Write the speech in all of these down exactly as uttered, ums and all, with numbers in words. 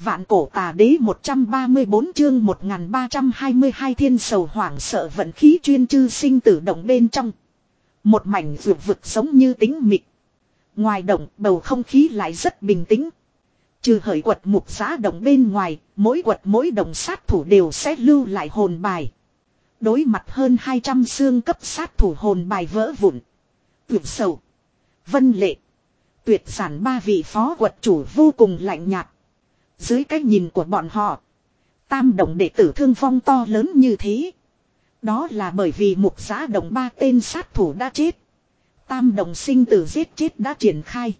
Vạn cổ tà đế một trăm ba mươi bốn chương một nghìn ba trăm hai mươi hai thiên sầu hoảng sợ vận khí chuyên chư sinh tử động bên trong. Một mảnh vượt vực giống như tính mịt. Ngoài động bầu không khí lại rất bình tĩnh. Trừ hởi quật mục giã động bên ngoài, mỗi quật mỗi đồng sát thủ đều sẽ lưu lại hồn bài. Đối mặt hơn hai trăm xương cấp sát thủ hồn bài vỡ vụn. Tuyệt sầu, Vân Lệ, Tuyệt Giản ba vị phó quật chủ vô cùng lạnh nhạt. Dưới cái nhìn của bọn họ, tam động đệ tử thương vong to lớn như thế. Đó là bởi vì mục giã động ba tên sát thủ đã chết. Tam động sinh tử giết chết đã triển khai.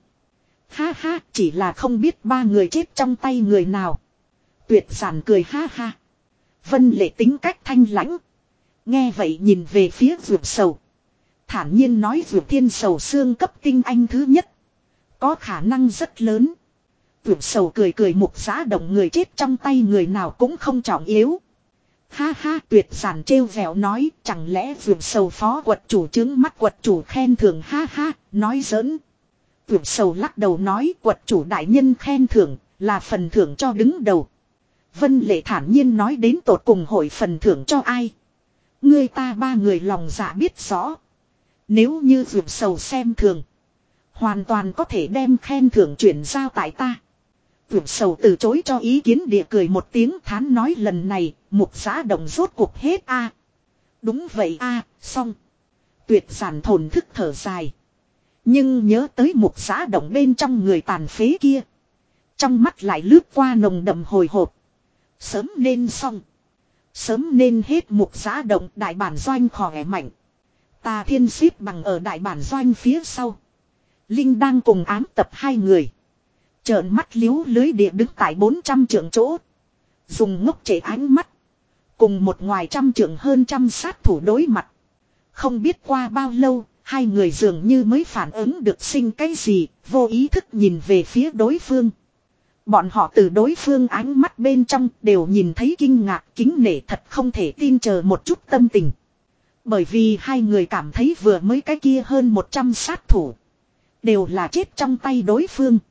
Ha ha, chỉ là không biết ba người chết trong tay người nào. Tuyệt Giản cười ha ha. Vân Lệ tính cách thanh lãnh. Nghe vậy nhìn về phía Dược Sầu. Thản nhiên nói Dược Thiên Sầu xương cấp tinh anh thứ nhất. Có khả năng rất lớn. Dược Sầu cười cười mục giã động người chết trong tay người nào cũng không trọng yếu. Ha ha, Tuyệt Giản trêu vẹo nói, chẳng lẽ Dược Sầu phó quật chủ chứng mắt quật chủ khen thưởng, ha ha, nói giỡn. Dược Sầu lắc đầu nói, quật chủ đại nhân khen thưởng là phần thưởng cho đứng đầu. Vân Lệ thản nhiên nói, đến tột cùng hội phần thưởng cho ai? Người ta ba người lòng dạ biết rõ. Nếu như Dược Sầu xem thường, hoàn toàn có thể đem khen thưởng chuyển giao tại ta. Dược Sầu từ chối cho ý kiến, địa cười một tiếng thán nói, lần này mục giã động rốt cuộc hết a. À. Đúng vậy a, à, xong. Tuyệt Giản thổn thức thở dài. Nhưng nhớ tới mục giã động bên trong người tàn phế kia, trong mắt lại lướt qua nồng đậm hồi hộp. Sớm nên xong. Sớm nên hết mục giã động, đại bản doanh khỏe mạnh. Tà Thiên xếp bằng ở đại bản doanh phía sau. Linh đang cùng ám tập hai người. Trợn mắt liếu lưới địa đứng tại bốn trăm trượng chỗ. Dùng ngốc trễ ánh mắt. Cùng một ngoài trăm trượng hơn trăm sát thủ đối mặt. Không biết qua bao lâu, hai người dường như mới phản ứng được sinh cái gì, vô ý thức nhìn về phía đối phương. Bọn họ từ đối phương ánh mắt bên trong đều nhìn thấy kinh ngạc, kính nể, thật không thể tin, chờ một chút tâm tình. Bởi vì hai người cảm thấy vừa mới cái kia hơn một trăm sát thủ đều là chết trong tay đối phương.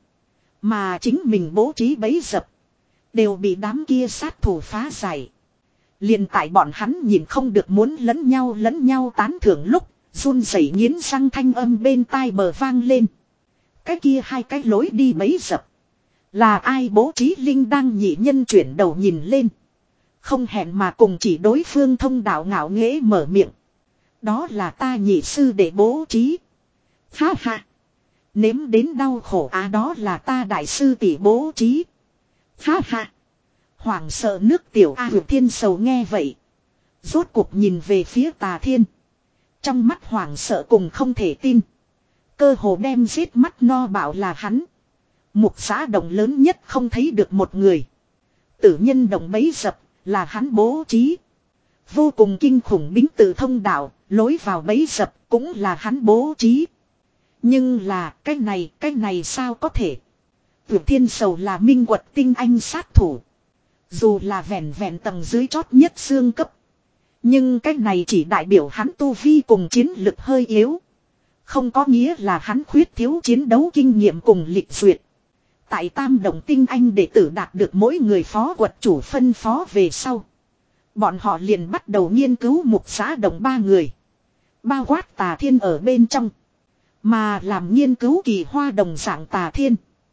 Mà chính mình bố trí bẫy dập đều bị đám kia sát thủ phá giải. Liền tại bọn hắn nhìn không được muốn lẫn nhau lẫn nhau tán thưởng lúc, run rẩy nghiến răng thanh âm bên tai bờ vang lên. Cái kia hai cái lối đi bẫy dập, là ai bố trí? Linh đang nhị nhân chuyển đầu nhìn lên. Không hẹn mà cùng chỉ đối phương thông đạo ngạo nghễ mở miệng. Đó là ta nhị sư để bố trí. Ha ha. Nếm đến đau khổ á, à, đó là ta đại sư tỷ bố trí. Ha ha. Hoảng sợ nước tiểu A. Dược Thiên Sầu nghe vậy, rốt cuộc nhìn về phía Tà Thiên. Trong mắt hoảng sợ cùng không thể tin. Cơ hồ đem giết mắt no bảo là hắn. Mục giã động lớn nhất không thấy được một người. Tử nhân động bấy dập là hắn bố trí. Vô cùng kinh khủng bính tử thông đạo, lối vào bấy dập cũng là hắn bố trí. Nhưng là cái này, cái này sao có thể? Dược Thiên Sầu là minh quật tinh anh sát thủ. Dù là vẹn vẹn tầng dưới chót nhất xương cấp, nhưng cái này chỉ đại biểu hắn tu vi cùng chiến lực hơi yếu. Không có nghĩa là hắn khuyết thiếu chiến đấu kinh nghiệm cùng lịch duyệt. Tại tam động tinh anh đệ tử đạt được mỗi người phó quật chủ phân phó về sau, bọn họ liền bắt đầu nghiên cứu mục giã động ba người, bao quát Tà Thiên ở bên trong. Mà làm nghiên cứu kỳ hoa đồng dạng Tà Thiên,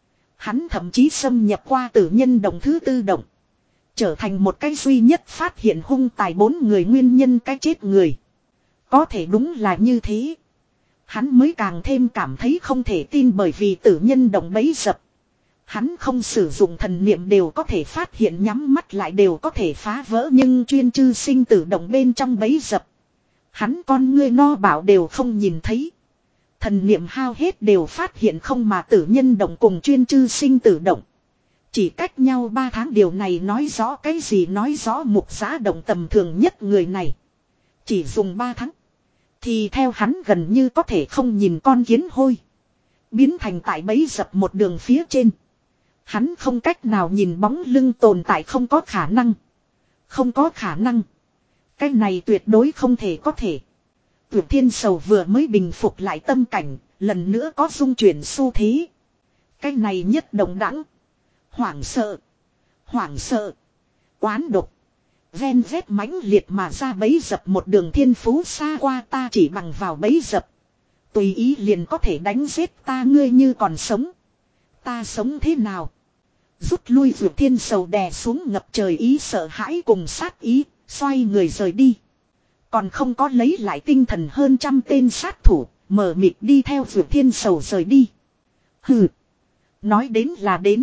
hắn thậm chí xâm nhập qua tử nhân động thứ tư động, trở thành một cái duy nhất phát hiện hung tài bốn người nguyên nhân cái chết người. Có thể đúng là như thế, hắn mới càng thêm cảm thấy không thể tin, bởi vì tử nhân động bấy dập, hắn không sử dụng thần niệm đều có thể phát hiện, nhắm mắt lại đều có thể phá vỡ, nhưng chuyên chư sinh tử động bên trong bấy dập, hắn con ngươi no bảo đều không nhìn thấy. Thần niệm hao hết đều phát hiện không, mà tử nhân động cùng chuyên chư sinh tử động chỉ cách nhau ba tháng, điều này nói rõ cái gì? Nói rõ mục giã động tầm thường nhất người này chỉ dùng ba tháng thì theo hắn gần như có thể không nhìn con kiến hôi, biến thành tại bẫy dập một đường phía trên. Hắn không cách nào nhìn bóng lưng tồn tại, không có khả năng. Không có khả năng. Cái này tuyệt đối không thể có thể. Dược Thiên Sầu vừa mới bình phục lại tâm cảnh, lần nữa có dung chuyển xu thế. Cái này nhất động đẳng, hoảng sợ, Hoảng sợ. Oán độc. Ven vét mãnh liệt mà ra bấy dập một đường thiên phú xa qua ta chỉ bằng vào bấy dập. Tùy ý liền có thể đánh giết ta ngươi như còn sống. Ta sống thế nào? Rút lui vượt thiên sầu đè xuống ngập trời ý sợ hãi cùng sát ý, xoay người rời đi. Còn không có lấy lại tinh thần hơn trăm tên sát thủ, mờ mịt đi theo vượt thiên sầu rời đi. Hừ. Nói đến là đến.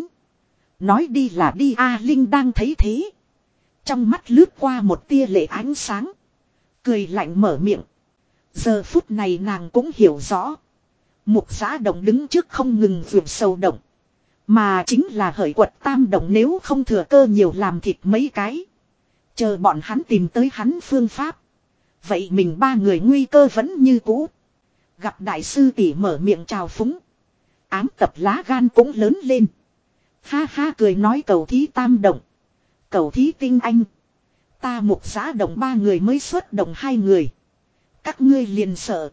Nói đi là đi A Linh đang thấy thế. Trong mắt lướt qua một tia lệ ánh sáng. Cười lạnh mở miệng. Giờ phút này nàng cũng hiểu rõ. Mục Giã Động đứng trước không ngừng vượt sầu động. Mà chính là hởi quật tam động nếu không thừa cơ nhiều làm thịt mấy cái. Chờ bọn hắn tìm tới hắn phương pháp. Vậy mình ba người nguy cơ vẫn như cũ. Gặp đại sư tỷ mở miệng chào phúng. Ám tập lá gan cũng lớn lên. Ha ha cười nói cầu thí tam động. Cầu thí tinh anh. Ta Mục Giã Động ba người mới xuất động hai người. Các ngươi liền sợ.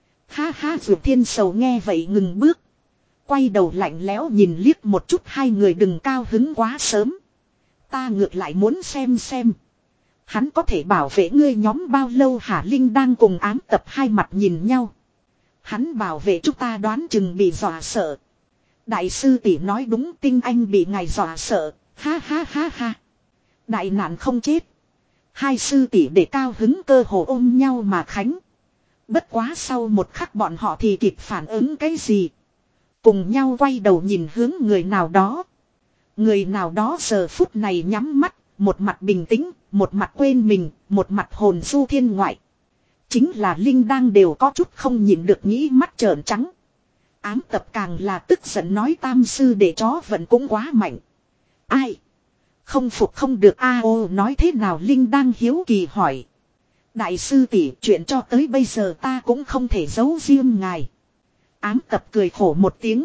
Ha ha Dược Thiên Sầu nghe vậy ngừng bước. Quay đầu lạnh lẽo nhìn liếc một chút hai người đừng cao hứng quá sớm. Ta ngược lại muốn xem xem. Hắn có thể bảo vệ ngươi nhóm bao lâu hả Linh đang cùng ám tập hai mặt nhìn nhau. Hắn bảo vệ chúng ta đoán chừng bị dọa sợ. Đại sư tỷ nói đúng tinh anh bị ngài dọa sợ. Ha ha ha ha. Đại nạn không chết. Hai sư tỷ để cao hứng cơ hồ ôm nhau mà khánh. Bất quá sau một khắc bọn họ thì kịp phản ứng cái gì. Cùng nhau quay đầu nhìn hướng người nào đó. Người nào đó giờ phút này nhắm mắt. Một mặt bình tĩnh, một mặt quên mình, một mặt hồn du thiên ngoại. Chính là Linh đang đều có chút không nhịn được nghĩ mắt trợn trắng. Ám tập càng là tức giận nói tam sư để chó vẫn cũng quá mạnh. Ai? Không phục không được a ô nói thế nào Linh đang hiếu kỳ hỏi. Đại sư tỷ chuyện cho tới bây giờ ta cũng không thể giấu riêng ngài. Ám tập cười khổ một tiếng.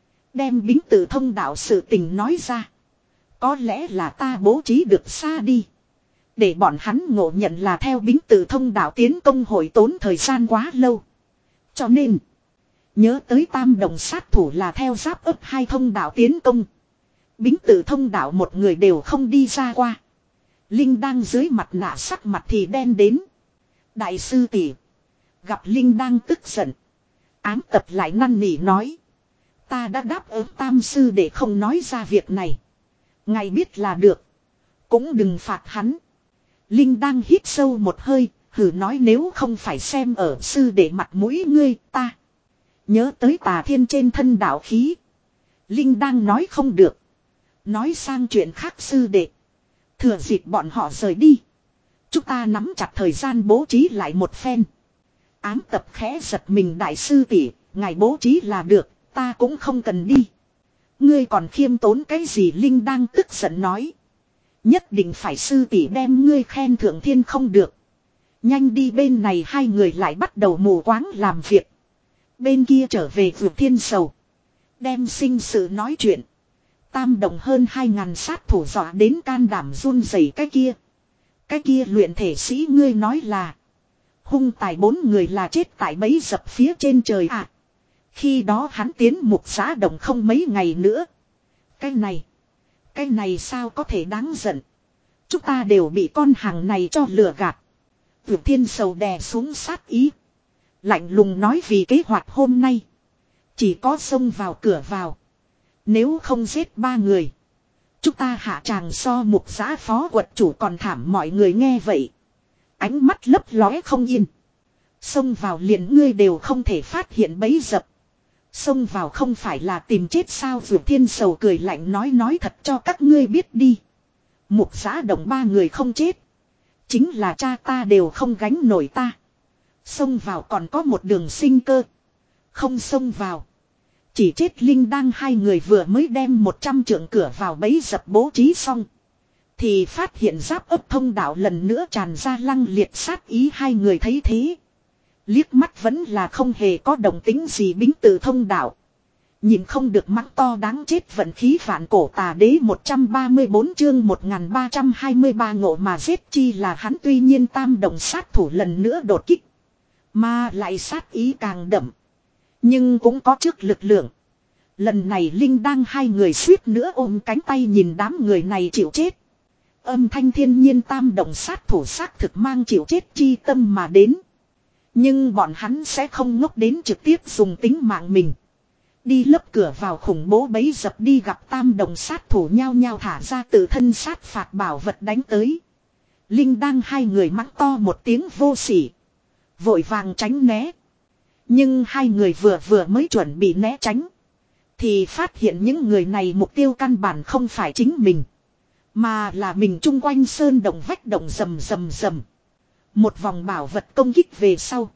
Đem bính tự thông đạo sự tình nói ra. Có lẽ là ta bố trí được xa đi. Để bọn hắn ngộ nhận là theo bính tự thông đạo tiến công hội tốn thời gian quá lâu. Cho nên. Nhớ tới tam đồng sát thủ là theo giáp ấp hai thông đạo tiến công. Bính tự thông đạo một người đều không đi ra qua. Linh đang dưới mặt nạ sắc mặt thì đen đến. Đại sư tỷ gặp Linh đang tức giận. Ám tập lại năn nỉ nói. Ta đã đáp ứng tam sư để không nói ra việc này. Ngài biết là được. Cũng đừng phạt hắn. Linh đang hít sâu một hơi. Hử nói nếu không phải xem ở sư để mặt mũi ngươi ta. Nhớ tới Tà Thiên trên thân đạo khí. Linh đang nói không được. Nói sang chuyện khác sư đệ. Thừa dịp bọn họ rời đi. Chúng ta nắm chặt thời gian bố trí lại một phen. Ám tập khẽ giật mình đại sư tỷ, ngài bố trí là được, ta cũng không cần đi. Ngươi còn khiêm tốn cái gì Linh đang tức giận nói. Nhất định phải sư tỷ đem ngươi khen thượng thiên không được. Nhanh đi bên này hai người lại bắt đầu mù quáng làm việc. Bên kia trở về vượt thiên sầu. Đem sinh sự nói chuyện. Tam đồng hơn hai ngàn sát thủ dọa đến can đảm run rẩy cái kia. Cái kia luyện thể sĩ ngươi nói là. Hung tài bốn người là chết tại bẫy dập phía trên trời ạ. À, khi đó hắn tiến Mục Giã Động không mấy ngày nữa. Cái này. Cái này sao có thể đáng giận. Chúng ta đều bị con hàng này cho lừa gạt. Vượt thiên sầu đè xuống sát ý. Lạnh lùng nói vì kế hoạch hôm nay. Chỉ có xông vào cửa vào. Nếu không giết ba người. Chúng ta hạ tràng so Mục Giã phó quật chủ còn thảm mọi người nghe vậy. Ánh mắt lấp lóe không yên. Xông vào liền ngươi đều không thể phát hiện bấy dập. Xông vào không phải là tìm chết sao Vượt thiên sầu cười lạnh nói nói thật cho các ngươi biết đi. Mục Giã Động ba người không chết. Chính là cha ta đều không gánh nổi ta. Xông vào còn có một đường sinh cơ. Không xông vào. Chỉ chết Linh đang hai người vừa mới đem một trăm trượng cửa vào bẫy dập bố trí xong. Thì phát hiện giáp ấp thông đạo lần nữa tràn ra lăng liệt sát ý hai người thấy thế. Liếc mắt vẫn là không hề có động tính gì bính từ thông đạo. Nhìn không được mắng to đáng chết vận khí vạn cổ tà đế một trăm ba mươi bốn chương một nghìn ba trăm hai mươi ba ngộ mà giết chi là hắn tuy nhiên tam đồng sát thủ lần nữa đột kích. Mà lại sát ý càng đậm. Nhưng cũng có trước lực lượng. Lần này Linh đang hai người suýt nữa ôm cánh tay nhìn đám người này chịu chết. Âm thanh thiên nhiên tam động sát thủ xác thực mang chịu chết chi tâm mà đến. Nhưng bọn hắn sẽ không ngốc đến trực tiếp dùng tính mạng mình. Đi lấp cửa vào khủng bố bấy dập đi gặp tam đồng sát thủ nhao nhao thả ra tự thân sát phạt bảo vật đánh tới. Linh đang hai người mắng to một tiếng vô sỉ. Vội vàng tránh né. Nhưng hai người vừa vừa mới chuẩn bị né tránh. Thì phát hiện những người này mục tiêu căn bản không phải chính mình. Mà là mình chung quanh sơn động vách động rầm rầm rầm. Một vòng bảo vật công kích về sau.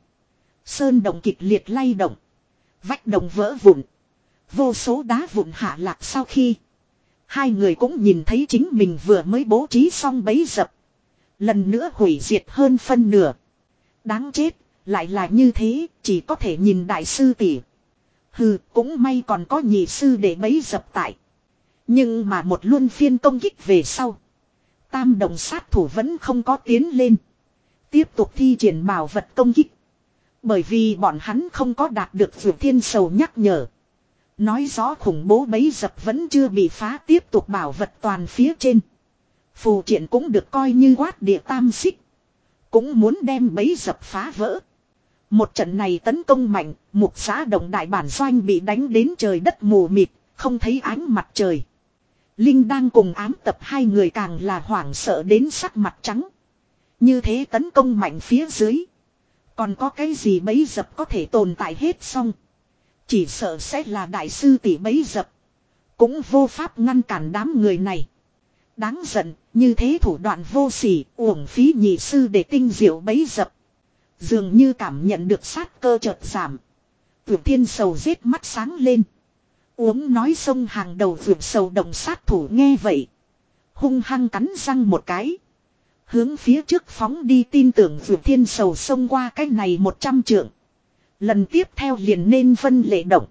Sơn động kịch liệt lay động. Vách động vỡ vụn. Vô số đá vụn hạ lạc sau khi. Hai người cũng nhìn thấy chính mình vừa mới bố trí xong bấy dập. Lần nữa hủy diệt hơn phân nửa. Đáng chết, lại là như thế, chỉ có thể nhìn đại sư tỷ. Hừ, cũng may còn có nhị sư để bấy dập tại. Nhưng mà một luân phiên công kích về sau. Tam đồng sát thủ vẫn không có tiến lên. Tiếp tục thi triển bảo vật công kích. Bởi vì bọn hắn không có đạt được Vượt Thiên Sầu nhắc nhở. Nói rõ khủng bố bấy dập vẫn chưa bị phá, tiếp tục bảo vật toàn phía trên. Phù triện cũng được coi như quát địa tam xích. Cũng muốn đem bấy dập phá vỡ. Một trận này tấn công mạnh, mục xã động đại bản doanh bị đánh đến trời đất mù mịt, không thấy ánh mặt trời. Linh đang cùng ám tập hai người càng là hoảng sợ đến sắc mặt trắng. Như thế tấn công mạnh phía dưới. Còn có cái gì bấy dập có thể tồn tại hết xong. Chỉ sợ sẽ là đại sư tỷ bấy dập. Cũng vô pháp ngăn cản đám người này. Đáng giận, như thế thủ đoạn vô sỉ, uổng phí nhị sư để tinh diệu bấy dập. Dường như cảm nhận được sát cơ chợt giảm. Vượt Thiên Sầu giết mắt sáng lên. Uống nói sông hàng đầu vượt sầu đồng sát thủ nghe vậy. Hung hăng cắn răng một cái. Hướng phía trước phóng đi, tin tưởng vượt Thiên Sầu xông qua cái này một trăm trượng. Lần tiếp theo liền nên vân lệ động.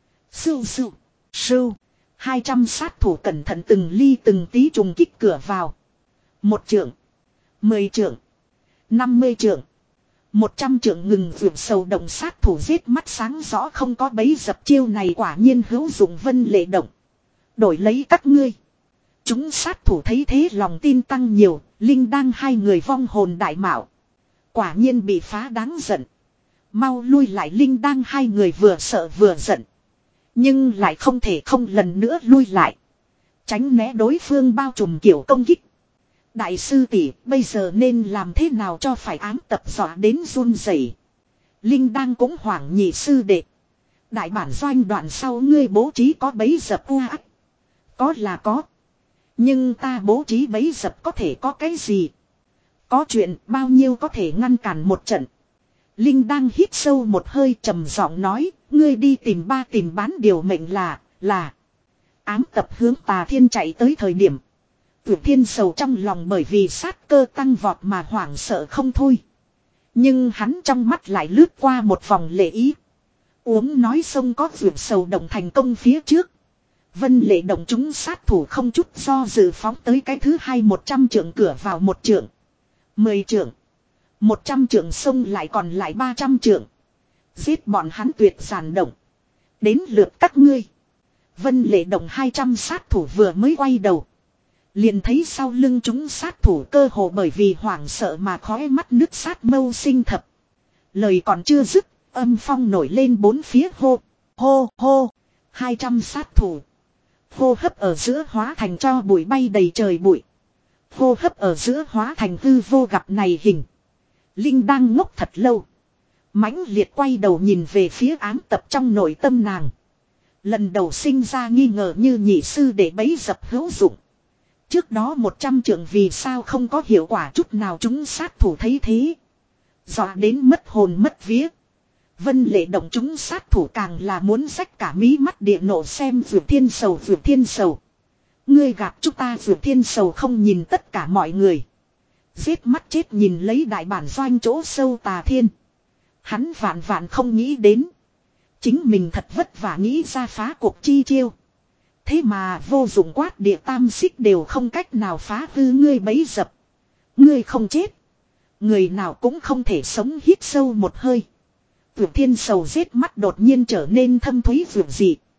Sưu sưu, sưu. Hai trăm sát thủ cẩn thận từng ly từng tí trùng kích cửa vào. Một trượng. Mười trượng. Năm mươi trượng. Một trăm trượng ngừng vượt sầu động sát thủ giết mắt sáng rõ không có bấy dập, chiêu này quả nhiên hữu dụng vân lệ động. Đổi lấy các ngươi. Chúng sát thủ thấy thế lòng tin tăng nhiều, Linh đang hai người vong hồn đại mạo. Quả nhiên bị phá đáng giận. Mau lui lại, Linh đang hai người vừa sợ vừa giận. Nhưng lại không thể không lần nữa lui lại. Tránh né đối phương bao trùm kiểu công kích. Đại sư tỷ, bây giờ nên làm thế nào cho phải, ám tập dọa đến run rẩy. Linh đang cũng hoảng nhị sư đệ. Đại bản doanh đoạn sau ngươi bố trí có bấy dập u ác. Có là có. Nhưng ta bố trí bấy dập có thể có cái gì? Có chuyện bao nhiêu có thể ngăn cản một trận. Linh đang hít sâu một hơi trầm giọng nói, ngươi đi tìm ba tìm bán điều mệnh là, là. Ám tập hướng Tà Thiên chạy tới thời điểm. Vượt Thiên Sầu trong lòng bởi vì sát cơ tăng vọt mà hoảng sợ không thôi. Nhưng hắn trong mắt lại lướt qua một vòng lệ ý. Uống nói sông có vượt sầu động thành công phía trước. Vân lệ động chúng sát thủ không chút do dự phóng tới cái thứ hai một trăm trượng cửa vào một trượng. Mười trượng. Một trăm trượng sông lại còn lại ba trăm trượng. Giết bọn hắn tuyệt giản động. Đến lượt các ngươi. Vân lệ động hai trăm sát thủ vừa mới quay đầu. Liền thấy sau lưng chúng sát thủ cơ hồ bởi vì hoảng sợ mà khói mắt nước sát mâu sinh thập. Lời còn chưa dứt, âm phong nổi lên bốn phía hô, hô, hô. Hai trăm sát thủ. Hô hấp ở giữa hóa thành cho bụi bay đầy trời bụi. Hô hấp ở giữa hóa thành hư vô gặp này hình. Linh đang ngốc thật lâu. Mãnh liệt quay đầu nhìn về phía ám tập trong nội tâm nàng. Lần đầu sinh ra nghi ngờ như nhị sư để bấy dập hữu dụng. Trước đó một trăm trượng vì sao không có hiệu quả chút nào, chúng sát thủ thấy thế. Dọa đến mất hồn mất vía. Vân lệ động chúng sát thủ càng là muốn rách cả mí mắt địa nộ xem Vượt Thiên Sầu Vượt Thiên Sầu. Ngươi gạt chúng ta Vượt Thiên Sầu không nhìn tất cả mọi người. Giết mắt chết nhìn lấy đại bản doanh chỗ sâu Tà Thiên. Hắn vạn vạn không nghĩ đến. Chính mình thật vất vả nghĩ ra phá cuộc chi chiêu. Thế mà vô dụng quát địa tam xích đều không cách nào phá hư ngươi bấy dập. Ngươi không chết. Người nào cũng không thể sống, hít sâu một hơi. Vượt Thiên Sầu giết mắt đột nhiên trở nên thâm thúy vượt dị.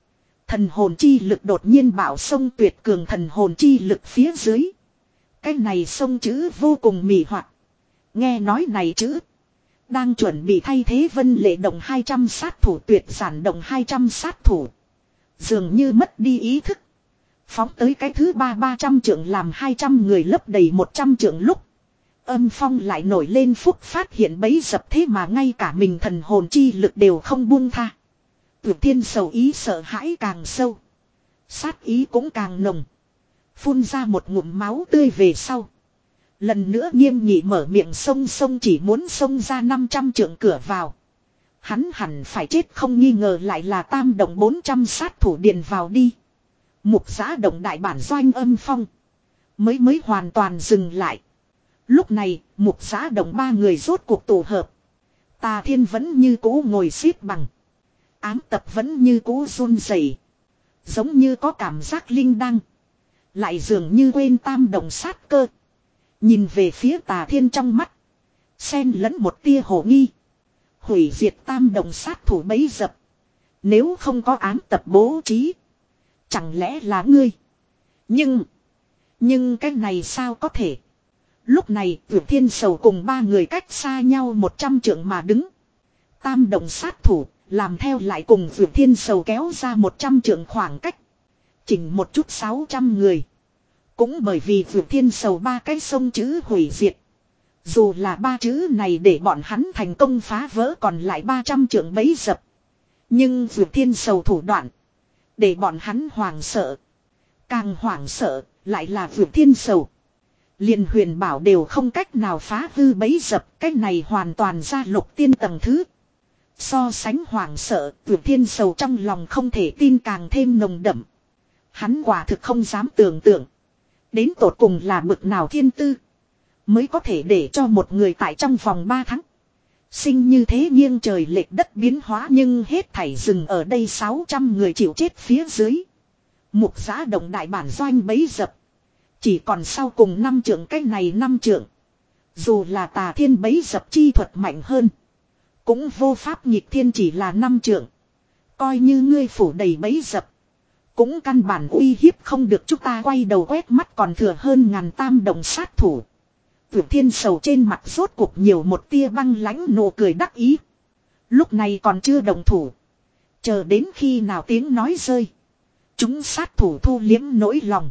Thần hồn chi lực đột nhiên bảo sông tuyệt cường thần hồn chi lực phía dưới. Cái này sông chữ vô cùng mị hoặc. Nghe nói này chữ. Đang chuẩn bị thay thế Vân Lệ Động hai trăm sát thủ tuyệt giản động hai trăm sát thủ. Dường như mất đi ý thức. Phóng tới cái thứ ba ba trăm trượng làm hai trăm người lấp đầy một trăm trượng lúc. Âm phong lại nổi lên phúc phát hiện bấy dập thế mà ngay cả mình thần hồn chi lực đều không buông tha. Tuyệt thiên sầu ý sợ hãi càng sâu. Sát ý cũng càng nồng. Phun ra một ngụm máu tươi về sau. Lần nữa nghiêm nghị mở miệng sông sông chỉ muốn xông ra năm trăm trượng cửa vào. Hắn hẳn phải chết không nghi ngờ lại là tam động bốn trăm sát thủ điền vào đi. Mục giã động đại bản doanh âm phong. Mới mới hoàn toàn dừng lại. Lúc này mục giã động ba người rốt cuộc tụ hợp. Tà Thiên vẫn như cũ ngồi xếp bằng. Ám tập vẫn như cũ run rẩy, giống như có cảm giác linh đăng. Lại dường như quên tam động sát cơ. Nhìn về phía Tà Thiên trong mắt. Xen lẫn một tia hồ nghi. Hủy diệt tam động sát thủ bấy dập. Nếu không có ám tập bố trí. Chẳng lẽ là ngươi. Nhưng. Nhưng cái này sao có thể. Lúc này Tuyệt Thiên Sầu cùng ba người cách xa nhau một trăm trượng mà đứng. Tam động sát thủ. Làm theo lại cùng Tuyệt Thiên Sầu kéo ra một trăm trượng khoảng cách. Chỉnh một chút sáu trăm người. Cũng bởi vì Tuyệt Thiên Sầu ba cái sông chữ hủy diệt. Dù là ba chữ này để bọn hắn thành công phá vỡ còn lại ba trăm trượng bấy dập. Nhưng Tuyệt Thiên Sầu thủ đoạn. Để bọn hắn hoảng sợ. Càng hoảng sợ lại là Tuyệt Thiên Sầu. Liền huyền bảo đều không cách nào phá hư bấy dập. Cái này hoàn toàn ra lục tiên tầng thứ. So sánh hoảng sợ, Tuyệt Thiên Sầu trong lòng không thể tin càng thêm nồng đậm. Hắn quả thực không dám tưởng tượng. Đến tột cùng là bực nào thiên tư. Mới có thể để cho một người tại trong vòng ba tháng. Sinh như thế nghiêng trời lệch đất biến hóa nhưng hết thảy dừng ở đây sáu trăm người chịu chết phía dưới. Mục giã động đại bản doanh bấy dập. Chỉ còn sau cùng năm trượng cái này năm trượng. Dù là Tà Thiên bấy dập chi thuật mạnh hơn. Cũng vô pháp nhịp thiên chỉ là năm trượng. Coi như ngươi phủ đầy bấy dập. Cũng căn bản uy hiếp không được chúng ta quay đầu quét mắt còn thừa hơn ngàn tam đồng sát thủ. Tuyệt Thiên Sầu trên mặt rốt cuộc nhiều một tia băng lãnh nụ cười đắc ý. Lúc này còn chưa đồng thủ. Chờ đến khi nào tiếng nói rơi. Chúng sát thủ thu liếm nỗi lòng.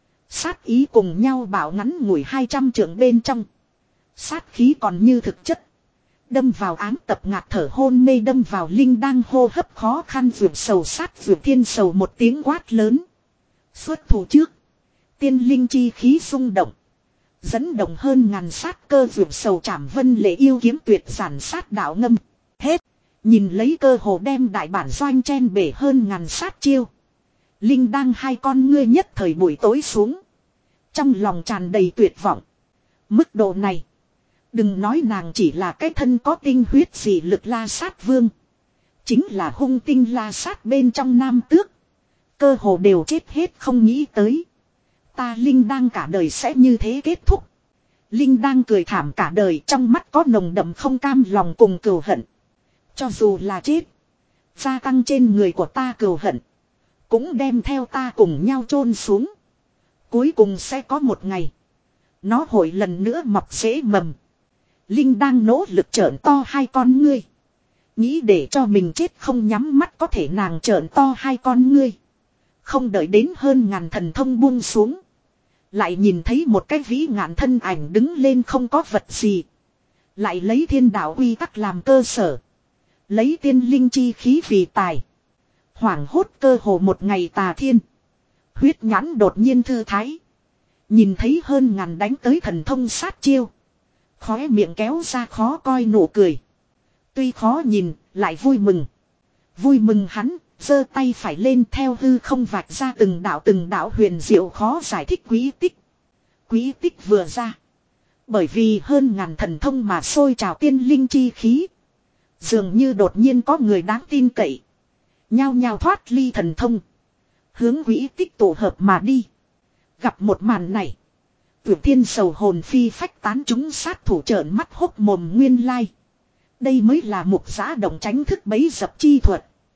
Sát ý cùng nhau bảo ngắn ngủi hai trăm trượng bên trong. Sát khí còn như thực chất. Đâm vào ám tập ngạt thở hôn mê đâm vào linh đang hô hấp khó khăn vượt sầu sát vượt thiên sầu một tiếng quát lớn. Xuất thủ trước. Tiên linh chi khí xung động. Dẫn động hơn ngàn sát cơ vượt sầu trảm Vân Lệ yêu kiếm tuyệt giản sát đạo ngâm. Hết. Nhìn lấy cơ hồ đem đại bản doanh chen bể hơn ngàn sát chiêu. Linh đang hai con ngươi nhất thời buổi tối xuống. Trong lòng tràn đầy tuyệt vọng. Mức độ này. Đừng nói nàng chỉ là cái thân có tinh huyết gì lực la sát vương. Chính là hung tinh la sát bên trong nam tước. Cơ hồ đều chết hết không nghĩ tới. Ta Linh đang cả đời sẽ như thế kết thúc. Linh đang cười thảm cả đời trong mắt có nồng đậm không cam lòng cùng cừu hận. Cho dù là chết. Gia tăng trên người của ta cừu hận. Cũng đem theo ta cùng nhau chôn xuống. Cuối cùng sẽ có một ngày. Nó hội lần nữa mọc rễ mầm. Linh đang nỗ lực trợn to hai con ngươi. Nghĩ để cho mình chết không nhắm mắt có thể nàng trợn to hai con ngươi. Không đợi đến hơn ngàn thần thông buông xuống. Lại nhìn thấy một cái vĩ ngạn thân ảnh đứng lên không có vật gì. Lại lấy thiên đạo uy tắc làm cơ sở. Lấy tiên linh chi khí vì tài. Hoảng hốt cơ hồ một ngày Tà Thiên. Huyết nhãn đột nhiên thư thái. Nhìn thấy hơn ngàn đánh tới thần thông sát chiêu. Khóe miệng kéo ra khó coi nụ cười. Tuy khó nhìn, lại vui mừng. Vui mừng hắn, giơ tay phải lên theo hư không vạch ra từng đạo từng đạo huyền diệu khó giải thích quý tích. Quý tích vừa ra. Bởi vì hơn ngàn thần thông mà sôi trào tiên linh chi khí. Dường như đột nhiên có người đáng tin cậy. Nhao nhao thoát ly thần thông. Hướng quý tích tổ hợp mà đi. Gặp một màn này. Tuyệt Thiên Sầu hồn phi phách tán chúng sát thủ trợn mắt hốc mồm nguyên lai. Đây mới là mục giã động tránh thức bấy dập chi thuật.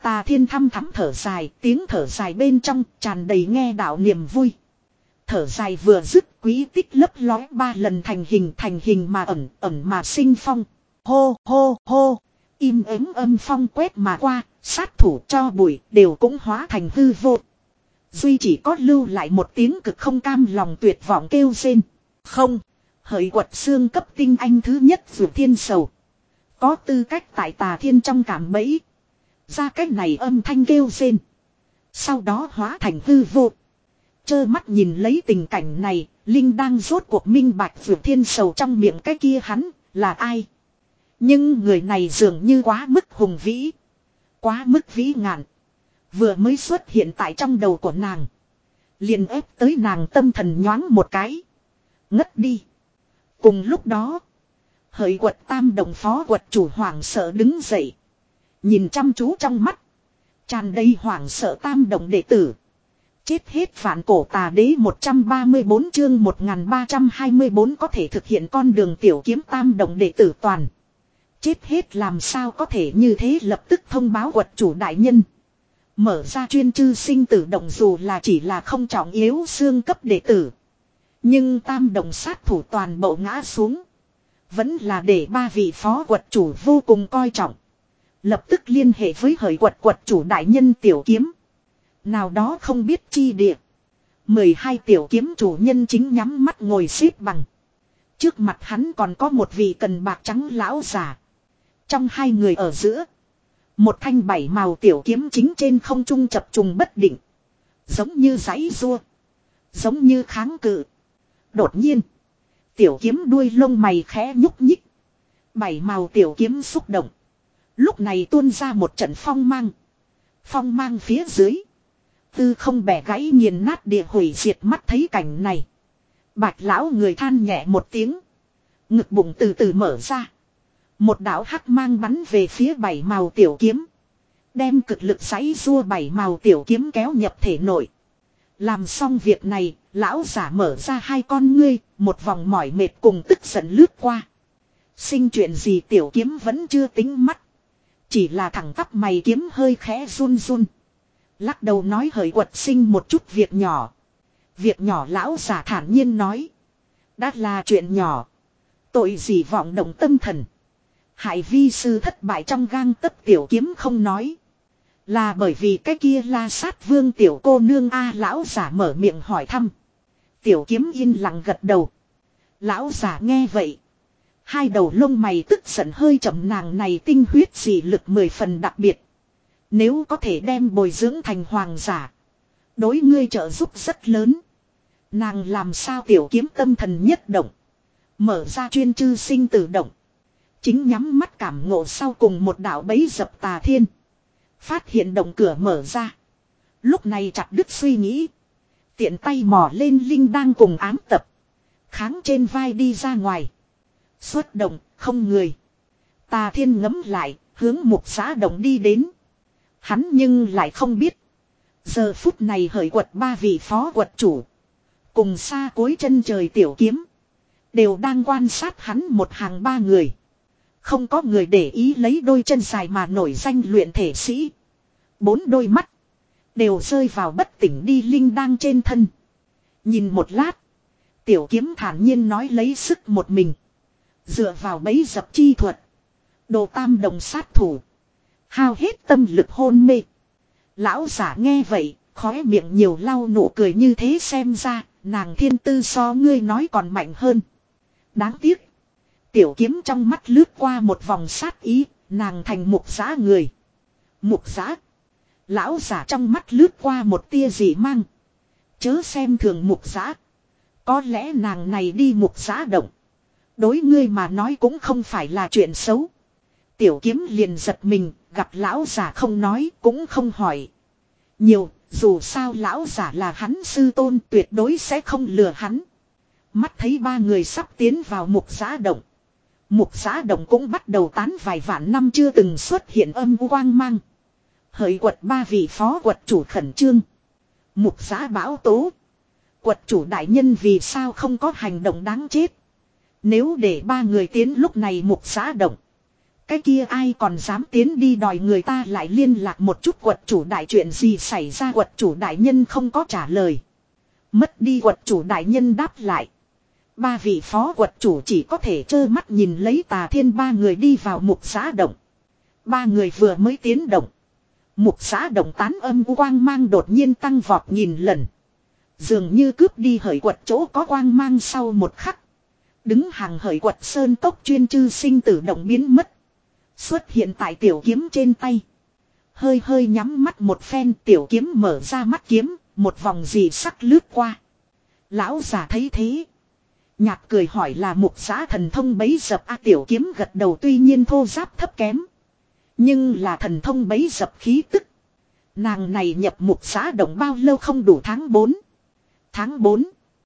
Tà Thiên thăm thắm thở dài, tiếng thở dài bên trong tràn đầy nghe đạo niềm vui. Thở dài vừa dứt, quý tích lấp lóe ba lần thành hình, thành hình mà ẩn, ẩn mà sinh phong. Hô hô hô, im ắng âm phong quét mà qua, sát thủ cho bụi đều cũng hóa thành hư vô. Duy chỉ có lưu lại một tiếng cực không cam lòng tuyệt vọng kêu rên. Không, hỡi quật xương cấp tinh anh thứ nhất vượt thiên sầu. Có tư cách tại Tà Thiên trong cảm bẫy. Ra cách này âm thanh kêu rên. Sau đó hóa thành hư vô. Chơ mắt nhìn lấy tình cảnh này, Linh đang rốt cuộc minh bạch vượt thiên sầu trong miệng cái kia hắn, là ai. Nhưng người này dường như quá mức hùng vĩ. Quá mức vĩ ngạn. Vừa mới xuất hiện tại trong đầu của nàng. Liền ép tới nàng tâm thần nhoáng một cái. Ngất đi. Cùng lúc đó. Hỡi quật tam đồng phó quật chủ hoảng sợ đứng dậy. Nhìn chăm chú trong mắt. Tràn đầy hoảng sợ tam đồng đệ tử. Chết hết vạn cổ tà đế một trăm ba mươi bốn chương một nghìn ba trăm hai mươi bốn có thể thực hiện con đường tiểu kiếm tam đồng đệ tử toàn. Chết hết làm sao có thể như thế, lập tức thông báo quật chủ đại nhân. Mở ra chuyên chư sinh tử động, dù là chỉ là không trọng yếu xương cấp đệ tử. Nhưng tam đồng sát thủ toàn bộ ngã xuống. Vẫn là để ba vị phó quật chủ vô cùng coi trọng. Lập tức liên hệ với hỡi quật quật chủ đại nhân tiểu kiếm. Nào đó không biết chi địa. mười hai tiểu kiếm chủ nhân chính nhắm mắt ngồi xếp bằng. Trước mặt hắn còn có một vị cần bạc trắng lão già. Trong hai người ở giữa. Một thanh bảy màu tiểu kiếm chính trên không trung chập trùng bất định. Giống như giãy giụa. Giống như kháng cự. Đột nhiên. Tiểu kiếm đuôi lông mày khẽ nhúc nhích. Bảy màu tiểu kiếm xúc động. Lúc này tuôn ra một trận phong mang. Phong mang phía dưới. Tư không bẻ gãy nghiền nát địa hủy diệt, mắt thấy cảnh này. Bạch lão người than nhẹ một tiếng. Ngực bụng từ từ mở ra. Một đạo hắc mang bắn về phía bảy màu tiểu kiếm. Đem cực lực giãy giụa bảy màu tiểu kiếm kéo nhập thể nội. Làm xong việc này, lão giả mở ra hai con ngươi, một vòng mỏi mệt cùng tức giận lướt qua. Sinh chuyện gì tiểu kiếm vẫn chưa tính mắt. Chỉ là thẳng tắp mày kiếm hơi khẽ run run. Lắc đầu nói hỡi quật sinh một chút việc nhỏ. Việc nhỏ, lão giả thản nhiên nói. Đã là chuyện nhỏ. Tội gì vọng động tâm thần. Hại vi sư thất bại trong gang tấc tiểu kiếm không nói. Là bởi vì cái kia La Sát Vương tiểu cô nương a, lão giả mở miệng hỏi thăm. Tiểu kiếm yên lặng gật đầu. Lão giả nghe vậy. Hai đầu lông mày tức giận hơi chậm, nàng này tinh huyết dị lực mười phần đặc biệt. Nếu có thể đem bồi dưỡng thành hoàng giả. Đối ngươi trợ giúp rất lớn. Nàng làm sao, tiểu kiếm tâm thần nhất động. Mở ra chuyên chư sinh tử động. Chính nhắm mắt cảm ngộ sau cùng một đạo bẫy dập Tà Thiên. Phát hiện động cửa mở ra. Lúc này chặt đứt suy nghĩ. Tiện tay mò lên linh đang cùng ám tập. Kháng trên vai đi ra ngoài. Xuất động, không người. Tà Thiên ngấm lại, hướng mục giá động đi đến. Hắn nhưng lại không biết. Giờ phút này hỡi quật ba vị phó quật chủ. Cùng xa cuối chân trời tiểu kiếm. Đều đang quan sát hắn một hàng ba người. Không có người để ý lấy đôi chân dài mà nổi danh luyện thể sĩ. Bốn đôi mắt. Đều rơi vào bất tỉnh đi linh đang trên thân. Nhìn một lát. Tiểu kiếm thản nhiên nói lấy sức một mình. Dựa vào bẫy dập chi thuật. Đồ tam đồng sát thủ. Hao hết tâm lực hôn mê. Lão giả nghe vậy. Khóe miệng nhiều lau nụ cười, như thế xem ra. Nàng thiên tư so ngươi nói còn mạnh hơn. Đáng tiếc. Tiểu kiếm trong mắt lướt qua một vòng sát ý. Nàng thành mục giá người. Mục giá. Lão giả trong mắt lướt qua một tia dị mang. Chớ xem thường mục giá. Có lẽ nàng này đi mục giá động. Đối ngươi mà nói cũng không phải là chuyện xấu. Tiểu kiếm liền giật mình. Gặp lão giả không nói cũng không hỏi nhiều. Dù sao lão giả là hắn sư tôn, tuyệt đối sẽ không lừa hắn. Mắt thấy ba người sắp tiến vào mục giá động. Mục giá động cũng bắt đầu tán vài vạn năm chưa từng xuất hiện âm quang mang. Hỡi quật ba vị phó quật chủ khẩn trương. Mục giá bão tố. Quật chủ đại nhân vì sao không có hành động đáng chết. Nếu để ba người tiến lúc này mục giá động. Cái kia ai còn dám tiến đi đòi người ta lại liên lạc một chút quật chủ đại chuyện gì xảy ra, quật chủ đại nhân không có trả lời. Mất đi quật chủ đại nhân đáp lại. Ba vị phó quật chủ chỉ có thể trơ mắt nhìn lấy Tà Thiên ba người đi vào mục giã động. Ba người vừa mới tiến động. Mục giã động tán âm quang mang đột nhiên tăng vọt nghìn lần. Dường như cướp đi hởi quật chỗ có quang mang sau một khắc. Đứng hàng hởi quật sơn tốc chuyên chư sinh tử động biến mất. Xuất hiện tại tiểu kiếm trên tay. Hơi hơi nhắm mắt một phen, tiểu kiếm mở ra mắt kiếm, một vòng dị sắc lướt qua. Lão già thấy thế. Nhạt cười hỏi là mục giã thần thông bấy dập a. Tiểu kiếm gật đầu, tuy nhiên thô giáp thấp kém. Nhưng là thần thông bấy dập khí tức. Nàng này nhập mục giã động bao lâu không đủ tháng bốn. Tháng bốn.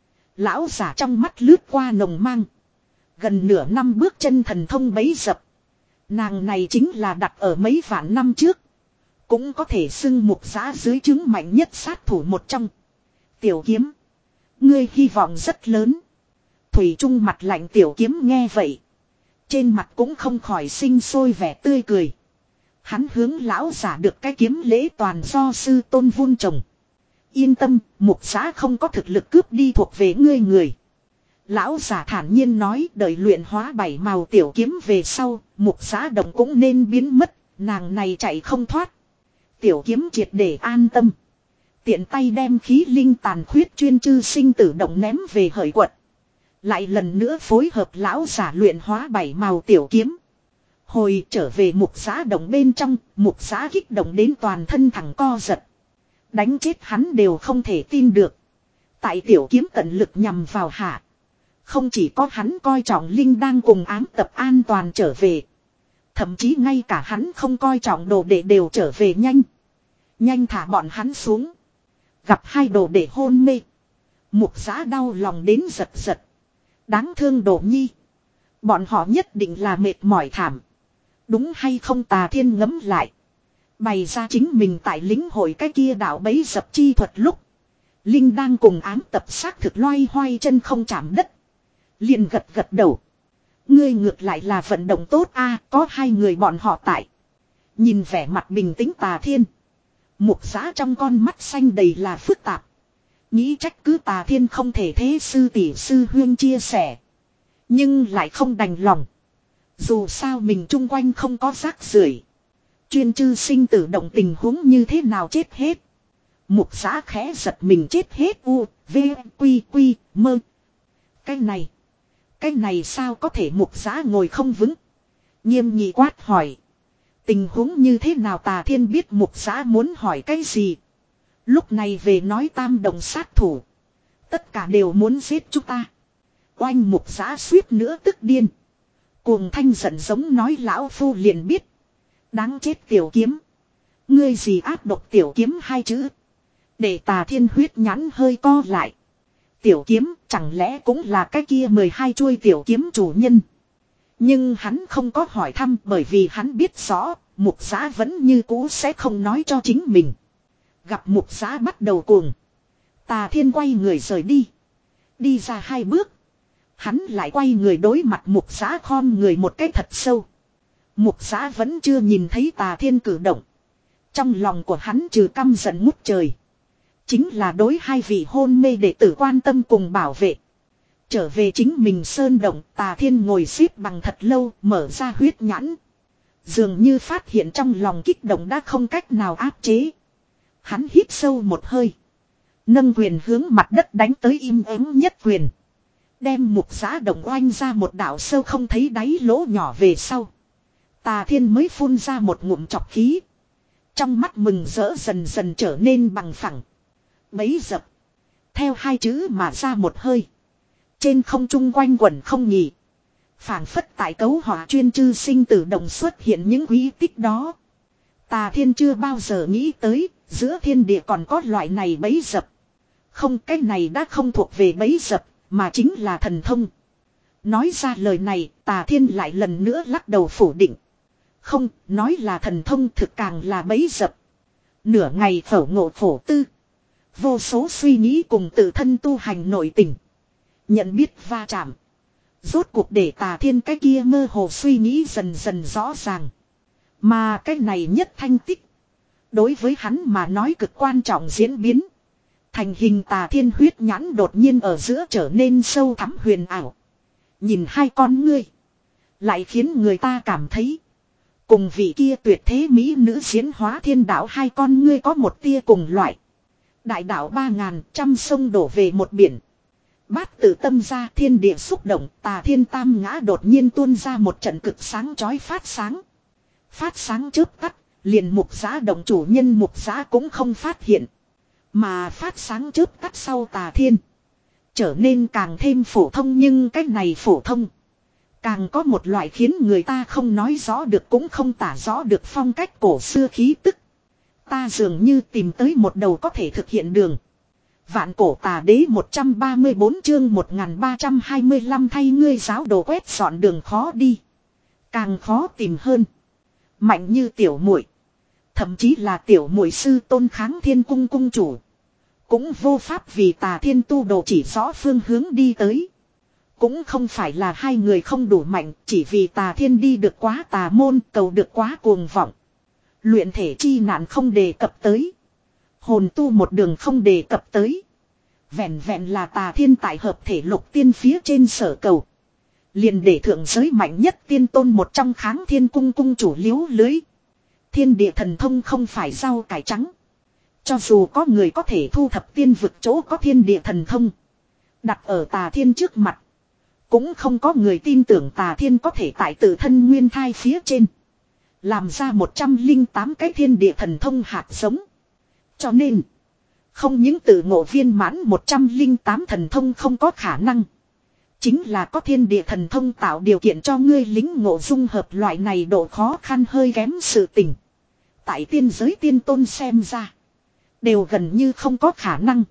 Lão già trong mắt lướt qua nồng mang. Gần nửa năm bước chân thần thông bấy dập. Nàng này chính là đặt ở mấy vạn năm trước. Cũng có thể xưng mục giã dưới chứng mạnh nhất sát thủ một trong. Tiểu kiếm. Ngươi hy vọng rất lớn. Thủy Trung mặt lạnh tiểu kiếm nghe vậy. Trên mặt cũng không khỏi sinh sôi vẻ tươi cười. Hắn hướng lão giả được cái kiếm lễ toàn do sư tôn vun trồng. Yên tâm, mục giã không có thực lực cướp đi thuộc về ngươi người. Lão giả thản nhiên nói, đợi luyện hóa bảy màu tiểu kiếm về sau, mục giã động cũng nên biến mất, nàng này chạy không thoát. Tiểu kiếm triệt để an tâm. Tiện tay đem khí linh tàn khuyết chuyên chư sinh tử động ném về hởi quật. Lại lần nữa phối hợp lão giả luyện hóa bảy màu tiểu kiếm. Hồi trở về mục giã động bên trong, mục giã kích động đến toàn thân thẳng co giật. Đánh chết hắn đều không thể tin được. Tại tiểu kiếm tận lực nhằm vào hạ. Không chỉ có hắn coi trọng linh đang cùng ám tập an toàn trở về. Thậm chí ngay cả hắn không coi trọng đồ đệ đều trở về nhanh. Nhanh thả bọn hắn xuống. Gặp hai đồ đệ hôn mê. Mục giã đau lòng đến giật giật. Đáng thương Đồ Nhi. Bọn họ nhất định là mệt mỏi thảm. Đúng hay không? Tà Thiên ngấm lại. Bày ra chính mình tại lĩnh hội cái kia đạo bấy dập chi thuật lúc. Linh đang cùng ám tập xác thực loay hoay chân không chạm đất. Liền gật gật đầu. Ngươi ngược lại là vận động tốt a, có hai người bọn họ tại. Nhìn vẻ mặt bình tĩnh Tà Thiên. Mục giã trong con mắt xanh đầy là phức tạp. Nghĩ trách cứ Tà Thiên không thể thế sư tỷ sư huyên chia sẻ. Nhưng lại không đành lòng. Dù sao mình chung quanh không có rác rưởi. Chuyên chư sinh tử động tình huống như thế nào chết hết. Mục giã khẽ giật mình chết hết u, v, quy, quy, mơ. Cái này. Cái này sao có thể? Mục giã ngồi không vững. Nghiêm nghị quát hỏi. Tình huống như thế nào? Tà Thiên biết mục giã muốn hỏi cái gì. Lúc này về nói tam đồng sát thủ. Tất cả đều muốn giết chúng ta. Oanh mục giã suýt nữa tức điên. Cuồng thanh giận giống nói lão phu liền biết. Đáng chết tiểu kiếm. Ngươi gì áp độc tiểu kiếm hai chữ. Để Tà Thiên huyết nhãn hơi co lại. Tiểu kiếm chẳng lẽ cũng là cái kia mười hai chuôi tiểu kiếm chủ nhân. Nhưng hắn không có hỏi thăm bởi vì hắn biết rõ mục giã vẫn như cũ sẽ không nói cho chính mình. Gặp mục giã bắt đầu cuồng. Tà Thiên quay người rời đi. Đi ra hai bước. Hắn lại quay người đối mặt mục giã khom người một cái thật sâu. Mục giã vẫn chưa nhìn thấy Tà Thiên cử động. Trong lòng của hắn trừ căm giận ngút trời. Chính là đối hai vị hôn mê đệ tử quan tâm cùng bảo vệ. Trở về chính mình sơn động, Tà Thiên ngồi xếp bằng thật lâu, mở ra huyết nhãn. Dường như phát hiện trong lòng kích động đã không cách nào áp chế. Hắn hít sâu một hơi. Nâng quyền hướng mặt đất đánh tới im ắng nhất quyền. Đem mục giã động oanh ra một đạo sâu không thấy đáy lỗ nhỏ về sau. Tà Thiên mới phun ra một ngụm chọc khí. Trong mắt mừng rỡ dần dần trở nên bằng phẳng. Bấy dập. Theo hai chữ mà ra một hơi. Trên không trung quanh quẩn không nghỉ. Phảng phất tại cấu hỏa chuyên chư sinh tử động xuất hiện những quý tích đó. Tà Thiên chưa bao giờ nghĩ tới. Giữa thiên địa còn có loại này bấy dập. Không, cái này đã không thuộc về bấy dập. Mà chính là thần thông. Nói ra lời này, Tà Thiên lại lần nữa lắc đầu phủ định. Không, nói là thần thông thực càng là bấy dập. Nửa ngày phẩu ngộ phổ tư. Vô số suy nghĩ cùng tự thân tu hành nội tình. Nhận biết va chạm. Rốt cuộc để Tà Thiên cái kia mơ hồ suy nghĩ dần dần rõ ràng. Mà cái này nhất thanh tích. Đối với hắn mà nói cực quan trọng diễn biến. Thành hình Tà Thiên huyết nhãn đột nhiên ở giữa trở nên sâu thẳm huyền ảo. Nhìn hai con ngươi. Lại khiến người ta cảm thấy. Cùng vị kia tuyệt thế mỹ nữ diễn hóa thiên đạo hai con ngươi có một tia cùng loại. Đại đạo ba ngàn trăm sông đổ về một biển. Bát tự tâm ra thiên địa xúc động, Tà Thiên tam ngã đột nhiên tuôn ra một trận cực sáng chói phát sáng. Phát sáng chớp tắt, liền mục giá động chủ nhân mục giá cũng không phát hiện. Mà phát sáng chớp tắt sau Tà Thiên. Trở nên càng thêm phổ thông nhưng cách này phổ thông. Càng có một loại khiến người ta không nói rõ được cũng không tả rõ được phong cách cổ xưa khí tức. Ta dường như tìm tới một đầu có thể thực hiện đường. Vạn cổ tà đế một trăm ba mươi bốn chương một nghìn ba trăm hai mươi lăm thay ngươi giáo đồ quét dọn đường khó đi. Càng khó tìm hơn. Mạnh như tiểu muội, thậm chí là tiểu muội sư Tôn Kháng Thiên cung cung chủ. Cũng vô pháp vì Tà Thiên tu đồ chỉ rõ phương hướng đi tới. Cũng không phải là hai người không đủ mạnh, chỉ vì Tà Thiên đi được quá tà môn, cầu được quá cuồng vọng. Luyện thể chi nạn không đề cập tới. Hồn tu một đường không đề cập tới. Vẹn vẹn là Tà Thiên tại hợp thể lục tiên phía trên sở cầu. Liền để thượng giới mạnh nhất tiên tôn một trong Kháng Thiên cung cung chủ liếu lưới. Thiên địa thần thông không phải rau cải trắng. Cho dù có người có thể thu thập tiên vực chỗ có thiên địa thần thông. Đặt ở Tà Thiên trước mặt. Cũng không có người tin tưởng Tà Thiên có thể tại tự thân nguyên thai phía trên. Làm ra một trăm linh tám cái thiên địa thần thông hạt giống. Cho nên. Không những tự ngộ viên mãn một trăm linh tám thần thông không có khả năng. Chính là có thiên địa thần thông tạo điều kiện cho ngươi lính ngộ dung hợp loại này độ khó khăn hơi kém sự tình. Tại tiên giới tiên tôn xem ra. Đều gần như không có khả năng.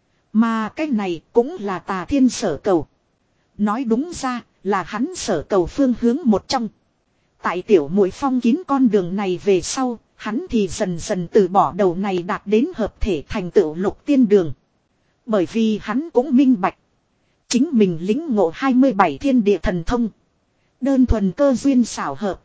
Mà cái này cũng là Tà Thiên sở cầu. Nói đúng ra là hắn sở cầu phương hướng một trong. Tại tiểu muội phong kín con đường này về sau, hắn thì dần dần từ bỏ đầu này đạt đến hợp thể thành tựu lục tiên đường. Bởi vì hắn cũng minh bạch. Chính mình lính ngộ hai mươi bảy thiên địa thần thông. Đơn thuần cơ duyên xảo hợp.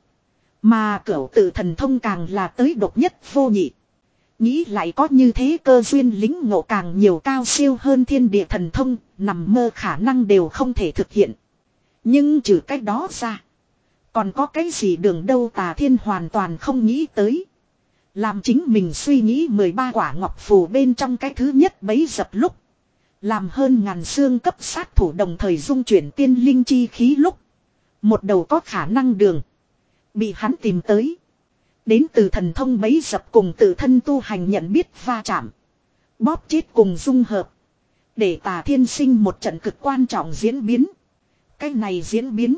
Mà cửu tự thần thông càng là tới độc nhất vô nhị. Nghĩ lại có như thế cơ duyên lính ngộ càng nhiều cao siêu hơn thiên địa thần thông, nằm mơ khả năng đều không thể thực hiện. Nhưng trừ cách đó ra. Còn có cái gì đường đâu Tà Thiên hoàn toàn không nghĩ tới. Làm chính mình suy nghĩ mười ba quả ngọc phù bên trong cái thứ nhất bấy dập lúc. Làm hơn ngàn xương cấp sát thủ đồng thời dung chuyển tiên linh chi khí lúc. Một đầu có khả năng đường. Bị hắn tìm tới. Đến từ thần thông bấy dập cùng tự thân tu hành nhận biết va chạm. Bóp chết cùng dung hợp. Để Tà Thiên sinh một trận cực quan trọng diễn biến. Cái này diễn biến.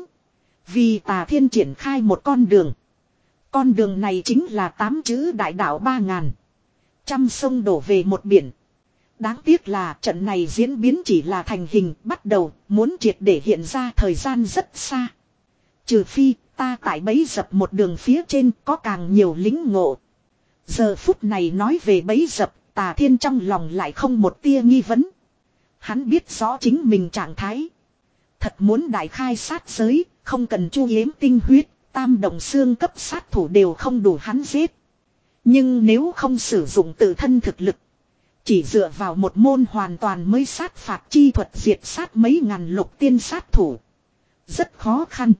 Vì Tà Thiên triển khai một con đường. Con đường này chính là tám chữ đại đạo ba ngàn. Trăm sông đổ về một biển. Đáng tiếc là trận này diễn biến chỉ là thành hình bắt đầu muốn triệt để hiện ra thời gian rất xa. Trừ phi ta tại bấy dập một đường phía trên có càng nhiều lính ngộ. Giờ phút này nói về bấy dập Tà Thiên trong lòng lại không một tia nghi vấn. Hắn biết rõ chính mình trạng thái. Thật muốn đại khai sát giới, không cần chu yếm tinh huyết, tam động xương cấp sát thủ đều không đủ hắn giết. Nhưng nếu không sử dụng tự thân thực lực, chỉ dựa vào một môn hoàn toàn mới sát phạt chi thuật diệt sát mấy ngàn lục tiên sát thủ. Rất khó khăn.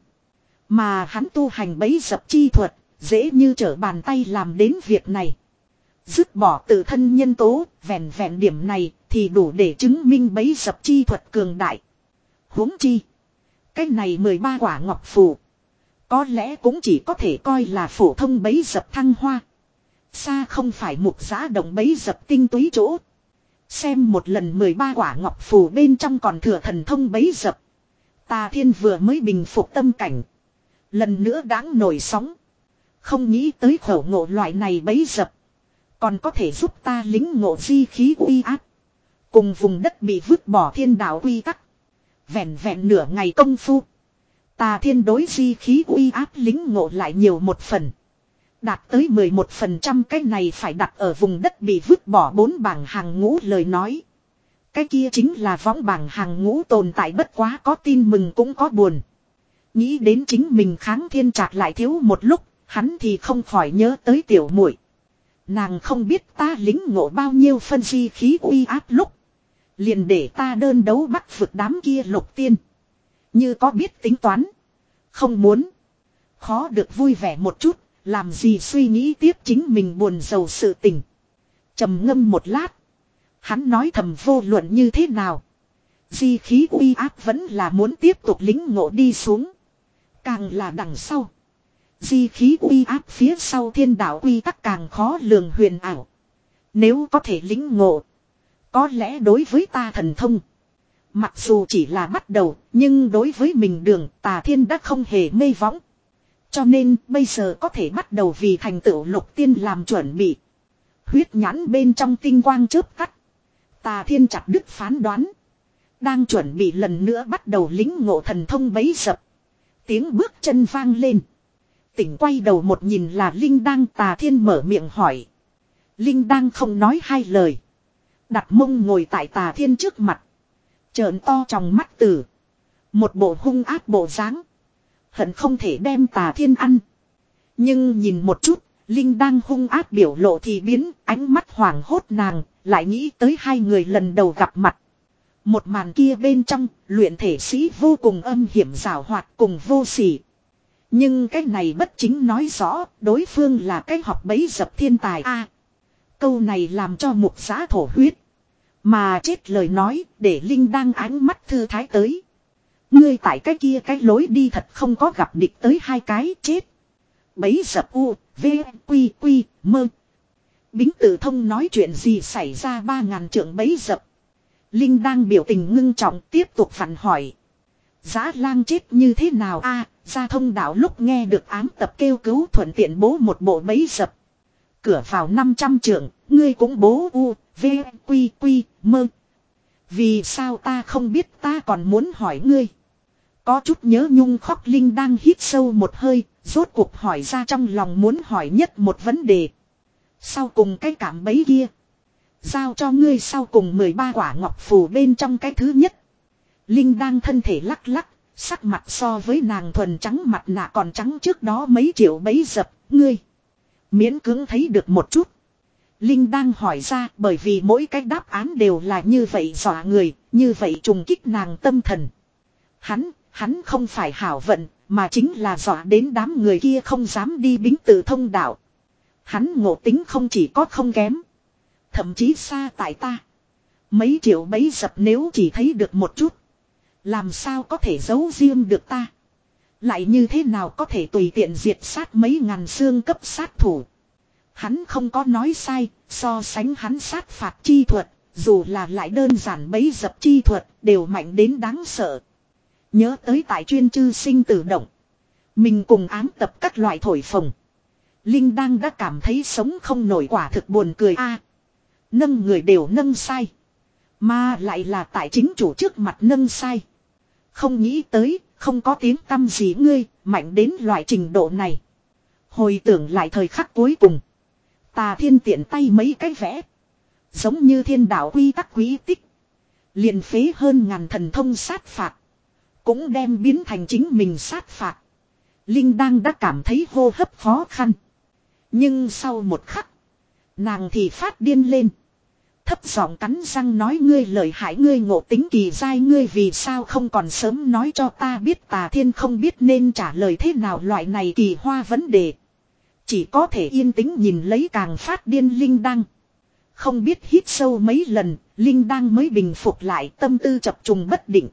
Mà hắn tu hành bấy dập chi thuật, dễ như trở bàn tay làm đến việc này. Dứt bỏ tự thân nhân tố, vẹn vẹn điểm này thì đủ để chứng minh bấy dập chi thuật cường đại. Huống chi. Cái này mười ba quả ngọc phù. Có lẽ cũng chỉ có thể coi là phổ thông bấy dập thăng hoa. Xa không phải mục giã động bấy dập tinh túy chỗ. Xem một lần mười ba quả ngọc phù bên trong còn thừa thần thông bấy dập. Tà Thiên vừa mới bình phục tâm cảnh. Lần nữa đáng nổi sóng. Không nghĩ tới khẩu ngộ loại này bấy dập. Còn có thể giúp ta lính ngộ di khí uy áp. Cùng vùng đất bị vứt bỏ thiên đạo quy tắc. Vẹn vẹn nửa ngày công phu. Tà Thiên đối di khí uy áp lính ngộ lại nhiều một phần. Đạt tới mười một phần trăm cái này phải đặt ở vùng đất bị vứt bỏ bốn bảng hàng ngũ lời nói. Cái kia chính là võng bảng hàng ngũ tồn tại, bất quá có tin mừng cũng có buồn. Nghĩ đến chính mình kháng thiên trạc lại thiếu một lúc, hắn thì không khỏi nhớ tới tiểu muội. Nàng không biết ta lính ngộ bao nhiêu phân di khí uy áp lúc. Liền để ta đơn đấu bắt vực đám kia lục tiên. Như có biết tính toán. Không muốn. Khó được vui vẻ một chút, làm gì suy nghĩ tiếp chính mình buồn rầu sự tình. Trầm ngâm một lát. Hắn nói thầm vô luận như thế nào. Di khí uy áp vẫn là muốn tiếp tục lính ngộ đi xuống. Càng là đằng sau. Di khí uy áp phía sau thiên đạo quy tắc càng khó lường huyền ảo. Nếu có thể lính ngộ. Có lẽ đối với ta thần thông. Mặc dù chỉ là bắt đầu, nhưng đối với mình đường Tà Thiên đã không hề mê võng. Cho nên bây giờ có thể bắt đầu vì thành tựu lục tiên làm chuẩn bị. Huyết nhãn bên trong tinh quang chớp tắt. Tà Thiên chặt đứt phán đoán. Đang chuẩn bị lần nữa bắt đầu lính ngộ thần thông bấy dập. Tiếng bước chân vang lên. Tỉnh quay đầu một nhìn là Linh Đang. Tà Thiên mở miệng hỏi. Linh Đang không nói hai lời. Đặt mông ngồi tại Tà Thiên trước mặt. Trợn to trong mắt tử. Một bộ hung ác bộ dáng. Hận không thể đem Tà Thiên ăn. Nhưng nhìn một chút, Linh Đang hung ác biểu lộ thì biến, ánh mắt hoảng hốt nàng, lại nghĩ tới hai người lần đầu gặp mặt. Một màn kia bên trong, luyện thể sĩ vô cùng âm hiểm giảo hoạt cùng vô sỉ. Nhưng cái này bất chính nói rõ, đối phương là cái học bấy dập thiên tài a. Câu này làm cho mục giã thổ huyết. Mà chết lời nói, để Linh Đang ánh mắt thư thái tới. Ngươi tại cái kia cái lối đi thật không có gặp địch tới hai cái chết. Bấy dập u, v, quy, quy, mơ. Bính Tử Thông nói chuyện gì xảy ra ba ngàn trượng bấy dập. Linh Đang biểu tình ngưng trọng tiếp tục vặn hỏi. Giá lang chết như thế nào a? Gia Thông đạo lúc nghe được ám tập kêu cứu thuận tiện bố một bộ bấy dập. Cửa vào năm trăm trượng, ngươi cũng bố u, v, quy, quy, mơ. Vì sao ta không biết, ta còn muốn hỏi ngươi. Có chút nhớ nhung khóc. Linh Đang hít sâu một hơi, rốt cuộc hỏi ra trong lòng muốn hỏi nhất một vấn đề. Sau cùng cái cảm bấy kia. Giao cho ngươi sau cùng mười ba quả ngọc phù bên trong cái thứ nhất. Linh Đang thân thể lắc lắc, sắc mặt so với nàng thuần trắng mặt nạ còn trắng trước đó mấy triệu bấy dập, ngươi. Miễn cưỡng thấy được một chút. Linh Đang hỏi ra bởi vì mỗi cái đáp án đều là như vậy dọa người, như vậy trùng kích nàng tâm thần. Hắn, hắn không phải hảo vận, mà chính là dọa đến đám người kia không dám đi Bính Tử Thông đạo. Hắn ngộ tính không chỉ có không kém. Thậm chí xa tại ta. Mấy triệu bấy dập nếu chỉ thấy được một chút. Làm sao có thể giấu riêng được ta. Lại như thế nào có thể tùy tiện diệt sát mấy ngàn xương cấp sát thủ. Hắn không có nói sai, so sánh hắn sát phạt chi thuật, dù là lại đơn giản bấy dập chi thuật, đều mạnh đến đáng sợ. Nhớ tới tại chuyên chư sinh tử động. Mình cùng ám tập các loại thổi phồng. Linh Đang đã cảm thấy sống không nổi, quả thực buồn cười a. Nâng người đều nâng sai. Mà lại là tại chính chủ trước mặt nâng sai. Không nghĩ tới, không có tiếng tăm gì ngươi, mạnh đến loại trình độ này. Hồi tưởng lại thời khắc cuối cùng. Tà Thiên tiện tay mấy cái vẽ. Giống như thiên đạo quy tắc quý tích. Liền phế hơn ngàn thần thông sát phạt. Cũng đem biến thành chính mình sát phạt. Linh Đang đã cảm thấy hô hấp khó khăn. Nhưng sau một khắc. Nàng thì phát điên lên. Thấp giọng cắn răng nói ngươi lợi hại, ngươi ngộ tính kỳ dai, ngươi vì sao không còn sớm nói cho ta biết. Tà Thiên không biết nên trả lời thế nào loại này kỳ hoa vấn đề. Chỉ có thể yên tĩnh nhìn lấy càng phát điên Linh Đang. Không biết hít sâu mấy lần, Linh Đang mới bình phục lại, tâm tư chập trùng bất định.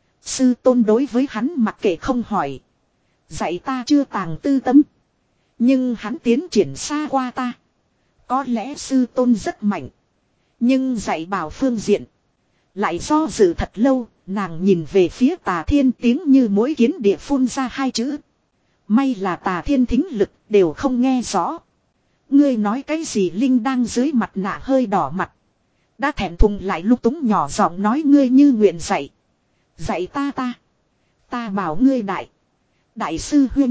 Sư tôn đối với hắn mặc kệ không hỏi. Dạy ta chưa tàng tư tâm. Nhưng hắn tiến triển xa qua ta. Có lẽ sư tôn rất mạnh. Nhưng dạy bảo phương diện. Lại do dự thật lâu, nàng nhìn về phía Tà Thiên, tiếng như mỗi kiến địa phun ra hai chữ. May là Tà Thiên thính lực đều không nghe rõ. Ngươi nói cái gì? Linh Đang dưới mặt nạ hơi đỏ mặt. Đã thẹn thùng lại lúc túng nhỏ giọng nói ngươi như nguyện dạy. Dạy ta ta. Ta bảo ngươi đại. Đại sư huynh.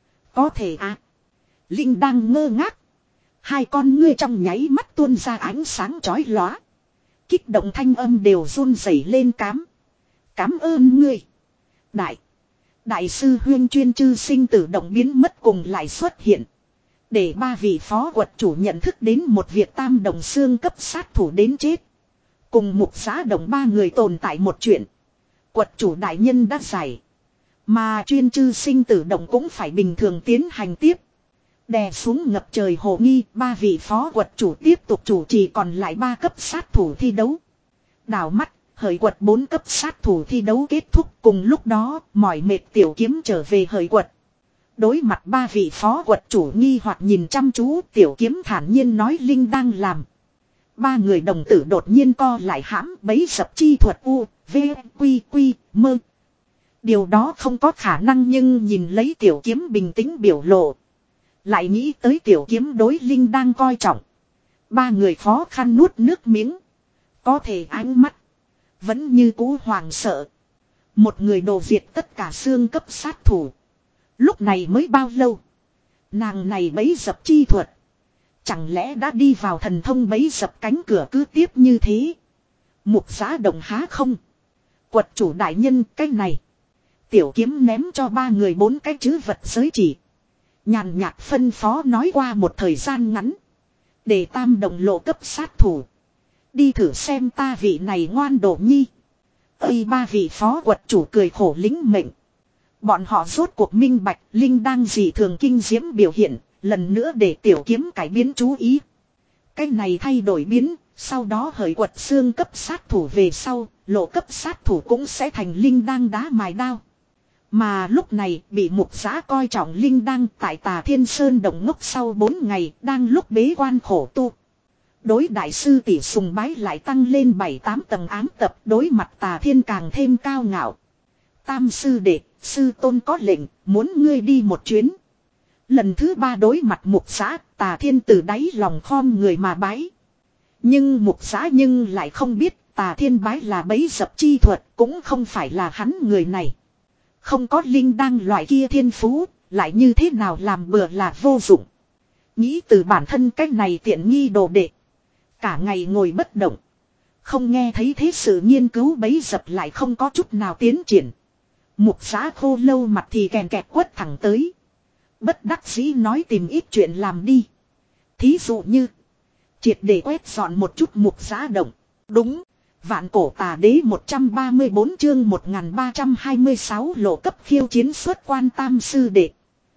Có thể à. Linh Đang ngơ ngác. Hai con ngươi trong nháy mắt tuôn ra ánh sáng chói lóa. Kích động thanh âm đều run rẩy lên cám. Cám ơn ngươi. Đại. Đại sư huyên chuyên chư sinh tử động biến mất cùng lại xuất hiện. Để ba vị phó quật chủ nhận thức đến một việc tam đồng xương cấp sát thủ đến chết. Cùng mục giá đồng ba người tồn tại một chuyện. Quật chủ đại nhân đã giải. Mà chuyên chư sinh tử động cũng phải bình thường tiến hành tiếp. Đè xuống ngập trời hồ nghi, ba vị phó quật chủ tiếp tục chủ trì còn lại ba cấp sát thủ thi đấu. Đảo mắt, hời quật bốn cấp sát thủ thi đấu kết thúc, cùng lúc đó, mỏi mệt tiểu kiếm trở về hời quật. Đối mặt ba vị phó quật chủ nghi hoặc nhìn chăm chú, tiểu kiếm thản nhiên nói Linh đang làm. Ba người đồng tử đột nhiên co lại hãm bấy dập chi thuật u, v, quy, quy, mơ. Điều đó không có khả năng nhưng nhìn lấy tiểu kiếm bình tĩnh biểu lộ. Lại nghĩ tới tiểu kiếm đối Linh đang coi trọng. Ba người khó khăn nuốt nước miếng. Có thể ánh mắt. Vẫn như cũ hoàng sợ. Một người đồ diệt tất cả xương cấp sát thủ. Lúc này mới bao lâu. Nàng này bấy dập chi thuật. Chẳng lẽ đã đi vào thần thông bấy dập cánh cửa cứ tiếp như thế. Mục giá đồng há không. Quật chủ đại nhân cái này. Tiểu kiếm ném cho ba người bốn cái chữ vật giới chỉ. Nhàn nhạt phân phó nói qua một thời gian ngắn. Để tam đồng lộ cấp sát thủ. Đi thử xem ta vị này ngoan đồ nhi. Ây ba vị phó quật chủ cười khổ lính mệnh. Bọn họ rốt cuộc minh bạch Linh đang dị thường kinh diễm biểu hiện. Lần nữa để tiểu kiếm cải biến chú ý. Cái này thay đổi biến. Sau đó hởi quật xương cấp sát thủ về sau. Lộ cấp sát thủ cũng sẽ thành Linh đang đá mài đao. Mà lúc này bị mục giá coi trọng Linh đang tại Tà Thiên Sơn Đồng ngốc sau bốn ngày đang lúc bế quan khổ tu. Đối đại sư tỷ sùng bái lại tăng lên bảy tám tầng ám tập đối mặt Tà Thiên càng thêm cao ngạo. Tam sư đệ, sư tôn có lệnh, muốn ngươi đi một chuyến. Lần thứ ba đối mặt mục giá, Tà Thiên từ đáy lòng khom người mà bái. Nhưng mục giá nhưng lại không biết Tà Thiên bái là bấy dập chi thuật cũng không phải là hắn người này. Không có Linh đang loại kia thiên phú, lại như thế nào làm bừa là vô dụng. Nghĩ từ bản thân cách này tiện nghi đồ đệ. Cả ngày ngồi bất động. Không nghe thấy thế sự nghiên cứu bấy dập lại không có chút nào tiến triển. Mục giá khô lâu mặt thì kèn kẹt quất thẳng tới. Bất đắc dĩ nói tìm ít chuyện làm đi. Thí dụ như. Triệt để quét dọn một chút mục giá động. Đúng. Vạn cổ tà đế một trăm ba mươi bốn chương một nghìn ba trăm hai mươi sáu lộ cấp khiêu chiến xuất quan tam sư đệ.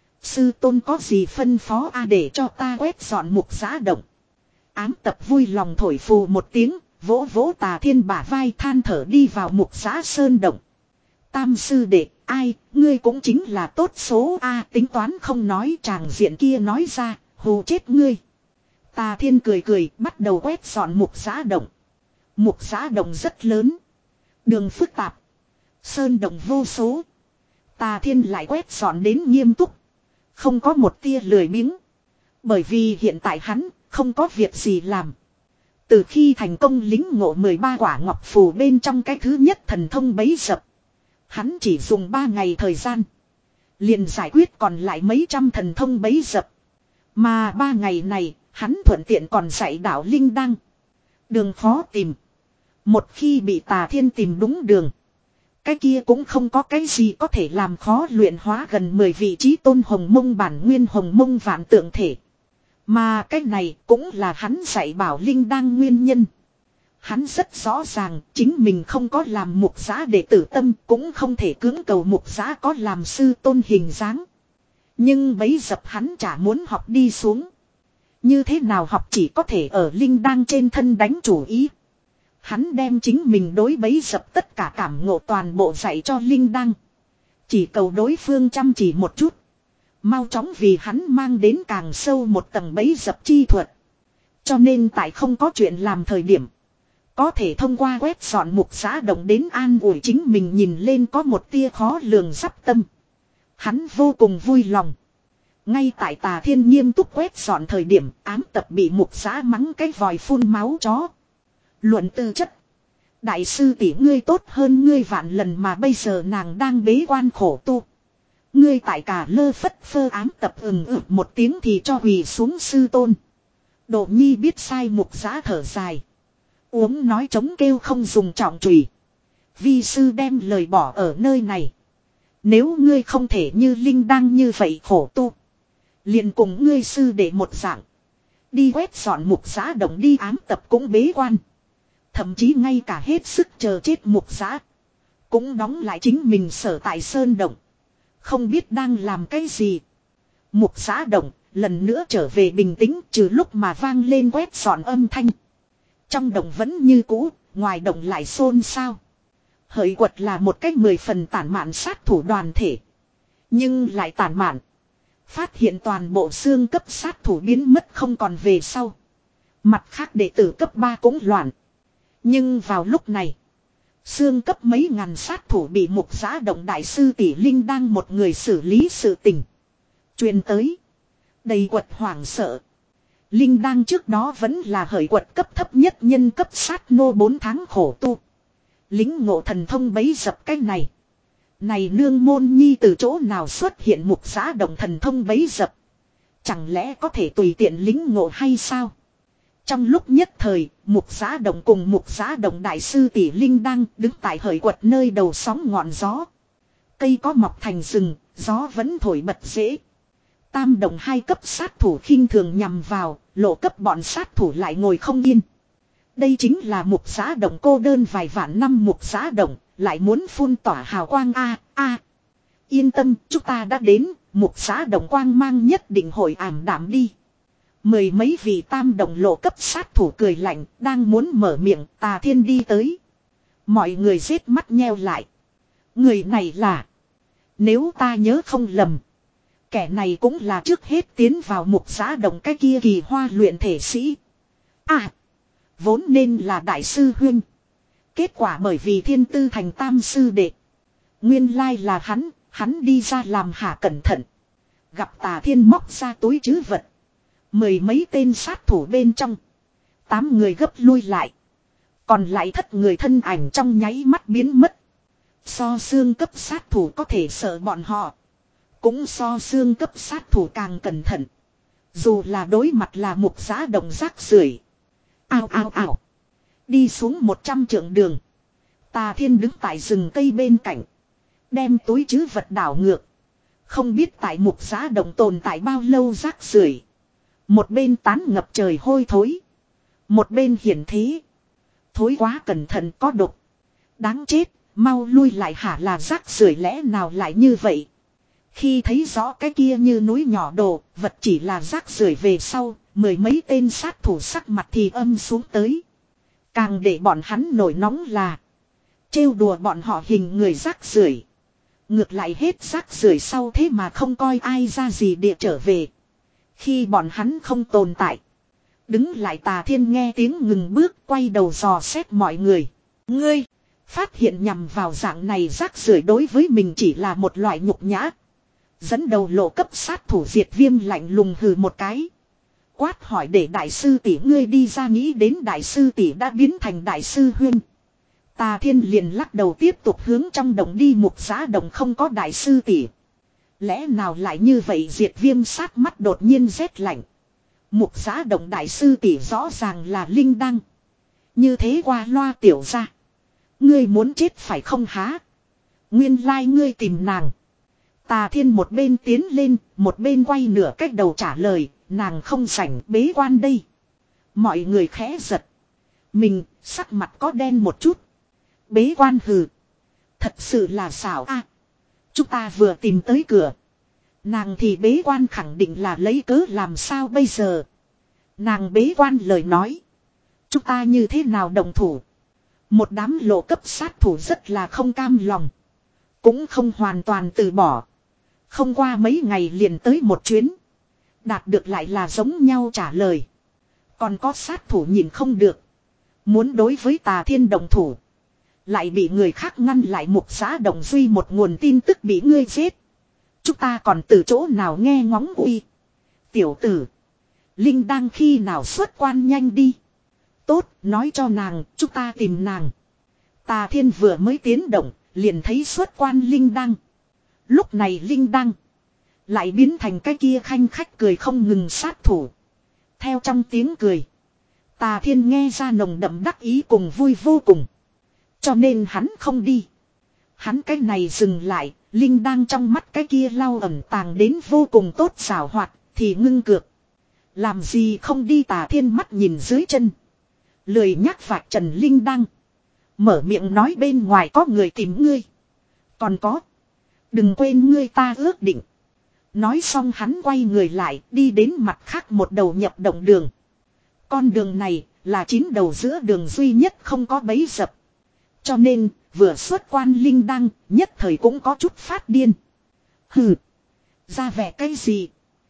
Sư tôn có gì phân phó a để cho ta quét dọn mục giá động. Ám tập vui lòng thổi phù một tiếng, vỗ vỗ Tà Thiên bả vai than thở đi vào mục giá sơn động. Tam sư đệ, ai, ngươi cũng chính là tốt số a tính toán không nói tràng diện kia nói ra, hù chết ngươi. Tà Thiên cười cười, bắt đầu quét dọn mục giá động. Mục giá động rất lớn. Đường phức tạp. Sơn động vô số. Tà Thiên lại quét dọn đến nghiêm túc. Không có một tia lười biếng. Bởi vì hiện tại hắn không có việc gì làm. Từ khi thành công lính ngộ mười ba quả ngọc phù bên trong cái thứ nhất thần thông bấy dập. Hắn chỉ dùng ba ngày thời gian. Liền giải quyết còn lại mấy trăm thần thông bấy dập. Mà ba ngày này hắn thuận tiện còn dạy đạo Linh đăng. Đường khó tìm. Một khi bị Tà Thiên tìm đúng đường. Cái kia cũng không có cái gì có thể làm khó luyện hóa gần mười vị trí tôn hồng mông bản nguyên hồng mông vạn tượng thể. Mà cái này cũng là hắn dạy bảo Linh đăng nguyên nhân. Hắn rất rõ ràng chính mình không có làm mục giá đệ tử tâm cũng không thể cưỡng cầu mục giá có làm sư tôn hình dáng. Nhưng bấy dập hắn chả muốn học đi xuống. Như thế nào học chỉ có thể ở Linh đăng trên thân đánh chủ ý. Hắn đem chính mình đối bấy dập tất cả cảm ngộ toàn bộ dạy cho Linh đăng. Chỉ cầu đối phương chăm chỉ một chút. Mau chóng vì hắn mang đến càng sâu một tầng bấy dập chi thuật. Cho nên tại không có chuyện làm thời điểm. Có thể thông qua quét dọn mục giá động đến an ủi chính mình nhìn lên có một tia khó lường sắp tâm. Hắn vô cùng vui lòng. Ngay tại Tà Thiên nghiêm túc quét dọn thời điểm ám tập bị mục giá mắng cái vòi phun máu chó. Luận tư chất. Đại sư tỷ ngươi tốt hơn ngươi vạn lần mà bây giờ nàng đang bế quan khổ tu. Ngươi tại cả lơ phất phơ ám tập ừng ực một tiếng thì cho quỳ xuống sư tôn. Độ nhi biết sai mục giá thở dài. Uống nói chống kêu không dùng trọng chùy. Vi sư đem lời bỏ ở nơi này. Nếu ngươi không thể như Linh Đăng như vậy khổ tu. Liền cùng ngươi sư để một dạng. Đi quét dọn mục giã động đi ám tập cũng bế quan. Thậm chí ngay cả hết sức chờ chết mục giã. Cũng đóng lại chính mình sở tại sơn động. Không biết đang làm cái gì. Mục giã động lần nữa trở về bình tĩnh trừ lúc mà vang lên quét dọn âm thanh. Trong động vẫn như cũ, ngoài động lại xôn xao. Hợi quật là một cách mười phần tản mạn sát thủ đoàn thể. Nhưng lại tản mạn. Phát hiện toàn bộ xương cấp sát thủ biến mất không còn về sau. Mặt khác đệ tử cấp ba cũng loạn. Nhưng vào lúc này. Xương cấp mấy ngàn sát thủ bị mục giã động đại sư tỷ Linh đang một người xử lý sự tình. Truyền tới. Đầy quật hoảng sợ. Linh đang trước đó vẫn là hởi quật cấp thấp nhất nhân cấp sát nô bốn tháng khổ tu. Lính ngộ thần thông bấy dập cái này. Này nương môn nhi từ chỗ nào xuất hiện mục giã động thần thông bấy dập. Chẳng lẽ có thể tùy tiện lính ngộ hay sao? Trong lúc nhất thời, mục giã động cùng mục giã động đại sư tỷ Linh đang đứng tại hởi quật nơi đầu sóng ngọn gió. Cây có mọc thành rừng, gió vẫn thổi bật dễ. Tam đồng hai cấp sát thủ khinh thường nhằm vào, lộ cấp bọn sát thủ lại ngồi không yên. Đây chính là mục giã động cô đơn vài vạn năm mục giã động, lại muốn phun tỏa hào quang a a. Yên tâm, chúng ta đã đến, mục giã động quang mang nhất định hội ảm đạm đi. Mười mấy vị tam đồng lộ cấp sát thủ cười lạnh, đang muốn mở miệng, Tà Thiên đi tới. Mọi người giết mắt nheo lại. Người này là, nếu ta nhớ không lầm, kẻ này cũng là trước hết tiến vào mục giã động cái kia kỳ hoa luyện thể sĩ. À, vốn nên là đại sư huynh. Kết quả bởi vì thiên tư thành tam sư đệ. Nguyên lai là hắn, hắn đi ra làm hả cẩn thận. Gặp Tà Thiên móc ra túi trữ vật. Mười mấy tên sát thủ bên trong. Tám người gấp lui lại. Còn lại thất người thân ảnh trong nháy mắt biến mất. So xương cấp sát thủ có thể sợ bọn họ. Cũng so xương cấp sát thủ càng cẩn thận. Dù là đối mặt là mục giã động rác rưởi. Ao ao ao. Đi xuống một trăm trượng đường. Tà Thiên đứng tại rừng cây bên cạnh. Đem túi trữ vật đảo ngược. Không biết tại mục giã động tồn tại bao lâu rác rưởi. Một bên tán ngập trời hôi thối. Một bên hiển thế. Thối quá cẩn thận có độc. Đáng chết, mau lui lại hả là rác rưởi lẽ nào lại như vậy. Khi thấy rõ cái kia như núi nhỏ đồ, vật chỉ là rác rưởi về sau, mười mấy tên sát thủ sắc mặt thì âm xuống tới. Càng để bọn hắn nổi nóng là trêu đùa bọn họ hình người rác rưởi. Ngược lại hết rác rưởi sau thế mà không coi ai ra gì địa trở về. Khi bọn hắn không tồn tại. Đứng lại Tà Thiên nghe tiếng ngừng bước quay đầu dò xét mọi người. Ngươi, phát hiện nhằm vào dạng này rác rưởi đối với mình chỉ là một loại nhục nhã. Dẫn đầu lộ cấp sát thủ Diệt Viêm lạnh lùng hừ một cái. Quát hỏi để đại sư tỷ ngươi đi ra nghĩ đến đại sư tỷ đã biến thành đại sư huyên. Tà Thiên liền lắc đầu tiếp tục hướng trong động đi mục giã động không có đại sư tỷ. Lẽ nào lại như vậy Diệt Viêm sát mắt đột nhiên rét lạnh. Mục giã động đại sư tỷ rõ ràng là Linh Đăng. Như thế qua loa tiểu ra. Ngươi muốn chết phải không há? Nguyên lai ngươi tìm nàng. Tà Thiên một bên tiến lên, một bên quay nửa cách đầu trả lời, nàng không rảnh bế quan đây. Mọi người khẽ giật. Mình, sắc mặt có đen một chút. Bế quan hừ. Thật sự là xảo a. Chúng ta vừa tìm tới cửa. Nàng thì bế quan khẳng định là lấy cớ làm sao bây giờ. Nàng bế quan lời nói. Chúng ta như thế nào đồng thủ. Một đám lộ cấp sát thủ rất là không cam lòng. Cũng không hoàn toàn từ bỏ. Không qua mấy ngày liền tới một chuyến. Đạt được lại là giống nhau trả lời. Còn có sát thủ nhìn không được. Muốn đối với Tà Thiên đồng thủ. Lại bị người khác ngăn lại mục giã đồng duy một nguồn tin tức bị ngươi giết. Chúng ta còn từ chỗ nào nghe ngóng uy. Tiểu tử. Linh đang khi nào xuất quan nhanh đi. Tốt, nói cho nàng, chúng ta tìm nàng. Tà Thiên vừa mới tiến động, liền thấy xuất quan Linh đang. Lúc này Linh đang lại biến thành cái kia khanh khách cười không ngừng sát thủ. Theo trong tiếng cười, Tà Thiên nghe ra nồng đậm đắc ý cùng vui vô cùng. Cho nên hắn không đi. Hắn cái này dừng lại, Linh đang trong mắt cái kia lau ẩn tàng đến vô cùng tốt xảo hoạt, thì ngưng cược. Làm gì không đi. Tà Thiên mắt nhìn dưới chân. Lười nhắc vạch trần Linh đang. Mở miệng nói bên ngoài có người tìm ngươi. Còn có. Đừng quên ngươi ta ước định. Nói xong hắn quay người lại đi đến mặt khác một đầu nhập động đường. Con đường này là chín đầu giữa đường duy nhất không có bẫy dập. Cho nên vừa xuất quan Linh đăng nhất thời cũng có chút phát điên. Hừ. Ra vẻ cái gì?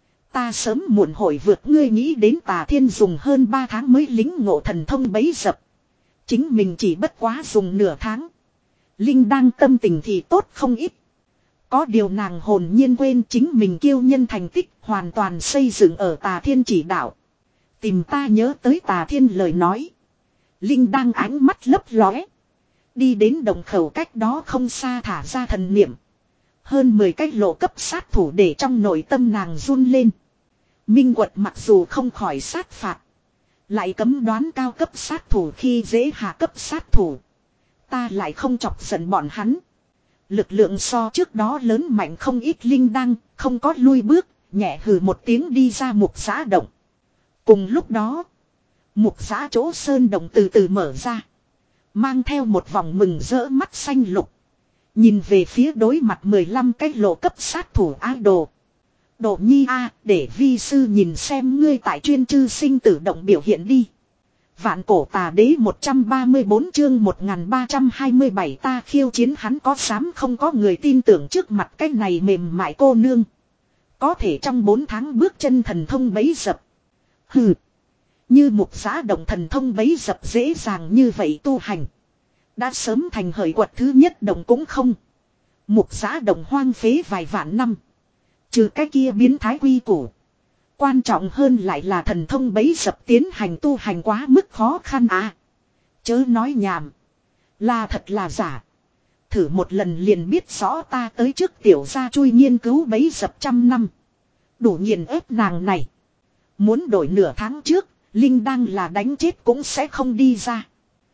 Ta sớm muộn hội vượt ngươi nghĩ đến. Tà Thiên dùng hơn ba tháng mới lính ngộ thần thông bẫy dập. Chính mình chỉ bất quá dùng nửa tháng. Linh đăng tâm tình thì tốt không ít. Có điều nàng hồn nhiên quên chính mình kiêu nhân thành tích hoàn toàn xây dựng ở Tà Thiên chỉ đạo. Tìm ta nhớ tới Tà Thiên lời nói. Linh đang ánh mắt lấp lóe. Đi đến đồng khẩu cách đó không xa thả ra thần niệm. Hơn mười cái lộ cấp sát thủ để trong nội tâm nàng run lên. Minh Quật mặc dù không khỏi sát phạt. Lại cấm đoán cao cấp sát thủ khi dễ hạ cấp sát thủ. Ta lại không chọc giận bọn hắn. Lực lượng so trước đó lớn mạnh không ít. Linh đăng không có lui bước, nhẹ hừ một tiếng đi ra mục giã động. Cùng lúc đó, mục giã chỗ sơn động từ từ mở ra. Mang theo một vòng mừng rỡ mắt xanh lục. Nhìn về phía đối mặt mười lăm cái lộ cấp sát thủ idol. Độ nhi a, để vi sư nhìn xem ngươi tại chuyên chư sinh tử động biểu hiện đi. Vạn cổ tà đế một trăm ba mươi bốn chương một nghìn ba trăm hai mươi bảy. Ta khiêu chiến hắn có dám không có người tin tưởng trước mặt cái này mềm mại cô nương. Có thể trong bốn tháng bước chân thần thông bấy dập. Hừ. Như mục giã động thần thông bấy dập dễ dàng như vậy tu hành. Đã sớm thành hời quật thứ nhất động cũng không. Mục giã động hoang phế vài vạn năm. Trừ cái kia biến thái quy củ. Quan trọng hơn lại là thần thông bấy dập tiến hành tu hành quá mức khó khăn à. Chớ nói nhảm. Là thật là giả. Thử một lần liền biết rõ. Ta tới trước tiểu gia chui nghiên cứu bấy dập trăm năm. Đủ nghiền ép nàng này. Muốn đổi nửa tháng trước. Linh đang là đánh chết cũng sẽ không đi ra.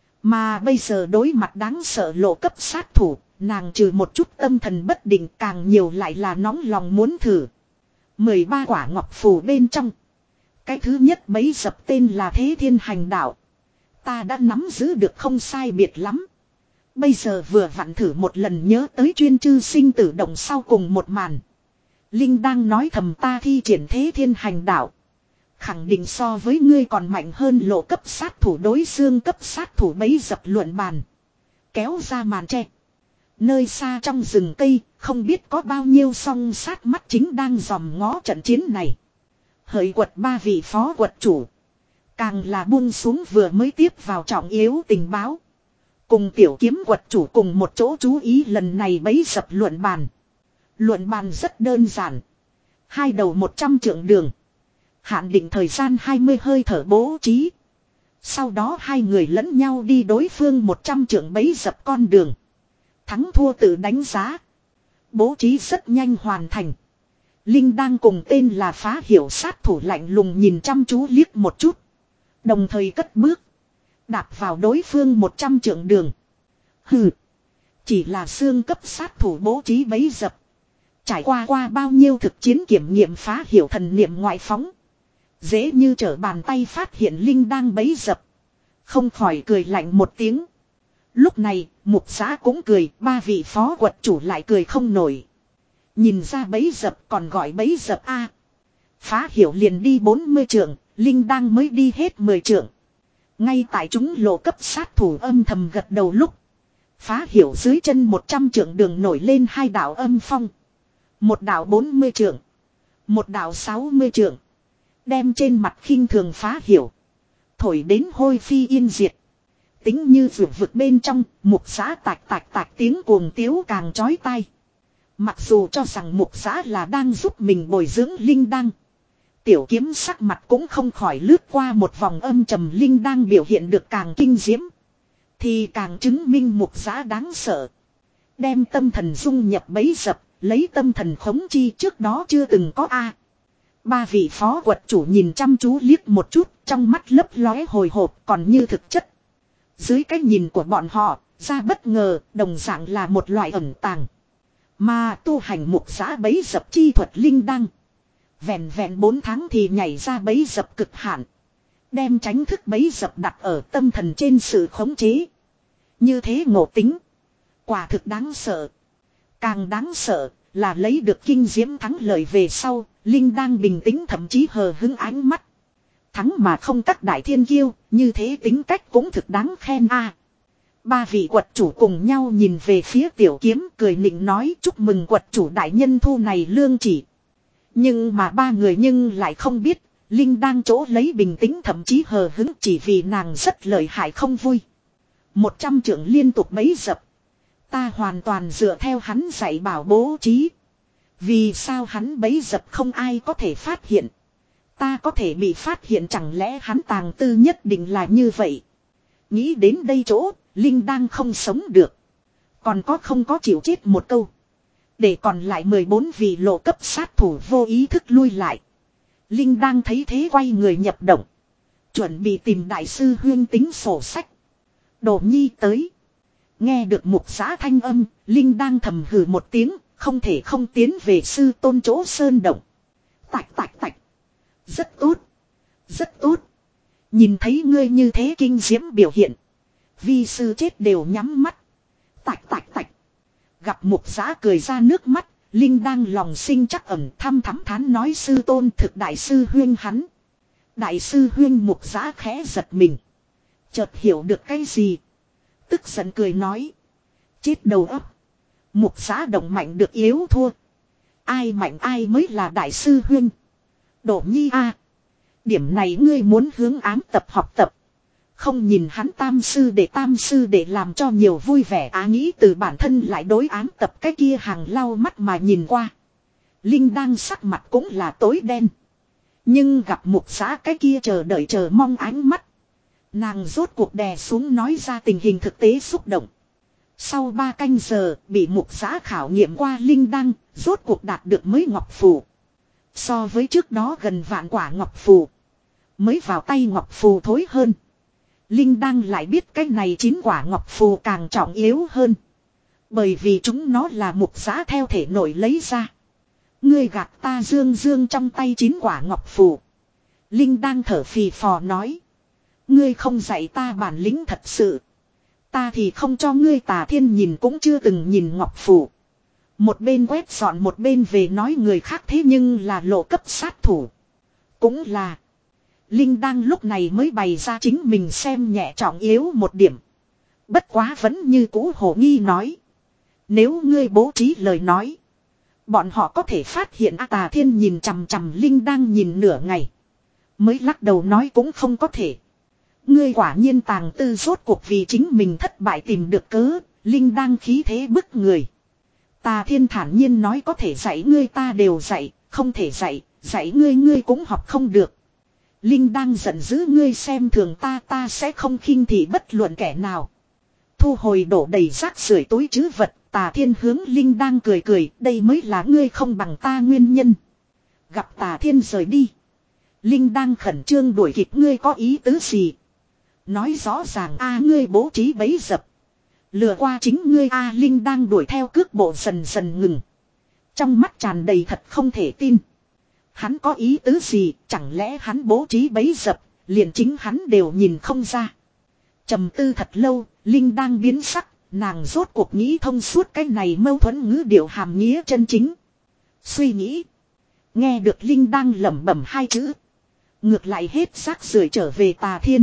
Mà bây giờ đối mặt đáng sợ lộ cấp sát thủ. Nàng trừ một chút tâm thần bất định càng nhiều lại là nóng lòng muốn thử. mười ba quả ngọc phù bên trong. Cái thứ nhất bấy dập tên là Thế Thiên Hành Đạo. Ta đã nắm giữ được không sai biệt lắm. Bây giờ vừa vặn thử một lần nhớ tới chuyên chư sinh tử động sau cùng một màn. Linh đang nói thầm ta thi triển Thế Thiên Hành Đạo. Khẳng định so với ngươi còn mạnh hơn lộ cấp sát thủ đối xương cấp sát thủ bấy dập luận bàn. Kéo ra màn tre. Nơi xa trong rừng cây, không biết có bao nhiêu song sát mắt chính đang dòm ngó trận chiến này. Hỡi quật ba vị phó quật chủ. Càng là buông xuống vừa mới tiếp vào trọng yếu tình báo. Cùng tiểu kiếm quật chủ cùng một chỗ chú ý lần này bấy dập luận bàn. Luận bàn rất đơn giản. Hai đầu một trăm trượng đường. Hạn định thời gian hai mươi hơi thở bố trí. Sau đó hai người lẫn nhau đi đối phương một trăm trượng bấy dập con đường. Thắng thua tự đánh giá. Bố trí rất nhanh hoàn thành. Linh đang cùng tên là Phá Hiểu sát thủ lạnh lùng nhìn chăm chú liếc một chút. Đồng thời cất bước. Đạp vào đối phương một trăm trượng đường. Hừ. Chỉ là xương cấp sát thủ bố trí bấy dập. Trải qua qua bao nhiêu thực chiến kiểm nghiệm Phá Hiểu thần niệm ngoại phóng. Dễ như trở bàn tay phát hiện Linh đang bấy dập. Không khỏi cười lạnh một tiếng. Lúc này, mục giã cũng cười, ba vị phó quật chủ lại cười không nổi. Nhìn ra bấy dập còn gọi bấy dập a. Phá Hiểu liền đi bốn mươi trượng, Linh đang mới đi hết mười trượng. Ngay tại chúng lộ cấp sát thủ âm thầm gật đầu lúc. Phá Hiểu dưới chân một trăm trượng đường nổi lên hai đạo âm phong. Một đạo bốn mươi trượng. Một đạo sáu mươi trượng. Đem trên mặt khinh thường Phá Hiểu. Thổi đến hôi phi yên diệt. Tính như vượt vực bên trong, mục giã tạch tạch tạch tiếng cuồng tiếu càng chói tai. Mặc dù cho rằng mục giã là đang giúp mình bồi dưỡng Linh đăng. Tiểu kiếm sắc mặt cũng không khỏi lướt qua một vòng âm trầm. Linh đăng biểu hiện được càng kinh diễm. Thì càng chứng minh mục giã đáng sợ. Đem tâm thần dung nhập bấy dập, lấy tâm thần khống chi trước đó chưa từng có a. Ba vị phó quật chủ nhìn chăm chú liếc một chút, trong mắt lấp lóe hồi hộp còn như thực chất. Dưới cái nhìn của bọn họ, ra bất ngờ, đồng dạng là một loại ẩn tàng. Mà tu hành mục giã bấy dập chi thuật linh đăng. Vẹn vẹn bốn tháng thì nhảy ra bấy dập cực hạn. Đem tránh thức bấy dập đặt ở tâm thần trên sự khống chế. Như thế ngộ tính. Quả thực đáng sợ. Càng đáng sợ là lấy được kinh diễm thắng lợi về sau, linh đang bình tĩnh thậm chí hờ hững ánh mắt. Thắng mà không các đại thiên kiêu, như thế tính cách cũng thực đáng khen a. Ba vị quật chủ cùng nhau nhìn về phía tiểu kiếm cười nịnh nói chúc mừng quật chủ đại nhân thu này lương chỉ. Nhưng mà ba người nhưng lại không biết, Linh đang chỗ lấy bình tĩnh thậm chí hờ hững chỉ vì nàng rất lợi hại không vui. Một trăm trưởng liên tục bấy dập. Ta hoàn toàn dựa theo hắn dạy bảo bố trí. Vì sao hắn bấy dập không ai có thể phát hiện. Ta có thể bị phát hiện chẳng lẽ hắn tàng tư nhất định là như vậy. Nghĩ đến đây chỗ, Linh đang không sống được. Còn có không có chịu chết một câu. Để còn lại mười bốn vị lộ cấp sát thủ vô ý thức lui lại. Linh đang thấy thế quay người nhập động. Chuẩn bị tìm đại sư huyên tính sổ sách. Đồ nhi tới. Nghe được mục giã thanh âm, Linh đang thầm hừ một tiếng, không thể không tiến về sư tôn chỗ sơn động. Tạch tạch tạch. Rất tốt. Rất tốt. Nhìn thấy ngươi như thế kinh diễm biểu hiện. Vi sư chết đều nhắm mắt. Tạch tạch tạch. Gặp mục giã cười ra nước mắt, Linh đang lòng sinh chắc ẩn thăm thắm thán nói sư tôn thực đại sư huyên hắn. Đại sư huyên mục giã khẽ giật mình. Chợt hiểu được cái gì. Tức giận cười nói. Chết đầu óc. Mục giã động mạnh được yếu thua. Ai mạnh ai mới là đại sư huyên. Đổ nhi a, điểm này ngươi muốn hướng ám tập học tập. Không nhìn hắn tam sư để tam sư để làm cho nhiều vui vẻ á nghĩ từ bản thân lại đối ám tập cái kia hàng lau mắt mà nhìn qua. Linh đang sắc mặt cũng là tối đen. Nhưng gặp mục giã cái kia chờ đợi chờ mong ánh mắt. Nàng rốt cuộc đè xuống nói ra tình hình thực tế xúc động. Sau ba canh giờ bị mục giã khảo nghiệm qua Linh đăng, rốt cuộc đạt được mới ngọc phù. So với trước đó gần vạn quả ngọc phù. Mới vào tay ngọc phù thối hơn. Linh đăng lại biết cái này chín quả ngọc phù càng trọng yếu hơn. Bởi vì chúng nó là mục giã theo thể nội lấy ra. Ngươi gạt ta dương dương trong tay chín quả ngọc phù. Linh đang thở phì phò nói. Ngươi không dạy ta bản lĩnh thật sự. Ta thì không cho ngươi Tà Thiên nhìn cũng chưa từng nhìn ngọc phù. Một bên quét dọn một bên về nói người khác thế nhưng là lộ cấp sát thủ. Cũng là. Linh đang lúc này mới bày ra chính mình xem nhẹ trọng yếu một điểm. Bất quá vẫn như cũ hồ nghi nói. Nếu ngươi bố trí lời nói. Bọn họ có thể phát hiện A Tà Thiên nhìn chằm chằm Linh đang nhìn nửa ngày. Mới lắc đầu nói cũng không có thể. Ngươi quả nhiên tàng tư rốt cuộc vì chính mình thất bại tìm được cớ. Linh đang khí thế bức người. Tà Thiên thản nhiên nói có thể dạy ngươi ta đều dạy. Không thể dạy, dạy ngươi ngươi cũng học không được. Linh đang giận dữ ngươi xem thường ta ta sẽ không khinh thị bất luận kẻ nào. Thu hồi đổ đầy rác rưởi túi trữ vật, Tà Thiên hướng Linh đang cười cười, đây mới là ngươi không bằng ta nguyên nhân. Gặp Tà Thiên rời đi. Linh đang khẩn trương đuổi kịp ngươi có ý tứ gì. Nói rõ ràng a ngươi bố trí bấy dập. Lừa qua chính ngươi a Linh đang đuổi theo cước bộ dần dần ngừng. Trong mắt tràn đầy thật không thể tin. Hắn có ý tứ gì, chẳng lẽ hắn bố trí bấy dập, liền chính hắn đều nhìn không ra. Trầm tư thật lâu, Linh đang biến sắc, nàng rốt cuộc nghĩ thông suốt cái này mâu thuẫn ngữ điệu hàm nghĩa chân chính. Suy nghĩ. Nghe được Linh đang lẩm bẩm hai chữ. Ngược lại hết xác rưởi trở về Tà Thiên.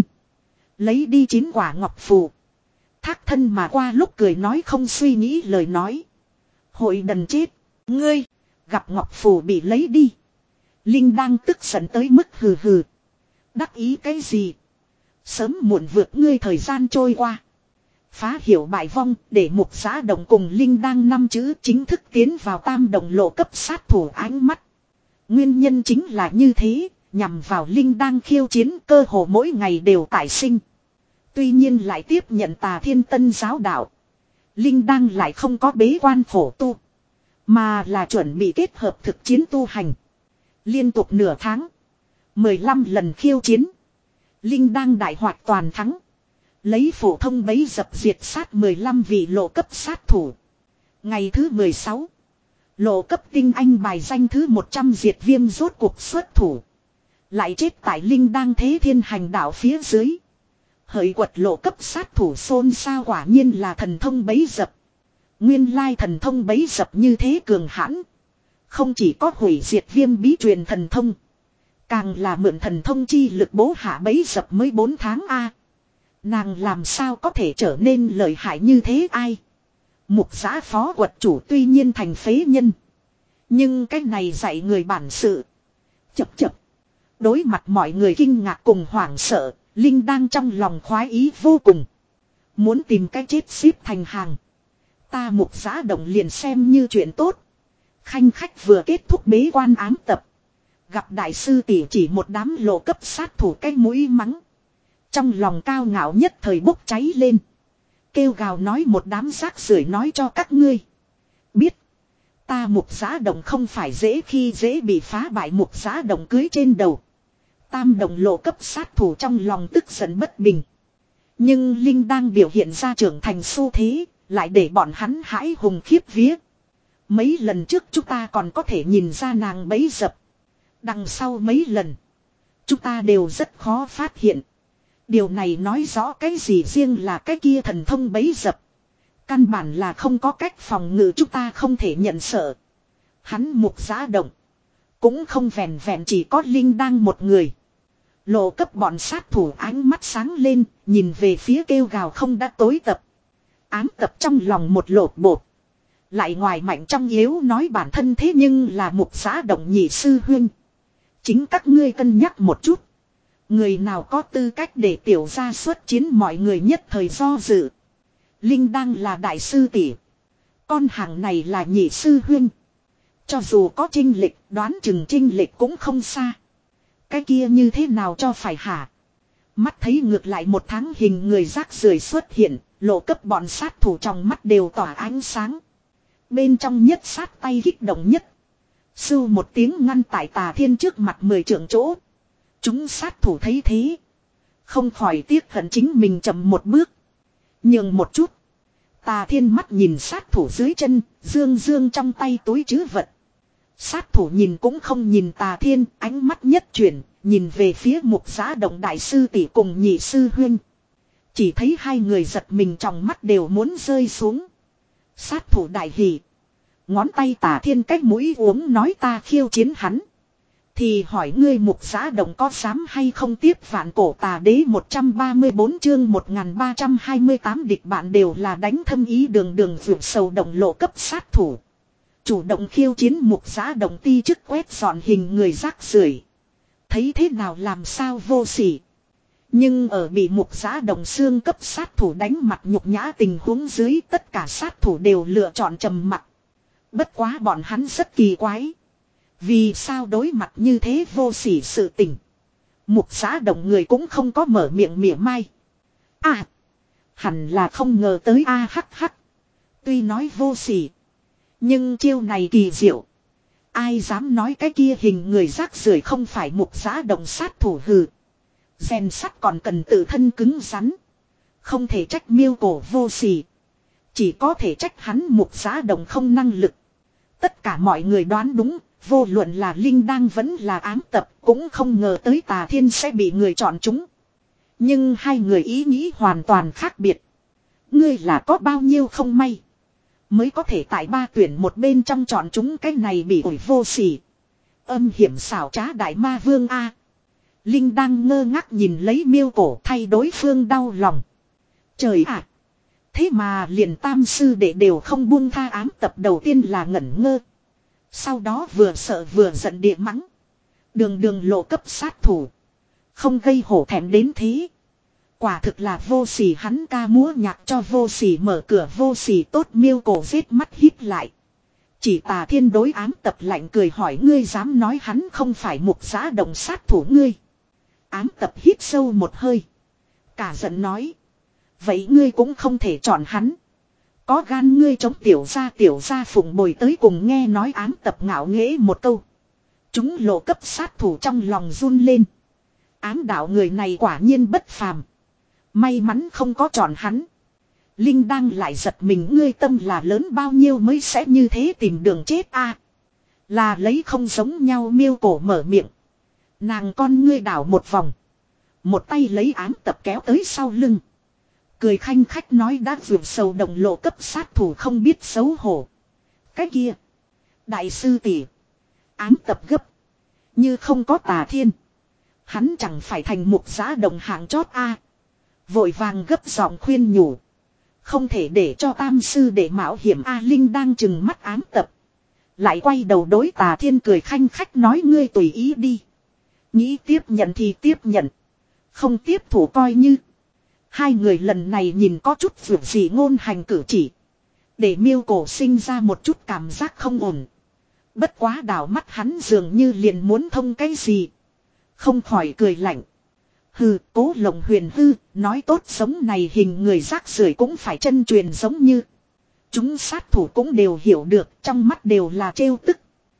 Lấy đi chín quả ngọc phù. Thác thân mà qua lúc cười nói không suy nghĩ lời nói. Hội đần chết, ngươi, gặp ngọc phù bị lấy đi. Linh đang tức giận tới mức hừ hừ. Đắc ý cái gì? Sớm muộn vượt ngươi thời gian trôi qua. Phá hiểu bại vong để mục giã đồng cùng Linh đang năm chữ chính thức tiến vào tam đồng lộ cấp sát thủ ánh mắt. Nguyên nhân chính là như thế, nhằm vào Linh đang khiêu chiến cơ hồ mỗi ngày đều tái sinh. Tuy nhiên lại tiếp nhận Tà Thiên tân giáo đạo. Linh đang lại không có bế quan khổ tu. Mà là chuẩn bị kết hợp thực chiến tu hành. Liên tục nửa tháng. mười lăm lần khiêu chiến. Linh đang đại hoạt toàn thắng. Lấy phổ thông bấy dập diệt sát mười lăm vị lộ cấp sát thủ. Ngày thứ mười sáu. Lộ cấp tinh anh bài danh thứ một trăm diệt viêm rốt cuộc xuất thủ. Lại chết tại Linh đang thế thiên hành đạo phía dưới. Hỡi quật lộ cấp sát thủ xôn xao, quả nhiên là thần thông bấy dập. Nguyên lai thần thông bấy dập như thế cường hãn. Không chỉ có hủy diệt viêm bí truyền thần thông. Càng là mượn thần thông chi lực bố hạ bấy dập mới bốn tháng a. Nàng làm sao có thể trở nên lợi hại như thế ai? Mục giã phó quật chủ tuy nhiên thành phế nhân. Nhưng cái này dạy người bản sự. Chập chập. Đối mặt mọi người kinh ngạc cùng hoảng sợ, Linh đang trong lòng khoái ý vô cùng. Muốn tìm cái chết xếp thành hàng. Ta mục giã động liền xem như chuyện tốt. Khanh khách vừa kết thúc bế quan ám tập. Gặp đại sư tỷ chỉ một đám lộ cấp sát thủ cái mũi mắng. Trong lòng cao ngạo nhất thời bốc cháy lên. Kêu gào nói một đám rác rưởi nói cho các ngươi. Biết. Ta mục giã động không phải dễ khi dễ bị phá bại, mục giã động cưới trên đầu. Tam đồng lộ cấp sát thủ trong lòng tức giận bất bình. Nhưng Linh đang biểu hiện ra trưởng thành xu thế. Lại để bọn hắn hãi hùng khiếp vía. Mấy lần trước chúng ta còn có thể nhìn ra nàng bấy dập. Đằng sau mấy lần. Chúng ta đều rất khó phát hiện. Điều này nói rõ cái gì riêng là cái kia thần thông bấy dập. Căn bản là không có cách phòng ngự, chúng ta không thể nhận sợ. Hắn mục giã động. Cũng không vẹn vẹn chỉ có Linh đang một người. Lộ cấp bọn sát thủ ánh mắt sáng lên. Nhìn về phía kêu gào không đã tối tập. Ám tập trong lòng một lột bột. Lại ngoài mạnh trong yếu nói bản thân thế nhưng là mục giã động nhị sư huynh. Chính các ngươi cân nhắc một chút. Người nào có tư cách để tiểu gia xuất chiến, mọi người nhất thời do dự. Linh đang là đại sư tỷ. Con hàng này là nhị sư huynh. Cho dù có chênh lệch, đoán chừng chênh lệch cũng không xa. Cái kia như thế nào cho phải hả? Mắt thấy ngược lại một tháng hình người rác rưởi xuất hiện, lộ cấp bọn sát thủ trong mắt đều tỏa ánh sáng. Bên trong nhất sát tay kích động nhất. Sưu một tiếng ngăn tại Tà Thiên trước mặt mười trượng chỗ. Chúng sát thủ thấy thế. Không khỏi tiếc hận chính mình chậm một bước. Nhường một chút. Tà Thiên mắt nhìn sát thủ dưới chân, dương dương trong tay túi trữ vật. Sát thủ nhìn cũng không nhìn Tà Thiên, ánh mắt nhất chuyển, nhìn về phía mục giã động đại sư tỷ cùng nhị sư huynh. Chỉ thấy hai người giật mình, trong mắt đều muốn rơi xuống. Sát thủ đại hỉ. Ngón tay Tà Thiên cách mũi uống nói ta khiêu chiến hắn. Thì hỏi ngươi mục giã động có dám hay không tiếp vạn cổ tà đế một trăm ba mươi bốn chương một nghìn ba trăm hai mươi tám địch bạn đều là đánh thâm ý đường đường vượt sầu động lộ cấp sát thủ. Chủ động khiêu chiến mục giã động ti chức quét dọn hình người rác rưởi. Thấy thế nào làm sao vô sỉ. Nhưng ở bị mục giã động xương cấp sát thủ đánh mặt nhục nhã tình huống dưới, tất cả sát thủ đều lựa chọn trầm mặc. Bất quá bọn hắn rất kỳ quái. Vì sao đối mặt như thế vô sỉ sự tình, mục giã động người cũng không có mở miệng mỉa mai. À, hẳn là không ngờ tới a hắc hắc. Tuy nói vô sỉ, nhưng chiêu này kỳ diệu. Ai dám nói cái kia hình người rác rưởi không phải mục giã động sát thủ hừ. Rèn sắt còn cần tự thân cứng rắn. Không thể trách miêu cổ vô sỉ. Chỉ có thể trách hắn mục giã động không năng lực. Tất cả mọi người đoán đúng. Vô luận là Linh đang vẫn là ám tập, cũng không ngờ tới Tà Thiên sẽ bị người chọn chúng. Nhưng hai người ý nghĩ hoàn toàn khác biệt. Ngươi là có bao nhiêu không may mới có thể tại ba tuyển một bên trong chọn chúng cái này bị ổi vô sỉ, âm hiểm xảo trá đại ma vương a. Linh đang ngơ ngác nhìn lấy miêu cổ, thay đối phương đau lòng. Trời ạ! Thế mà liền tam sư đệ đều không buông tha. Ám tập đầu tiên là ngẩn ngơ. Sau đó vừa sợ vừa giận địa mắng. Đường đường lộ cấp sát thủ. Không gây hổ thẹn đến thế. Quả thực là vô sỉ, hắn ca múa nhạc cho vô sỉ mở cửa vô sỉ tốt. Miêu cổ giết mắt híp lại. Chỉ Tà Thiên đối ám tập lạnh cười hỏi ngươi dám nói hắn không phải mục giã động sát thủ ngươi. Ám tập hít sâu một hơi. Cả giận nói. Vậy ngươi cũng không thể chọn hắn. Có gan ngươi chống tiểu gia tiểu gia phụng bồi tới cùng nghe nói. Ám tập ngạo nghễ một câu. Chúng lộ cấp sát thủ trong lòng run lên. Ám đạo người này quả nhiên bất phàm. May mắn không có chọn hắn. Linh đang lại giật mình, ngươi tâm là lớn bao nhiêu mới sẽ như thế tìm đường chết a? À, là lấy không giống nhau. Miêu cổ mở miệng. Nàng con ngươi đảo một vòng. Một tay lấy ám tập kéo tới sau lưng. Cười khanh khách nói, đã vượt sầu động lộ cấp sát thủ không biết xấu hổ. Cái kia. Đại sư tỷ. Ám tập gấp. Như không có Tà Thiên. Hắn chẳng phải thành mục giã đồng hạng chót a. À, vội vàng gấp giọng khuyên nhủ. Không thể để cho tam sư để mạo hiểm A. Linh đang chừng mắt ám tập. Lại quay đầu đối Tà Thiên cười khanh khách nói, ngươi tùy ý đi. Nghĩ tiếp nhận thì tiếp nhận. Không tiếp thủ coi như. Hai người lần này nhìn có chút vượt gì ngôn hành cử chỉ. Để Miêu cổ sinh ra một chút cảm giác không ổn. Bất quá đảo mắt hắn dường như liền muốn thông cái gì. Không khỏi cười lạnh. Hừ, Cố Lộng Huyền hư, nói tốt sống này hình người rác rưởi cũng phải chân truyền giống như. Chúng sát thủ cũng đều hiểu được, trong mắt đều là trêu tức.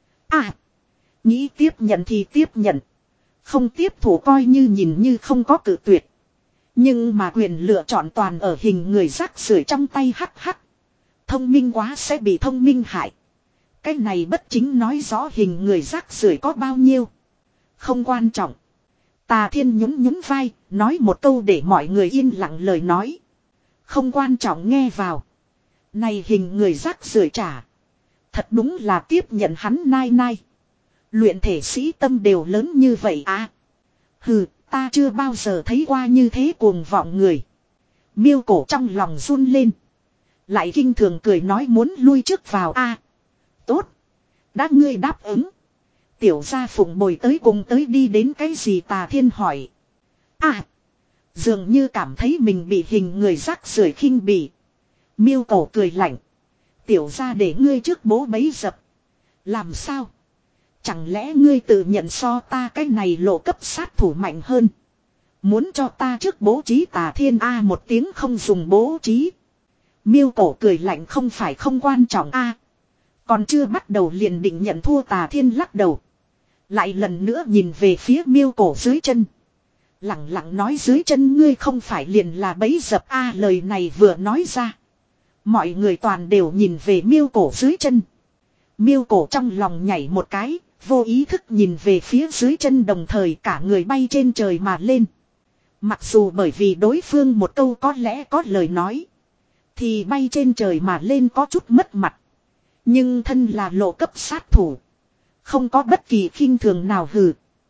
À, nghĩ tiếp nhận thì tiếp nhận. Không tiếp thủ coi như nhìn như không có cự tuyệt. Nhưng mà quyền lựa chọn toàn ở hình người rác rưởi trong tay, hắc hắc. Thông minh quá sẽ bị thông minh hại. Cái này bất chính nói rõ hình người rác rưởi có bao nhiêu. Không quan trọng. Tà Thiên nhún nhún vai, nói một câu để mọi người yên lặng lời nói. Không quan trọng nghe vào. Này hình người rác rưởi trả. Thật đúng là tiếp nhận hắn nai nai. Luyện thể sĩ tâm đều lớn như vậy à. Hừ, ta chưa bao giờ thấy qua như thế cuồng vọng người. Miêu cổ trong lòng run lên. Lại kinh thường cười nói, muốn lui trước vào a. À, tốt. Đã ngươi đáp ứng. Tiểu gia phụng bồi tới cùng tới đi đến cái gì? Tà Thiên hỏi. À, dường như cảm thấy mình bị hình người rác rưởi khinh bỉ. Miêu cổ cười lạnh. Tiểu gia để ngươi trước bố bấy dập. Làm sao? Chẳng lẽ ngươi tự nhận so ta cái này lộ cấp sát thủ mạnh hơn? Muốn cho ta trước bố trí? Tà Thiên a một tiếng không dùng bố trí. Miêu cổ cười lạnh, không phải không quan trọng a. Còn chưa bắt đầu liền định nhận thua. Tà Thiên lắc đầu. Lại lần nữa nhìn về phía miêu cổ dưới chân. Lặng lặng nói, dưới chân ngươi không phải liền là bẫy dập a. Lời này vừa nói ra. Mọi người toàn đều nhìn về miêu cổ dưới chân. Miêu cổ trong lòng nhảy một cái, vô ý thức nhìn về phía dưới chân, đồng thời cả người bay trên trời mà lên. Mặc dù bởi vì đối phương một câu có lẽ có lời nói, thì bay trên trời mà lên có chút mất mặt. Nhưng thân là lộ cấp sát thủ, không có bất kỳ khinh thường nào. Hừ,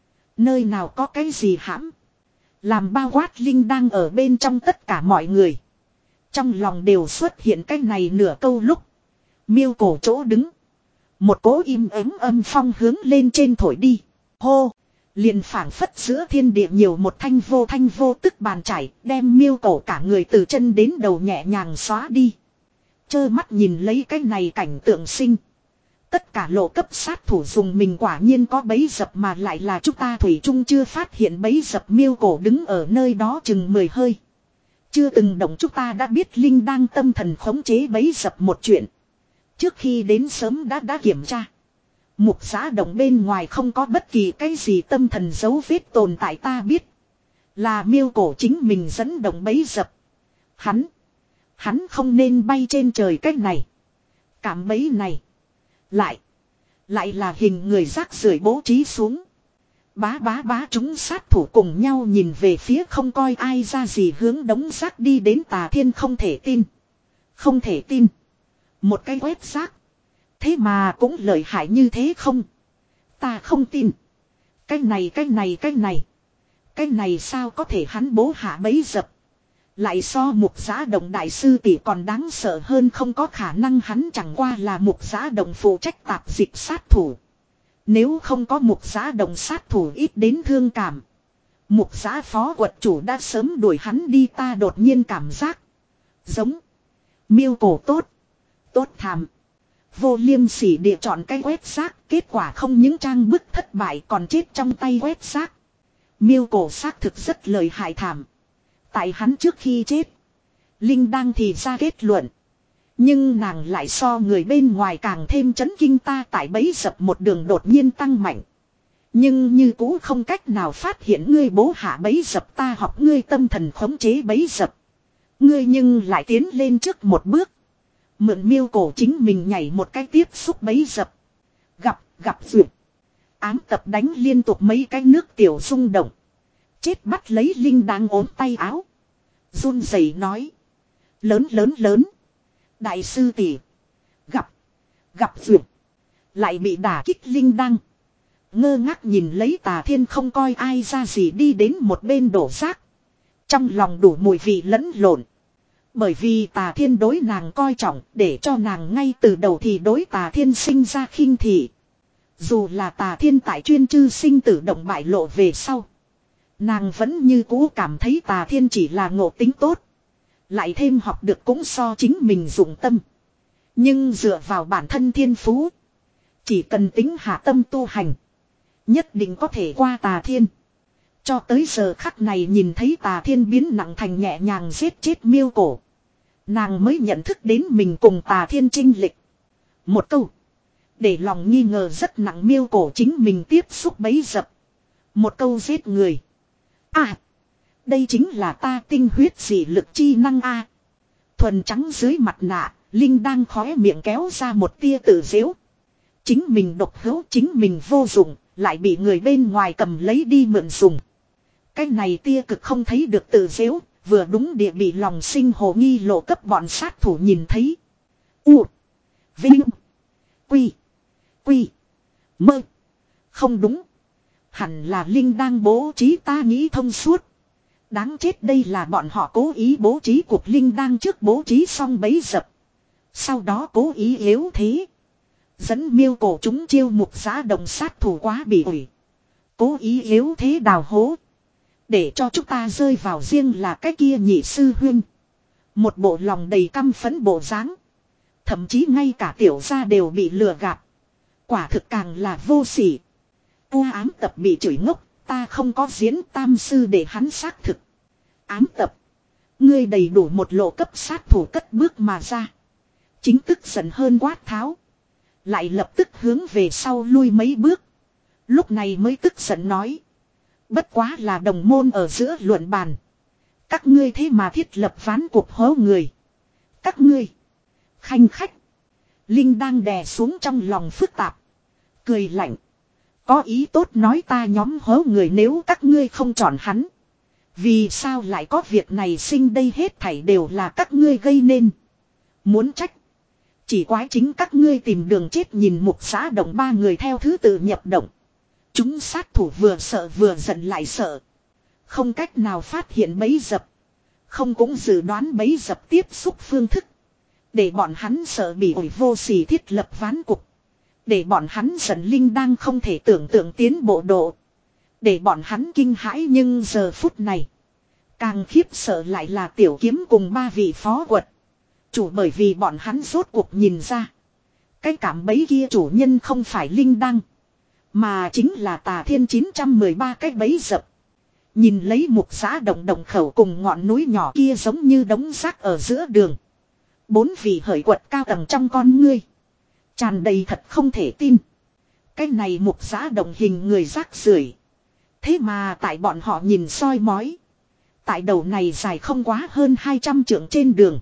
nơi nào có cái gì hãm. Làm bao quát Linh đang ở bên trong tất cả mọi người. Trong lòng đều xuất hiện cái này nửa câu lúc. Miêu cổ chỗ đứng. Một cỗ im ắng âm phong hướng lên trên thổi đi. Hô! Liền phảng phất giữa thiên địa nhiều một thanh vô thanh vô tức bàn chải, đem miêu cổ cả người từ chân đến đầu nhẹ nhàng xóa đi. Chơ mắt nhìn lấy cái này cảnh tượng sinh. Tất cả lộ cấp sát thủ dùng mình quả nhiên có bẫy dập, mà lại là chúng ta thủy chung chưa phát hiện bẫy dập. Miêu cổ đứng ở nơi đó chừng mười hơi. Chưa từng động, chúng ta đã biết Linh đang tâm thần khống chế bẫy dập một chuyện. Trước khi đến sớm đã đã kiểm tra. Mục giã động bên ngoài không có bất kỳ cái gì tâm thần dấu vết tồn tại. Ta biết là miêu cổ chính mình dẫn động bẫy dập. Hắn Hắn không nên bay trên trời cách này. Cảm bẫy này Lại Lại là hình người rác rưởi bố trí xuống. Bá bá bá, chúng sát thủ cùng nhau nhìn về phía không coi ai ra gì hướng đống rác đi đến. Tà Thiên không thể tin. Không thể tin. Một cái quét rác. Thế mà cũng lợi hại như thế không? Ta không tin. Cái này cái này cái này. Cái này sao có thể? Hắn bố hạ bấy dập. Lại so mục giã động đại sư tỷ còn đáng sợ hơn. Không có khả năng, hắn chẳng qua là mục giã động phụ trách tạp dịch sát thủ. Nếu không có mục giã động sát thủ ít đến thương cảm, mục giã phó quật chủ đã sớm đuổi hắn đi. Ta đột nhiên cảm giác giống miêu cổ tốt. Tốt thàm. Vô liêm sỉ địa chọn cái quét rác. Kết quả không những trang bức thất bại còn chết trong tay quét rác. Miêu cổ xác thực rất lợi hại thảm. Tại hắn trước khi chết, Linh đang thì ra kết luận. Nhưng nàng lại so người bên ngoài càng thêm chấn kinh. Ta tại bấy dập một đường đột nhiên tăng mạnh. Nhưng như cũ không cách nào phát hiện ngươi bố hạ bấy dập, ta học ngươi tâm thần khống chế bấy dập. Ngươi nhưng lại tiến lên trước một bước. Mượn miêu cổ chính mình nhảy một cái tiếp xúc bấy dập. Gặp, gặp duyệt. Ám tập đánh liên tục mấy cái nước tiểu rung động. Chết bắt lấy Linh đang ốm tay áo. Run rẩy nói. Lớn lớn lớn. Đại sư tỷ. Gặp, gặp duyệt. Lại bị đả kích Linh đăng. Ngơ ngác nhìn lấy Tà Thiên không coi ai ra gì đi đến một bên đổ rác. Trong lòng đủ mùi vị lẫn lộn. Bởi vì Tà Thiên đối nàng coi trọng, để cho nàng ngay từ đầu thì đối Tà Thiên sinh ra khinh thị. Dù là Tà Thiên tại chuyên chư sinh tử động bại lộ về sau. Nàng vẫn như cũ cảm thấy Tà Thiên chỉ là ngộ tính tốt. Lại thêm học được cũng so chính mình dụng tâm. Nhưng dựa vào bản thân thiên phú. Chỉ cần tính hạ tâm tu hành. Nhất định có thể qua Tà Thiên. Cho tới giờ khắc này nhìn thấy Tà Thiên biến nặng thành nhẹ nhàng giết chết miêu cổ. Nàng mới nhận thức đến mình cùng Tà Thiên chênh lệch. Một câu. Để lòng nghi ngờ rất nặng miêu cổ chính mình tiếp xúc bấy dập. Một câu giết người. À. Đây chính là ta tinh huyết dị lực chi năng a. Thuần trắng dưới mặt nạ. Linh đang khóe miệng kéo ra một tia tự dễu. Chính mình độc hữu, chính mình vô dụng. Lại bị người bên ngoài cầm lấy đi mượn dùng. Cái này tia cực không thấy được tự dễu. Vừa đúng địa bị lòng sinh hồ nghi lộ cấp bọn sát thủ nhìn thấy. U. Vinh. Quy. Quy. Mơ. Không đúng. Hẳn là Linh đang bố trí, ta nghĩ thông suốt. Đáng chết, đây là bọn họ cố ý bố trí cuộc Linh đang trước bố trí xong bấy dập. Sau đó cố ý yếu thế. Dẫn miêu cổ chúng chiêu mục giá đồng sát thủ quá bị ủi. Cố ý yếu thế đào hố. Để cho chúng ta rơi vào riêng là cái kia nhị sư huynh. Một bộ lòng đầy căm phẫn bộ dáng. Thậm chí ngay cả tiểu gia đều bị lừa gạt. Quả thực càng là vô sỉ. U ám tập bị chửi ngốc. Ta không có diễn tam sư để hắn xác thực. Ám tập. Ngươi đầy đủ một lộ cấp sát thủ cất bước mà ra. Chính tức giận hơn quát tháo. Lại lập tức hướng về sau lui mấy bước. Lúc này mới tức giận nói. Bất quá là đồng môn ở giữa luận bàn. Các ngươi thế mà thiết lập ván cuộc hố người. Các ngươi. Khanh khách. Linh đang đè xuống trong lòng phức tạp. Cười lạnh. Có ý tốt nói ta nhóm hố người nếu các ngươi không chọn hắn. Vì sao lại có việc này sinh đây, hết thảy đều là các ngươi gây nên. Muốn trách. Chỉ quái chính các ngươi tìm đường chết. Nhìn Mục Xã Động ba người theo thứ tự nhập động. Chúng sát thủ vừa sợ vừa giận lại sợ. Không cách nào phát hiện bấy dập. Không cũng dự đoán bấy dập tiếp xúc phương thức. Để bọn hắn sợ bị ổi vô sỉ thiết lập ván cục. Để bọn hắn giận Linh đang không thể tưởng tượng tiến bộ độ. Để bọn hắn kinh hãi, nhưng giờ phút này. Càng khiếp sợ lại là Tiểu Kiếm cùng ba vị phó quật. Chủ, bởi vì bọn hắn rốt cuộc nhìn ra. Cái cảm bấy kia chủ nhân không phải Linh đăng. Mà chính là Tà Thiên chín trăm mười ba cái bấy dập. Nhìn lấy Mục Xã Động động khẩu cùng ngọn núi nhỏ kia giống như đống rác ở giữa đường. Bốn vị hởi quật cao tầng trong con ngươi. Tràn đầy thật không thể tin. Cái này Mục Xã Động hình người rác rưởi. Thế mà tại bọn họ nhìn soi mói. Tại đầu này dài không quá hơn hai trăm trượng trên đường.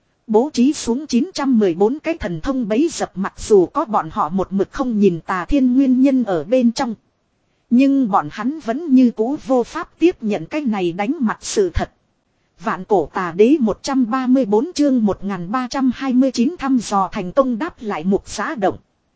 Bố trí xuống chín trăm mười bốn cái thần thông bấy dập, mặc dù có bọn họ một mực không nhìn Tà Thiên nguyên nhân ở bên trong. Nhưng bọn hắn vẫn như cũ vô pháp tiếp nhận cái này đánh mặt sự thật. Vạn Cổ Tà Đế một trăm ba mươi bốn chương một nghìn ba trăm hai mươi chín thăm dò thành công đáp lại Mục Xã Động.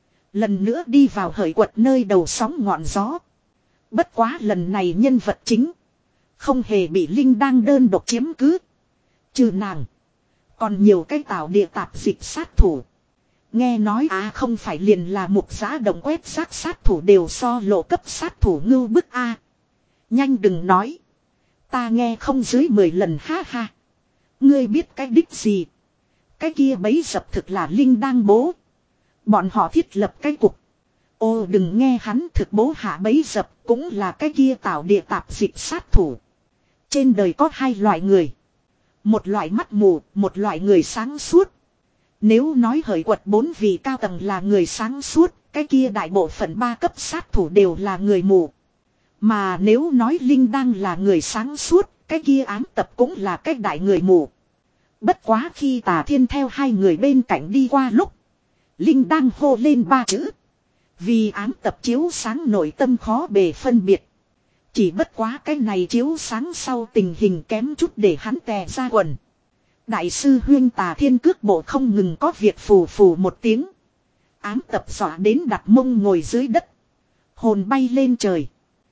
Lần nữa đi vào hởi quật nơi đầu sóng ngọn gió. Bất quá lần này nhân vật chính. Không hề bị Linh đang đơn độc chiếm cứ. Trừ nàng. Còn nhiều cái tạo địa tạp dịch sát thủ. Nghe nói à không phải liền là Mục Xã Động quét rác sát thủ đều so lộ cấp sát thủ ngưu bức a. À. Nhanh đừng nói. Ta nghe không dưới mười lần ha ha. Ngươi biết cái đích gì. Cái kia bấy dập thực là Linh đang bố. Bọn họ thiết lập cái cục. Ô đừng nghe hắn thực bố hạ bấy dập cũng là cái kia tạo địa tạp dịch sát thủ. Trên đời có hai loại người. Một loại mắt mù, một loại người sáng suốt. Nếu nói hởi quật bốn vị cao tầng là người sáng suốt, cái kia đại bộ phận ba cấp sát thủ đều là người mù. Mà nếu nói Linh đang là người sáng suốt, cái kia ám tập cũng là cái đại người mù. Bất quá khi Tà Thiên theo hai người bên cạnh đi qua lúc, Linh đang hô lên ba chữ. Vì ám tập chiếu sáng nội tâm khó bề phân biệt. Chỉ bất quá cái này chiếu sáng sau tình hình kém chút để hắn tè ra quần. Đại sư huyên Tà Thiên cước bộ không ngừng có việc phù phù một tiếng. Ám tập dọa đến đặt mông ngồi dưới đất. Hồn bay lên trời.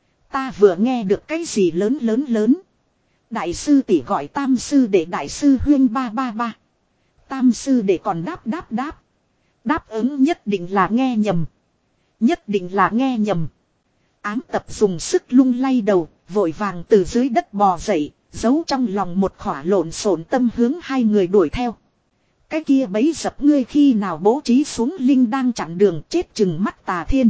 Ta vừa nghe được cái gì lớn lớn lớn. Đại sư tỷ gọi tam sư để đại sư huyên ba ba ba. Tam sư để còn đáp đáp đáp. Đáp ứng nhất định là nghe nhầm. Nhất định là nghe nhầm. Ám tập dùng sức lung lay đầu, vội vàng từ dưới đất bò dậy, giấu trong lòng một khỏa lộn xộn tâm hướng hai người đuổi theo. Cái kia bấy dập ngươi khi nào bố trí xuống Linh đang chặn đường chết chừng mắt Tà Thiên.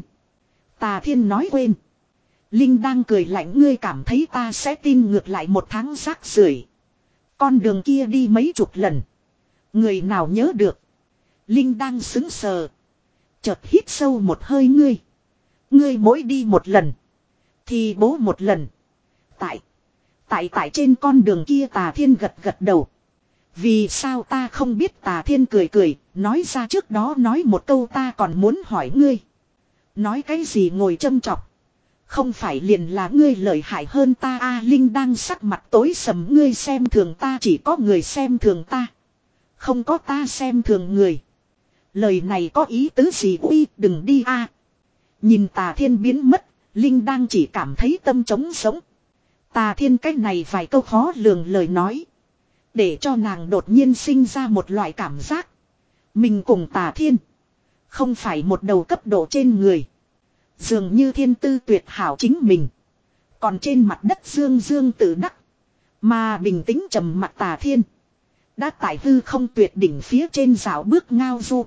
Tà Thiên nói quên. Linh đang cười lạnh ngươi cảm thấy ta sẽ tin ngược lại một tháng rác rưởi. Con đường kia đi mấy chục lần. Người nào nhớ được. Linh đang sững sờ. Chợt hít sâu một hơi ngươi. Ngươi mỗi đi một lần. Thì bố một lần. Tại. Tại tại trên con đường kia Tà Thiên gật gật đầu. Vì sao ta không biết Tà Thiên cười cười. Nói ra trước đó nói một câu ta còn muốn hỏi ngươi. Nói cái gì ngồi châm chọc. Không phải liền là ngươi lợi hại hơn ta a à, Linh đang sắc mặt tối sầm ngươi xem thường ta chỉ có người xem thường ta. Không có ta xem thường người. Lời này có ý tứ gì uy đừng đi a à. Nhìn Tà Thiên biến mất, Linh đang chỉ cảm thấy tâm trống sống. Tà Thiên cách này vài câu khó lường lời nói. Để cho nàng đột nhiên sinh ra một loại cảm giác. Mình cùng Tà Thiên. Không phải một đầu cấp độ trên người. Dường như thiên tư tuyệt hảo chính mình. Còn trên mặt đất dương dương tự đắc. Mà bình tĩnh trầm mặt Tà Thiên. Đã tại hư không tuyệt đỉnh phía trên dạo bước ngao du.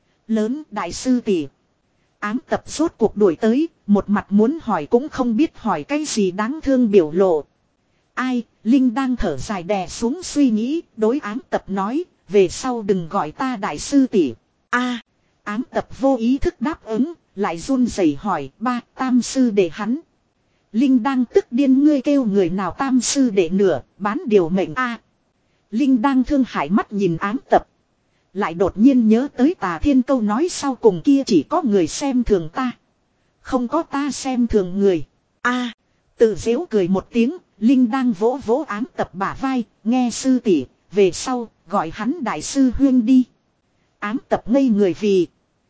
Lớn đại sư tỷ. Ám tập rốt cuộc đuổi tới. Một mặt muốn hỏi cũng không biết hỏi cái gì đáng thương biểu lộ. Ai, Linh đang thở dài đè xuống suy nghĩ. Đối ám tập nói. Về sau đừng gọi ta đại sư tỷ. A, ám tập vô ý thức đáp ứng. Lại run rẩy hỏi ba tam sư để hắn. Linh đang tức điên ngươi kêu người nào tam sư để nửa bán điều mệnh a. À, Linh đang thương hại mắt nhìn ám tập. Lại đột nhiên nhớ tới Tà Thiên câu nói sau cùng kia chỉ có người xem thường ta. Không có ta xem thường người. A, à, tự dễu cười một tiếng. Linh đang vỗ vỗ ám tập bả vai. Nghe sư tỷ về sau gọi hắn đại sư huyên đi. Ám tập ngây người vì.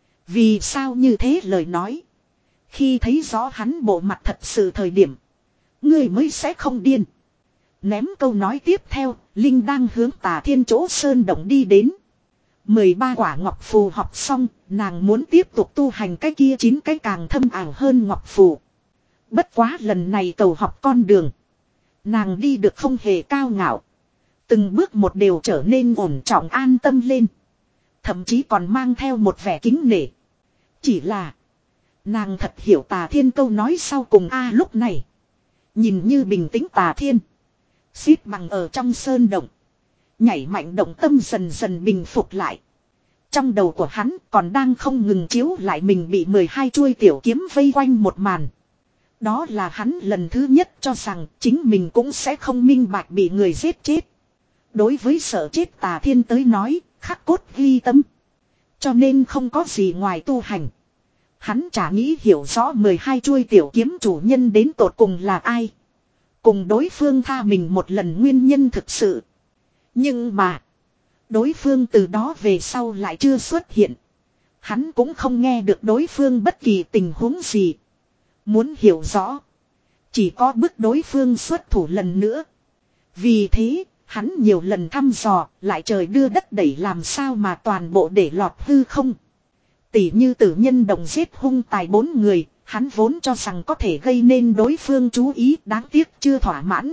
Vì sao như thế lời nói. Khi thấy rõ hắn bộ mặt thật sự thời điểm. Ngươi mới sẽ không điên. Ném câu nói tiếp theo. Linh đang hướng Tà Thiên chỗ sơn động đi đến. mười ba quả ngọc phù học xong. Nàng muốn tiếp tục tu hành cái kia chín cái càng thâm ảo hơn ngọc phù. Bất quá lần này cầu học con đường. Nàng đi được không hề cao ngạo. Từng bước một đều trở nên ổn trọng an tâm lên. Thậm chí còn mang theo một vẻ kính nể. Chỉ là. Nàng thật hiểu Tà Thiên câu nói sau cùng a à, lúc này. Nhìn như bình tĩnh Tà Thiên. Xít bằng ở trong sơn động. Nhảy mạnh động tâm dần dần bình phục lại. Trong đầu của hắn còn đang không ngừng chiếu lại mình bị mười hai chuôi tiểu kiếm vây quanh một màn. Đó là hắn lần thứ nhất cho rằng chính mình cũng sẽ không minh bạch bị người giết chết. Đối với sợ chết Tà Thiên tới nói, khắc cốt ghi tâm. Cho nên không có gì ngoài tu hành. Hắn chả nghĩ hiểu rõ mười hai chuôi tiểu kiếm chủ nhân đến tột cùng là ai. Cùng đối phương tha mình một lần nguyên nhân thực sự. Nhưng mà. Đối phương từ đó về sau lại chưa xuất hiện. Hắn cũng không nghe được đối phương bất kỳ tình huống gì. Muốn hiểu rõ. Chỉ có bức đối phương xuất thủ lần nữa. Vì thế. Hắn nhiều lần thăm dò, lại trời đưa đất đẩy làm sao mà toàn bộ để lọt hư không. Tỷ như tử nhân đồng giết hung tài bốn người, hắn vốn cho rằng có thể gây nên đối phương chú ý đáng tiếc chưa thỏa mãn.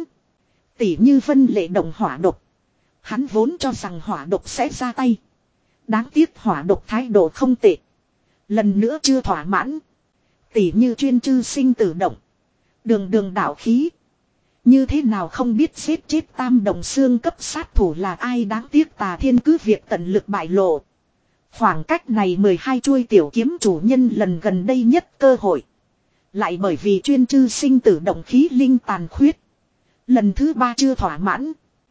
Tỷ như vân lệ động hỏa độc. Hắn vốn cho rằng hỏa độc sẽ ra tay. Đáng tiếc hỏa độc thái độ không tệ. Lần nữa chưa thỏa mãn. Tỷ như chuyên chư sinh tử động. Đường đường đạo khí. Như thế nào không biết giết chết tam đồng xương cấp sát thủ là ai đáng tiếc Tà Thiên cứ việc tận lực bại lộ. Khoảng cách này mười hai chuôi tiểu kiếm chủ nhân lần gần đây nhất cơ hội. Lại bởi vì chuyên chư sinh tử động khí linh tàn khuyết. Lần thứ ba chưa thỏa mãn.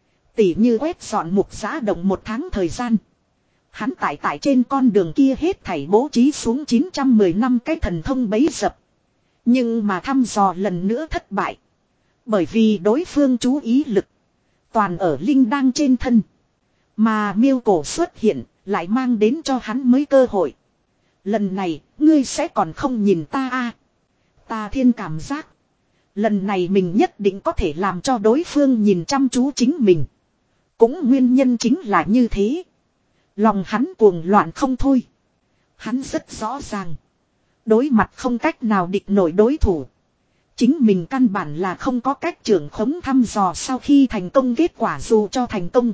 Tỉ như quét dọn mục giã động một tháng thời gian. Hắn tại tại trên con đường kia hết thảy bố trí xuống chín trăm mười năm cái thần thông bấy dập. Nhưng mà thăm dò lần nữa thất bại. Bởi vì đối phương chú ý lực. Toàn ở linh đang trên thân. Mà miêu cổ xuất hiện lại mang đến cho hắn mới cơ hội. Lần này ngươi sẽ còn không nhìn ta a Ta thiên cảm giác. Lần này mình nhất định có thể làm cho đối phương nhìn chăm chú chính mình. Cũng nguyên nhân chính là như thế. Lòng hắn cuồng loạn không thôi. Hắn rất rõ ràng. Đối mặt không cách nào địch nổi đối thủ. Chính mình căn bản là không có cách trưởng khống thăm dò sau khi thành công kết quả dù cho thành công.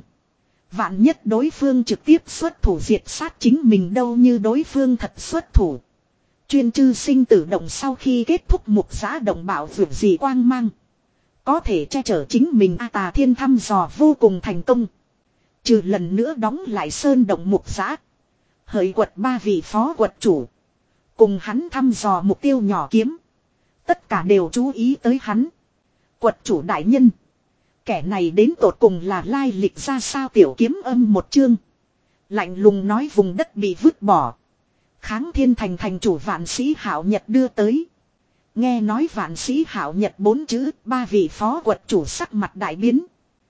Vạn nhất đối phương trực tiếp xuất thủ diệt sát chính mình đâu như đối phương thật xuất thủ. Chuyên chư sinh tử động sau khi kết thúc mục giã động bảo vượt gì quang mang. Có thể che chở chính mình A Tà Thiên thăm dò vô cùng thành công. Trừ lần nữa đóng lại sơn động mục giã. Hỡi quật ba vị phó quật chủ. Cùng hắn thăm dò mục tiêu nhỏ kiếm. Tất cả đều chú ý tới hắn. Quật chủ đại nhân. Kẻ này đến tột cùng là lai lịch ra sao tiểu kiếm âm một chương. Lạnh lùng nói vùng đất bị vứt bỏ. Kháng thiên thành thành chủ vạn sĩ hảo nhật đưa tới. Nghe nói vạn sĩ hảo nhật bốn chữ ba vị phó quật chủ sắc mặt đại biến.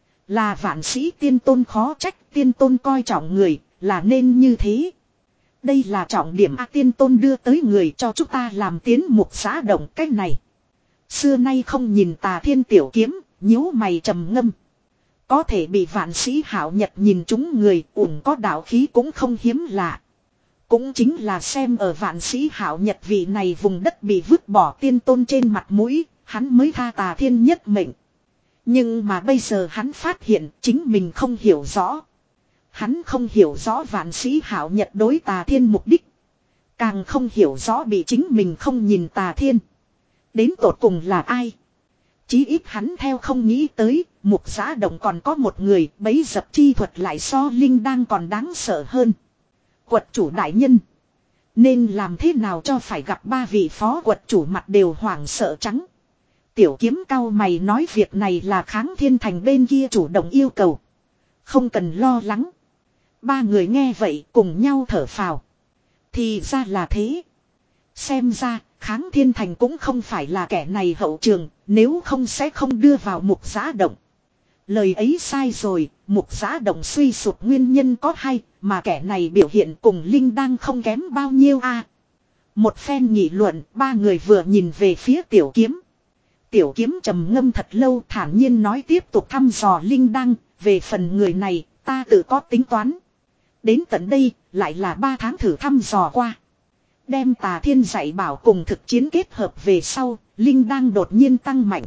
Là vạn sĩ tiên tôn khó trách tiên tôn coi trọng người là nên như thế. Đây là trọng điểm A tiên tôn đưa tới người cho chúng ta làm tiến mục xã động cách này. Xưa nay không nhìn Tà Thiên tiểu kiếm, nhíu mày trầm ngâm. Có thể bị vạn sĩ hảo nhật nhìn chúng người ủng có đạo khí cũng không hiếm lạ. Cũng chính là xem ở vạn sĩ hảo nhật vị này vùng đất bị vứt bỏ tiên tôn trên mặt mũi, hắn mới tha Tà Thiên nhất mệnh. Nhưng mà bây giờ hắn phát hiện chính mình không hiểu rõ. Hắn không hiểu rõ vạn sĩ hảo nhật đối Tà Thiên mục đích. Càng không hiểu rõ bị chính mình không nhìn Tà Thiên. Đến tột cùng là ai? Chí ít hắn theo không nghĩ tới, mục giã động còn có một người bấy dập chi thuật lại so linh đang còn đáng sợ hơn. Quật chủ đại nhân. Nên làm thế nào cho phải gặp ba vị phó quật chủ mặt đều hoảng sợ trắng. Tiểu kiếm cao mày nói việc này là kháng thiên thành bên kia chủ động yêu cầu. Không cần lo lắng. Ba người nghe vậy cùng nhau thở phào. Thì ra là thế. Xem ra kháng thiên thành cũng không phải là kẻ này hậu trường. Nếu không sẽ không đưa vào mục giã động. Lời ấy sai rồi. Mục giã động suy sụp nguyên nhân có hay. Mà kẻ này biểu hiện cùng linh đang không kém bao nhiêu a à. Một phen nghị luận. Ba người vừa nhìn về phía tiểu kiếm. Tiểu kiếm trầm ngâm thật lâu thản nhiên nói tiếp tục thăm dò linh đăng. Về phần người này ta tự có tính toán. Đến tận đây lại là ba tháng thử thăm dò qua. Đem Tà Thiên dạy bảo cùng thực chiến kết hợp về sau. Linh đăng đột nhiên tăng mạnh.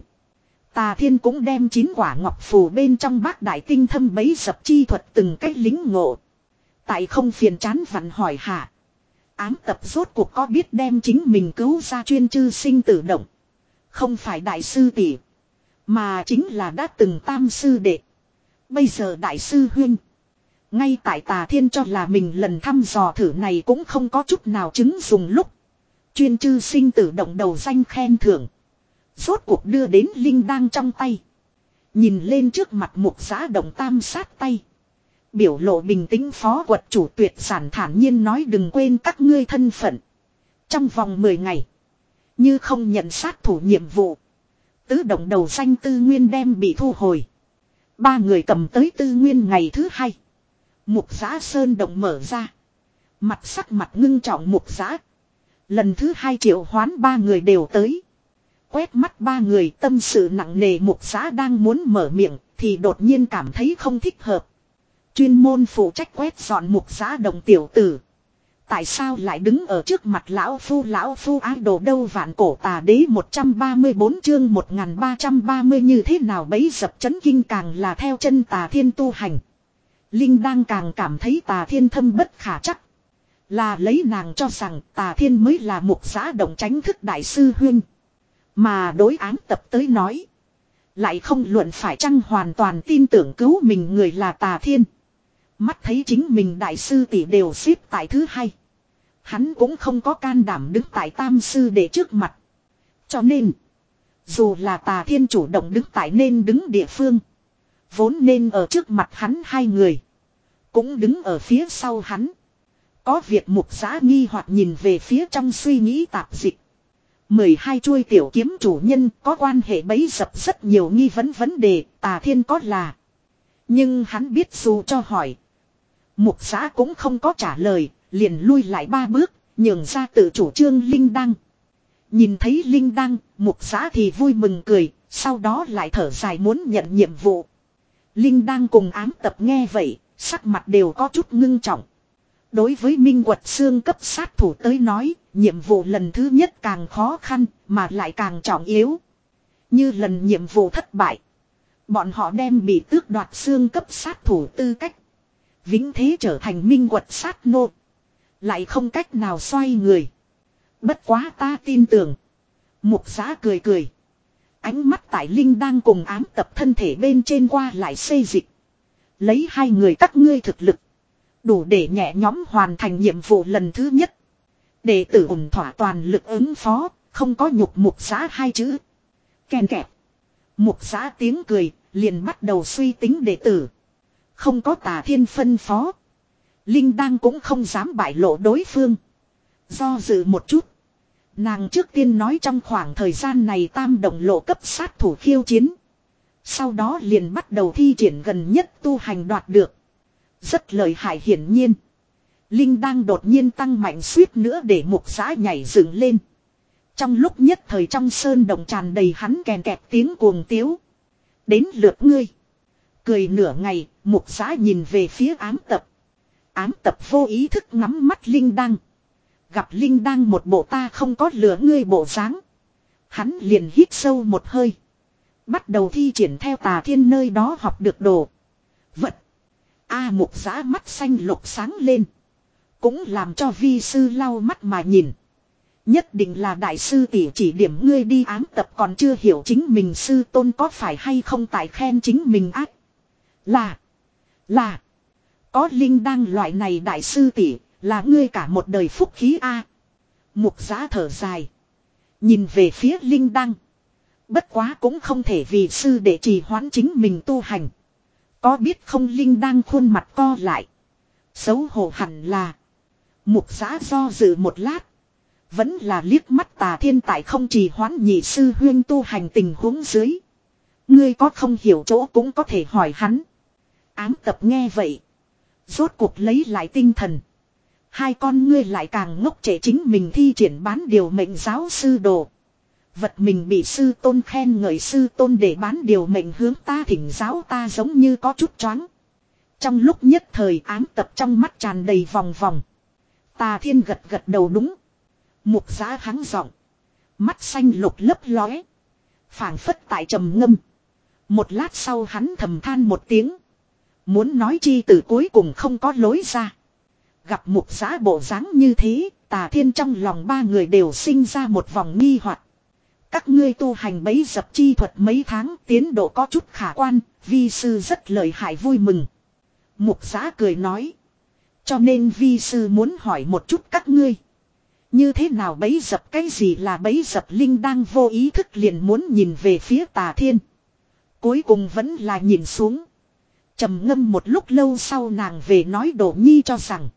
Tà Thiên cũng đem chín quả ngọc phù bên trong bát đại tinh thâm bấy dập chi thuật từng cách lính ngộ. Tại không phiền chán vặn hỏi hạ. Ám tập rốt cuộc có biết đem chính mình cứu ra chuyên chư sinh tử động. Không phải đại sư tỷ, mà chính là đã từng tam sư đệ. Bây giờ đại sư huynh. Ngay tại Tà Thiên cho là mình lần thăm dò thử này cũng không có chút nào chứng dùng lúc. Chuyên chư sinh tử động đầu danh khen thưởng. Rốt cuộc đưa đến linh đang trong tay. Nhìn lên trước mặt mục giã động tam sát tay. Biểu lộ bình tĩnh phó quật chủ tuyệt giản thản nhiên nói đừng quên các ngươi thân phận. Trong vòng mười ngày. Như không nhận sát thủ nhiệm vụ. Tứ động đầu danh tư nguyên đem bị thu hồi. Ba người cầm tới tư nguyên ngày thứ hai. Mục giã sơn động mở ra. Mặt sắc mặt ngưng trọng mục giã. Lần thứ hai triệu hoán ba người đều tới. Quét mắt ba người tâm sự nặng nề mục giã đang muốn mở miệng. Thì đột nhiên cảm thấy không thích hợp. Chuyên môn phụ trách quét dọn mục giã động tiểu tử. Tại sao lại đứng ở trước mặt lão phu lão phu ái đồ đâu vạn cổ tà đế một trăm ba mươi bốn chương một nghìn ba trăm ba mươi như thế nào bấy dập chấn kinh càng là theo chân Tà Thiên tu hành. Linh đang càng cảm thấy Tà Thiên thâm bất khả chắc. Là lấy nàng cho rằng Tà Thiên mới là mục giã động tránh thức đại sư huynh. Mà đối ám tập tới nói. Lại không luận phải chăng hoàn toàn tin tưởng cứu mình người là Tà Thiên. Mắt thấy chính mình đại sư tỷ đều xếp tại thứ hai. Hắn cũng không có can đảm đứng tại tam sư đệ trước mặt. Cho nên, dù là Tà Thiên chủ động đứng tại nên đứng địa phương, vốn nên ở trước mặt hắn hai người, cũng đứng ở phía sau hắn. Có việc Mục Giã nghi hoặc nhìn về phía trong suy nghĩ tạp dịch. mười hai chuôi tiểu kiếm chủ nhân có quan hệ bấy dập rất nhiều nghi vấn vấn đề, Tà Thiên có là. Nhưng hắn biết dù cho hỏi, Mục Giã cũng không có trả lời, liền lui lại ba bước, nhường ra tự chủ trương Linh Đăng. Nhìn thấy Linh Đăng, Mục Giã thì vui mừng cười, sau đó lại thở dài muốn nhận nhiệm vụ. Linh Đăng cùng ám tập nghe vậy, sắc mặt đều có chút ngưng trọng. Đối với Minh Quật Xương cấp sát thủ tới nói, nhiệm vụ lần thứ nhất càng khó khăn, mà lại càng trọng yếu. Như lần nhiệm vụ thất bại, bọn họ đem bị tước đoạt xương cấp sát thủ tư cách. Vĩnh thế trở thành Minh Quật sát nô. Lại không cách nào xoay người. Bất quá ta tin tưởng. Mục Giã cười cười. Ánh mắt tại Linh đang cùng ám tập thân thể bên trên qua lại xây dịch. Lấy hai người các ngươi thực lực. Đủ để nhẹ nhóm hoàn thành nhiệm vụ lần thứ nhất. Đệ tử ổn thỏa toàn lực ứng phó. Không có nhục Mục Giã hai chữ. Kèn kẹp. Mục Giã tiếng cười. Liền bắt đầu suy tính đệ tử. Không có Tà Thiên phân phó. Linh đang cũng không dám bại lộ đối phương. Do dự một chút. Nàng trước tiên nói trong khoảng thời gian này tam động lộ cấp sát thủ khiêu chiến. Sau đó liền bắt đầu thi triển gần nhất tu hành đoạt được. Rất lợi hại hiển nhiên. Linh đang đột nhiên tăng mạnh suýt nữa để Mục Giã nhảy dựng lên. Trong lúc nhất thời trong sơn động tràn đầy hắn kèn kẹt tiếng cuồng tiếu. Đến lượt ngươi. Cười nửa ngày, Mục Giã nhìn về phía ám tập. Ám tập vô ý thức ngắm mắt Linh Đăng. Gặp Linh Đăng một bộ ta không có lửa ngươi bộ dáng, hắn liền hít sâu một hơi. Bắt đầu thi triển theo Tà Thiên nơi đó học được đồ vật. A Mục Giã mắt xanh lục sáng lên. Cũng làm cho vi sư lau mắt mà nhìn. Nhất định là đại sư tỷ chỉ điểm ngươi đi. Ám tập còn chưa hiểu chính mình sư tôn có phải hay không tại khen chính mình ác. Là. Là. Có Linh Đăng loại này đại sư tỷ là ngươi cả một đời phúc khí a. Mục Giã thở dài. Nhìn về phía Linh Đăng. Bất quá cũng không thể vì sư để trì hoãn chính mình tu hành. Có biết không? Linh Đăng khuôn mặt co lại. Xấu hổ hẳn là. Mục Giã do dự một lát. Vẫn là liếc mắt Tà Thiên tại không trì hoãn nhị sư huyên tu hành tình huống dưới. Ngươi có không hiểu chỗ cũng có thể hỏi hắn. Ám tập nghe vậy. Rốt cuộc lấy lại tinh thần. Hai con ngươi lại càng ngốc trẻ chính mình thi triển bán điều mệnh giáo sư đồ. Vật mình bị sư tôn khen ngợi sư tôn để bán điều mệnh hướng ta thỉnh giáo ta giống như có chút choáng. Trong lúc nhất thời ám tập trong mắt tràn đầy vòng vòng. Tà Thiên gật gật đầu đúng. Mục Giã hắng giọng. Mắt xanh lục lấp lóe. Phảng phất tại trầm ngâm. Một lát sau hắn thầm than một tiếng. Muốn nói chi từ cuối cùng không có lối ra. Gặp Mục Giã bộ dáng như thế, Tà Thiên trong lòng ba người đều sinh ra một vòng nghi hoặc. Các ngươi tu hành bấy dập chi thuật mấy tháng tiến độ có chút khả quan, vi sư rất lợi hại vui mừng. Mục Giã cười nói. Cho nên vi sư muốn hỏi một chút các ngươi. Như thế nào bấy dập cái gì là bấy dập? Linh đang vô ý thức liền muốn nhìn về phía Tà Thiên. Cuối cùng vẫn là nhìn xuống. Trầm ngâm một lúc lâu sau nàng về nói Đỗ Nhi cho rằng.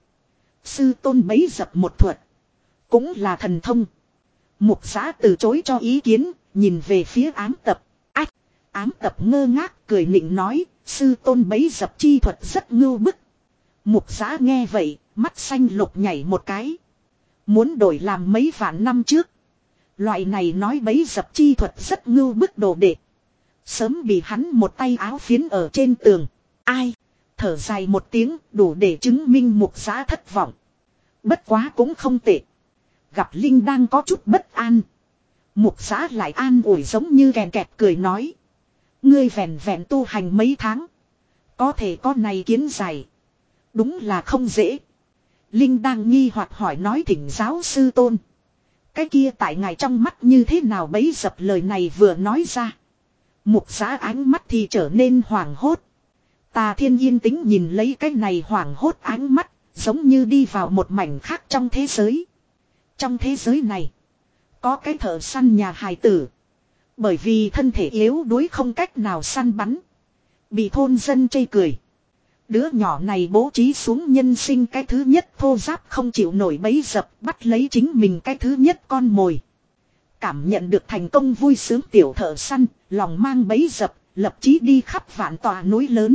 Sư tôn bấy dập một thuật. Cũng là thần thông. Mục Giã từ chối cho ý kiến, nhìn về phía ám tập. Ách! Ám tập ngơ ngác cười nịnh nói, sư tôn bấy dập chi thuật rất ngưu bức. Mục Giã nghe vậy, mắt xanh lục nhảy một cái. Muốn đổi làm mấy vạn năm trước. Loại này nói bấy dập chi thuật rất ngưu bức đồ đệ. Sớm bị hắn một tay áo phiến ở trên tường. Ai? Thở dài một tiếng đủ để chứng minh Mục Giã thất vọng. Bất quá cũng không tệ. Gặp Linh đang có chút bất an. Mục Giã lại an ủi giống như kèn kẹt cười nói. Ngươi vẹn vẹn tu hành mấy tháng. Có thể có này kiến giải. Đúng là không dễ. Linh đang nghi hoặc hỏi nói thỉnh giáo sư tôn. Cái kia tại ngài trong mắt như thế nào bấy dập lời này vừa nói ra. Mục Giã ánh mắt thì trở nên hoảng hốt. Tà Thiên yên tĩnh nhìn lấy cái này hoảng hốt ánh mắt, giống như đi vào một mảnh khác trong thế giới. Trong thế giới này, có cái thợ săn nhà hài tử. Bởi vì thân thể yếu đuối không cách nào săn bắn, bị thôn dân chê cười. Đứa nhỏ này bố trí xuống nhân sinh cái thứ nhất thô giáp không chịu nổi bấy dập, bắt lấy chính mình cái thứ nhất con mồi. Cảm nhận được thành công vui sướng tiểu thợ săn, lòng mang bấy dập, lập chí đi khắp vạn tòa núi lớn.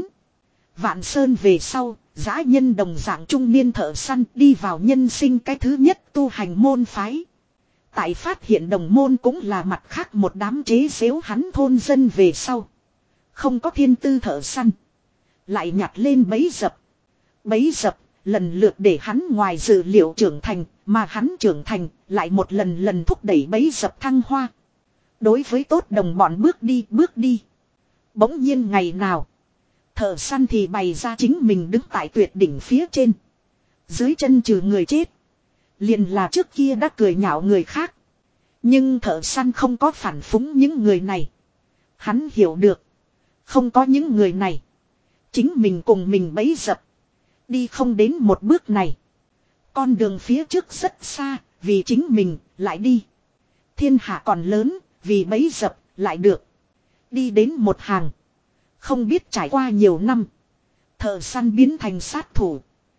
Vạn sơn về sau, dã nhân đồng dạng trung niên thợ săn đi vào nhân sinh cái thứ nhất tu hành môn phái. Tại phát hiện đồng môn cũng là mặt khác một đám chế xếu hắn thôn dân về sau. Không có thiên tư thợ săn, lại nhặt lên bấy dập. Bấy dập, lần lượt để hắn ngoài dự liệu trưởng thành, mà hắn trưởng thành, lại một lần lần thúc đẩy bấy dập thăng hoa. Đối với tốt đồng bọn bước đi, bước đi. Bỗng nhiên ngày nào, thợ săn thì bày ra chính mình đứng tại tuyệt đỉnh phía trên. Dưới chân trừ người chết, liền là trước kia đã cười nhạo người khác. Nhưng thợ săn không có phản phúng những người này. Hắn hiểu được, không có những người này, chính mình cùng mình bấy dập, đi không đến một bước này. Con đường phía trước rất xa, vì chính mình, lại đi. Thiên hạ còn lớn, vì bấy dập, lại được. Đi đến một hàng. Không biết trải qua nhiều năm, thợ săn biến thành sát thủ.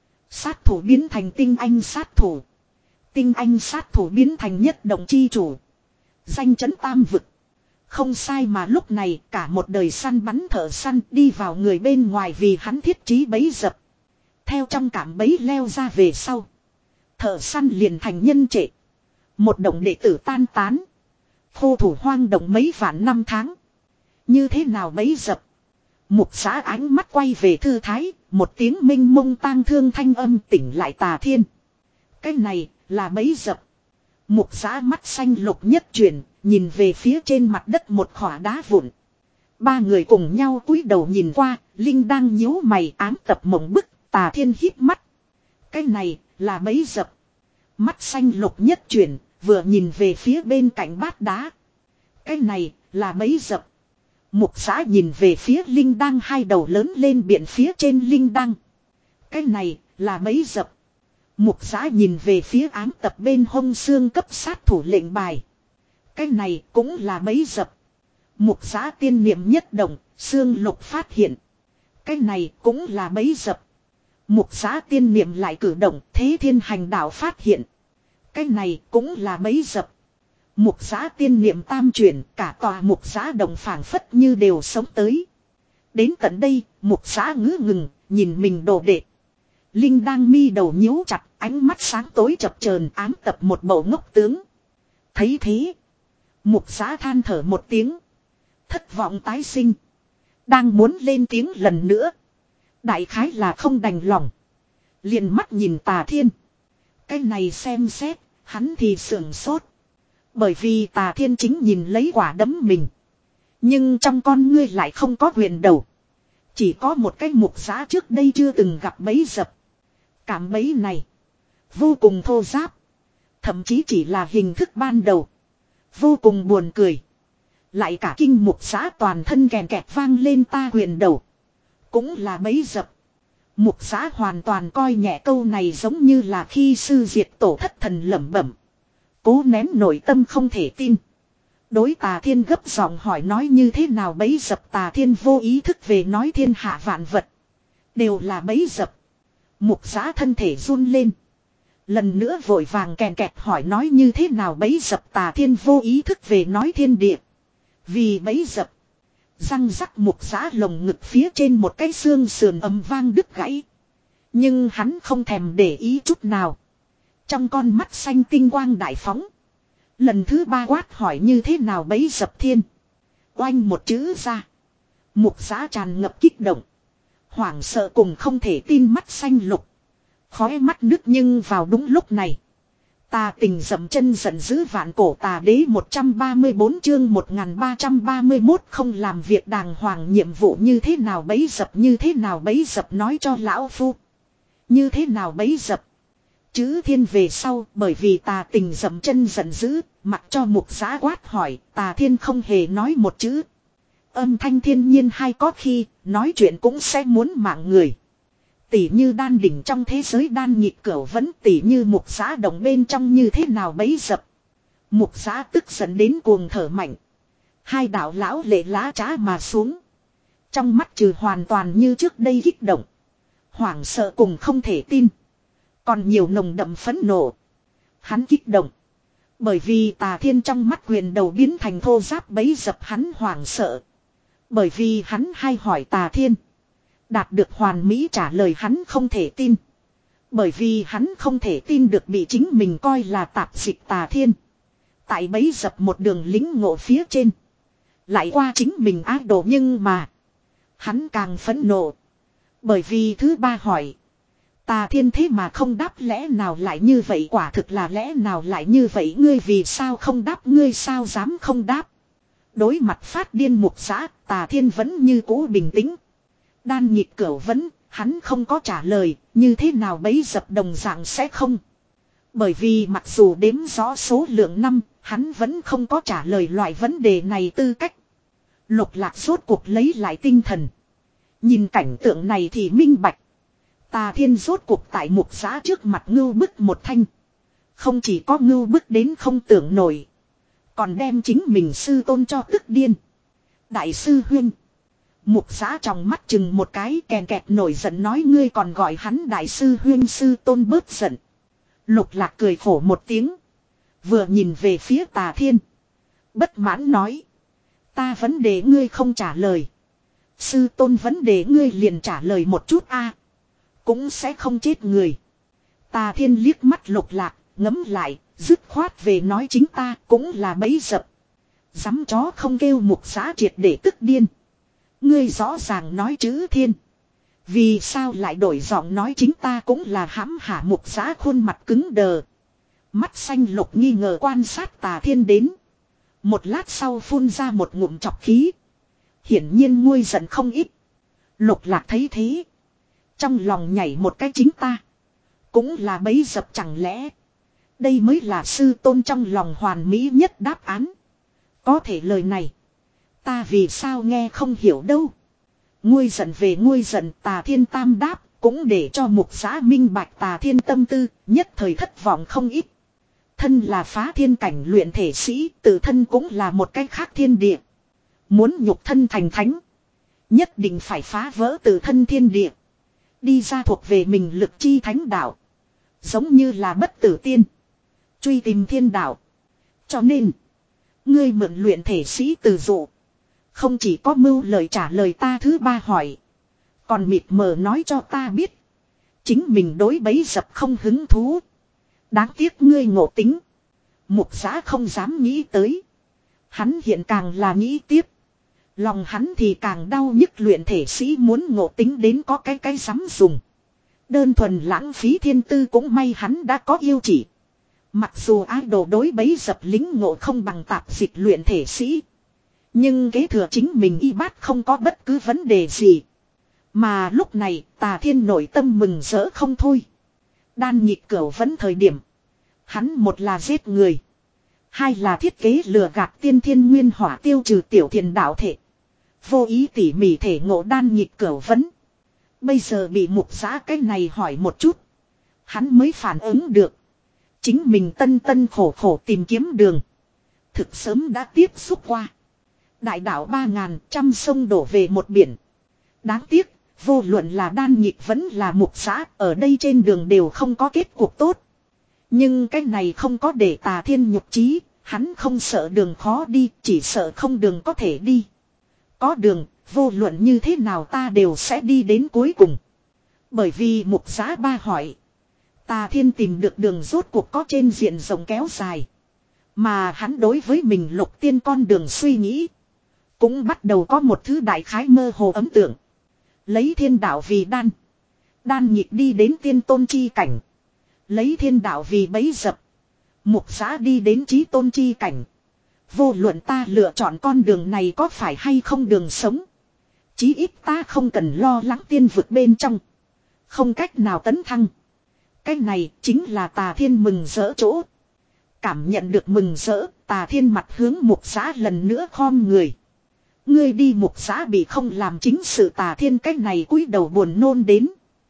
Sát thủ biến thành tinh anh sát thủ. Tinh anh sát thủ biến thành nhất động chi chủ. Danh chấn tam vực. Không sai mà lúc này cả một đời săn bắn thợ săn đi vào người bên ngoài vì hắn thiết trí bấy dập. Theo trong cảm bấy leo ra về sau, thợ săn liền thành nhân trệ. Một động đệ tử tan tán. Khô thủ hoang động mấy vạn năm tháng. Như thế nào bấy dập? Mục Xã ánh mắt quay về thư thái, một tiếng minh mông tang thương thanh âm tỉnh lại Tà Thiên. Cái này là bấy dập. Mục Xã mắt xanh lục nhất chuyển, nhìn về phía trên mặt đất một khỏa đá vụn. Ba người cùng nhau cúi đầu nhìn qua, Linh đang nhíu mày ám tập mộng bức, Tà Thiên hít mắt. Cái này là bấy dập. Mắt xanh lục nhất chuyển, vừa nhìn về phía bên cạnh bát đá. Cái này là bấy dập. Mục Xã nhìn về phía Linh đăng hai đầu lớn lên biển phía trên Linh đăng. Cái này là bấy dập. Mục Xã nhìn về phía ám tập bên hông xương cấp sát thủ lệnh bài. Cái này cũng là bấy dập. Mục Xã tiên niệm nhất động, xương lục phát hiện. Cái này cũng là bấy dập. Mục Xã tiên niệm lại cử động, thế thiên hành đạo phát hiện. Cái này cũng là bấy dập. Mục Xã tiên niệm tam chuyển, cả tòa Mục Xã đồng phảng phất như đều sống tới. Đến tận đây, Mục Xã ngứ ngừng, nhìn mình đồ đệ. Linh đang mi đầu nhíu chặt, ánh mắt sáng tối chập chờn ám tập một bầu ngốc tướng. Thấy thế, Mục Xã than thở một tiếng. Thất vọng tái sinh. Đang muốn lên tiếng lần nữa. Đại khái là không đành lòng. Liền mắt nhìn Tà Thiên. Cái này xem xét, hắn thì sưởng sốt. Bởi vì Tà Thiên chính nhìn lấy quả đấm mình. Nhưng trong con ngươi lại không có huyền đầu. Chỉ có một cái Mục Xã trước đây chưa từng gặp bấy dập. Cảm bấy này vô cùng thô giáp. Thậm chí chỉ là hình thức ban đầu. Vô cùng buồn cười. Lại cả kinh Mục Xã toàn thân kèn kẹt vang lên ta huyền đầu. Cũng là bấy dập. Mục Xã hoàn toàn coi nhẹ câu này giống như là khi sư diệt tổ thất thần lẩm bẩm. Cố nén nội tâm không thể tin. Đối Tà Thiên gấp giọng hỏi nói như thế nào bấy dập. Tà Thiên vô ý thức về nói thiên hạ vạn vật đều là bấy dập. Mục Xã thân thể run lên. Lần nữa vội vàng kèn kẹt hỏi nói như thế nào bấy dập. Tà Thiên vô ý thức về nói thiên địa. Vì bấy dập. Răng rắc Mục Xã lồng ngực phía trên một cái xương sườn ầm vang đứt gãy. Nhưng hắn không thèm để ý chút nào. Trong con mắt xanh tinh quang đại phóng. Lần thứ ba quát hỏi như thế nào bấy dập thiên. Oanh một chữ ra. Mục Xã tràn ngập kích động. Hoảng sợ cùng không thể tin mắt xanh lục. Khói mắt nước nhưng vào đúng lúc này. Tà Tình dậm chân giận dữ vạn cổ tà đế một trăm ba mươi tư chương một nghìn ba trăm ba mươi mốt không làm việc đàng hoàng nhiệm vụ như thế nào bấy dập như thế nào bấy dập nói cho lão phu. Như thế nào bấy dập. Chữ thiên về sau bởi vì Tà Tình dậm chân giận dữ mặc cho Mục Xã quát hỏi Tà Thiên không hề nói một chữ. Âm thanh thiên nhiên hay có khi, nói chuyện cũng sẽ muốn mạng người. Tỉ như đan đỉnh trong thế giới đan nhịp cửu vẫn tỉ như mục giã đồng bên trong như thế nào bấy dập. Mục giã tức giận đến cuồng thở mạnh. Hai đạo lão lệ lá trá mà xuống. Trong mắt trừ hoàn toàn như trước đây kích động. Hoảng sợ cùng không thể tin. Còn nhiều nồng đậm phẫn nộ. Hắn kích động. Bởi vì Tà Thiên trong mắt quyền đầu biến thành thô giáp bấy dập hắn hoảng sợ. Bởi vì hắn hay hỏi Tà Thiên. Đạt được hoàn mỹ trả lời hắn không thể tin. Bởi vì hắn không thể tin được bị chính mình coi là tạp dịch Tà Thiên. Tại bấy dập một đường lính ngộ phía trên. Lại qua chính mình ác độ nhưng mà. Hắn càng phẫn nộ. Bởi vì thứ ba hỏi. Tà Thiên thế mà không đáp lẽ nào lại như vậy quả thực là lẽ nào lại như vậy ngươi vì sao không đáp ngươi sao dám không đáp. Đối mặt phát điên mục giã Tà Thiên vẫn như cũ bình tĩnh. Đan nhịp cửu vẫn hắn không có trả lời như thế nào bấy dập đồng dạng sẽ không. Bởi vì mặc dù đếm rõ số lượng năm hắn vẫn không có trả lời loại vấn đề này tư cách. Lục Lạc rốt cuộc lấy lại tinh thần. Nhìn cảnh tượng này thì minh bạch. Tà Thiên rốt cuộc tại mục giã trước mặt ngưu bức một thanh. Không chỉ có ngưu bức đến không tưởng nổi. Còn đem chính mình sư tôn cho tức điên. Đại sư huynh. Mục giã trong mắt chừng một cái kèn kẹt nổi giận nói ngươi còn gọi hắn đại sư huynh sư tôn bớt giận. Lục Lạc cười khổ một tiếng. Vừa nhìn về phía Tà Thiên. Bất mãn nói. Ta vấn đề ngươi không trả lời. Sư tôn vấn đề ngươi liền trả lời một chút a cũng sẽ không chết người. Tà Thiên liếc mắt Lục Lạc, ngấm lại, dứt khoát về nói chính ta cũng là bấy dập. Dám chó không kêu mục giã triệt để tức điên. Ngươi rõ ràng nói chữ thiên. Vì sao lại đổi giọng nói chính ta cũng là hãm hả mục giã khuôn mặt cứng đờ. Mắt xanh lục nghi ngờ quan sát Tà Thiên đến. Một lát sau phun ra một ngụm chọc khí. Hiển nhiên nguôi giận không ít. Lục Lạc thấy thế. Trong lòng nhảy một cái chính ta. Cũng là bấy dập chẳng lẽ. Đây mới là sư tôn trong lòng hoàn mỹ nhất đáp án. Có thể lời này. Ta vì sao nghe không hiểu đâu. Nguôi giận về nguôi giận Tà Thiên tam đáp. Cũng để cho mục giã minh bạch Tà Thiên tâm tư. Nhất thời thất vọng không ít. Thân là phá thiên cảnh luyện thể sĩ. Tự thân cũng là một cách khác thiên địa. Muốn nhục thân thành thánh. Nhất định phải phá vỡ tự thân thiên địa. Đi ra thuộc về mình lực chi thánh đạo. Giống như là bất tử tiên. Truy tìm thiên đạo. Cho nên. Ngươi mượn luyện thể sĩ từ dụ. Không chỉ có mưu lời trả lời ta thứ ba hỏi. Còn mịt mờ nói cho ta biết. Chính mình đối bấy dập không hứng thú. Đáng tiếc ngươi ngộ tính. Mục giã không dám nghĩ tới. Hắn hiện càng là nghĩ tiếp. Lòng hắn thì càng đau nhức luyện thể sĩ muốn ngộ tính đến có cái cái dám dùng. Đơn thuần lãng phí thiên tư cũng may hắn đã có yêu chỉ. Mặc dù ái đồ đối bấy dập lính ngộ không bằng tạp dịch luyện thể sĩ. Nhưng kế thừa chính mình y bát không có bất cứ vấn đề gì. Mà lúc này Tà Thiên nội tâm mừng rỡ không thôi. Đan nhịp cửu vẫn thời điểm. Hắn một là giết người. Hai là thiết kế lừa gạt tiên thiên nguyên hỏa tiêu trừ tiểu thiền đạo thể. Vô ý tỉ mỉ thể ngộ đan nhịp cửu vấn. Bây giờ bị mục giã cái này hỏi một chút. Hắn mới phản ứng được. Chính mình tân tân khổ khổ tìm kiếm đường. Thực sớm đã tiếp xúc qua. Đại đạo ba ngàn trăm sông đổ về một biển. Đáng tiếc, vô luận là đan nhịp vẫn là mục giã ở đây trên đường đều không có kết cuộc tốt. Nhưng cái này không có để Tà Thiên nhục chí, hắn không sợ đường khó đi, chỉ sợ không đường có thể đi. Có đường, vô luận như thế nào ta đều sẽ đi đến cuối cùng. Bởi vì mục giã ba hỏi. Tà Thiên tìm được đường rốt cuộc có trên diện rộng kéo dài. Mà hắn đối với mình lục tiên con đường suy nghĩ. Cũng bắt đầu có một thứ đại khái mơ hồ ấm tượng. Lấy thiên đạo vì đan. Đan nhịp đi đến tiên tôn chi cảnh. Lấy thiên đạo vì bấy dập. Mục giã đi đến chí tôn chi cảnh. Vô luận ta lựa chọn con đường này có phải hay không đường sống. Chí ít ta không cần lo lắng tiên vực bên trong. Không cách nào tấn thăng. Cái này chính là Tà Thiên mừng rỡ chỗ. Cảm nhận được mừng rỡ, Tà Thiên mặt hướng mục giã lần nữa khom người. Ngươi đi mục giã bị không làm chính sự Tà Thiên cách này cúi đầu buồn nôn đến.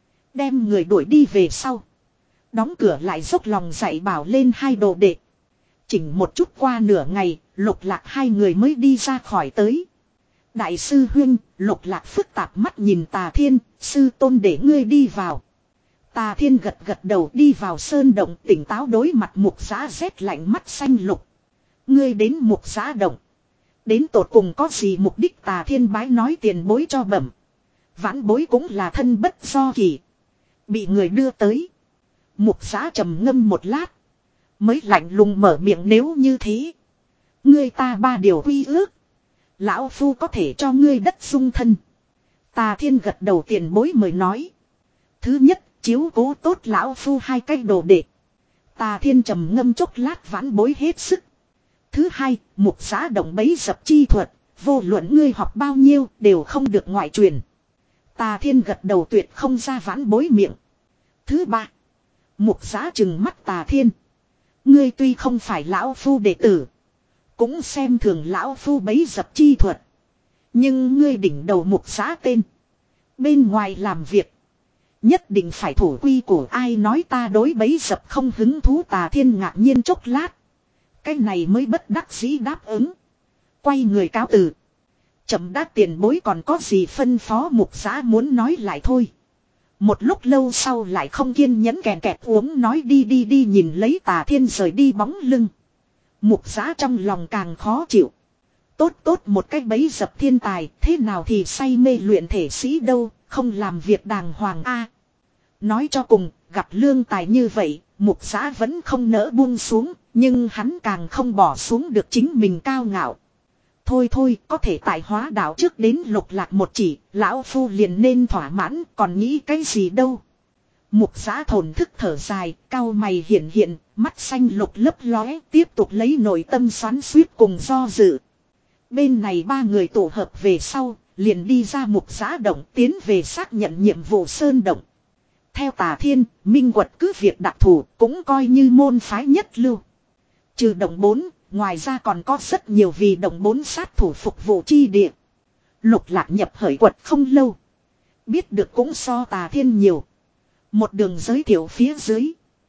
Đem người đuổi đi về sau. Đóng cửa lại dốc lòng dạy bảo lên hai đồ đệ. Chỉnh một chút qua nửa ngày, Lục Lạc hai người mới đi ra khỏi tới. Đại sư huynh, Lục Lạc phức tạp mắt nhìn Tà Thiên, sư tôn để ngươi đi vào. Tà Thiên gật gật đầu đi vào sơn động, tỉnh táo đối mặt mục giã rét lạnh mắt xanh lục. Ngươi đến mục giã động. Đến tột cùng có gì mục đích? Tà Thiên bái nói tiền bối cho bẩm. Vãn bối cũng là thân bất do kỳ. Bị người đưa tới. Mục giã trầm ngâm một lát. Mới lạnh lùng mở miệng, nếu như thế. Ngươi ta ba điều quy ước. Lão phu có thể cho ngươi đất dung thân. Tà Thiên gật đầu, tiền bối mời nói. Thứ nhất, chiếu cố tốt lão phu hai cái đồ đệ. Tà Thiên trầm ngâm chốc lát, vãn bối hết sức. Thứ hai, mục giã động bấy dập chi thuật. Vô luận ngươi học bao nhiêu đều không được ngoại truyền. Tà Thiên gật đầu, tuyệt không ra vãn bối miệng. Thứ ba, mục giã trừng mắt Tà Thiên. Ngươi tuy không phải lão phu đệ tử. Cũng xem thường lão phu bấy dập chi thuật. Nhưng ngươi đỉnh đầu mục giã tên. Bên ngoài làm việc. Nhất định phải thủ quy của ai nói ta đối bấy dập không hứng thú? Tà Thiên ngạc nhiên chốc lát. Cái này mới bất đắc dĩ đáp ứng. Quay người cáo từ. Chậm đã, tiền bối còn có gì phân phó? Mục giã muốn nói lại thôi. Một lúc lâu sau lại không kiên nhẫn kèn kẹt uống nói đi đi đi, nhìn lấy Tà Thiên rời đi bóng lưng. Mục giã trong lòng càng khó chịu. Tốt tốt một cách bấy dập thiên tài, thế nào thì say mê luyện thể sĩ đâu, không làm việc đàng hoàng a. Nói cho cùng, gặp lương tài như vậy, mục giã vẫn không nỡ buông xuống, nhưng hắn càng không bỏ xuống được chính mình cao ngạo. Thôi thôi, có thể tại hóa đạo trước đến Lục Lạc một chỉ, lão phu liền nên thỏa mãn, còn nghĩ cái gì đâu. Mục giã thổn thức thở dài, cao mày hiện hiện, mắt xanh lục lấp lóe, tiếp tục lấy nội tâm xoắn xuýt cùng do dự. Bên này ba người tổ hợp về sau, liền đi ra mục giã động, tiến về xác nhận nhiệm vụ sơn động. Theo Tà Thiên, Minh Quật cứ việc đặc thù cũng coi như môn phái nhất lưu. Trừ động bốn, ngoài ra còn có rất nhiều vì động bốn sát thủ phục vụ chi địa. Lục Lạc nhập Hởi Quật không lâu. Biết được cũng so Tà Thiên nhiều. Một đường giới thiệu phía dưới.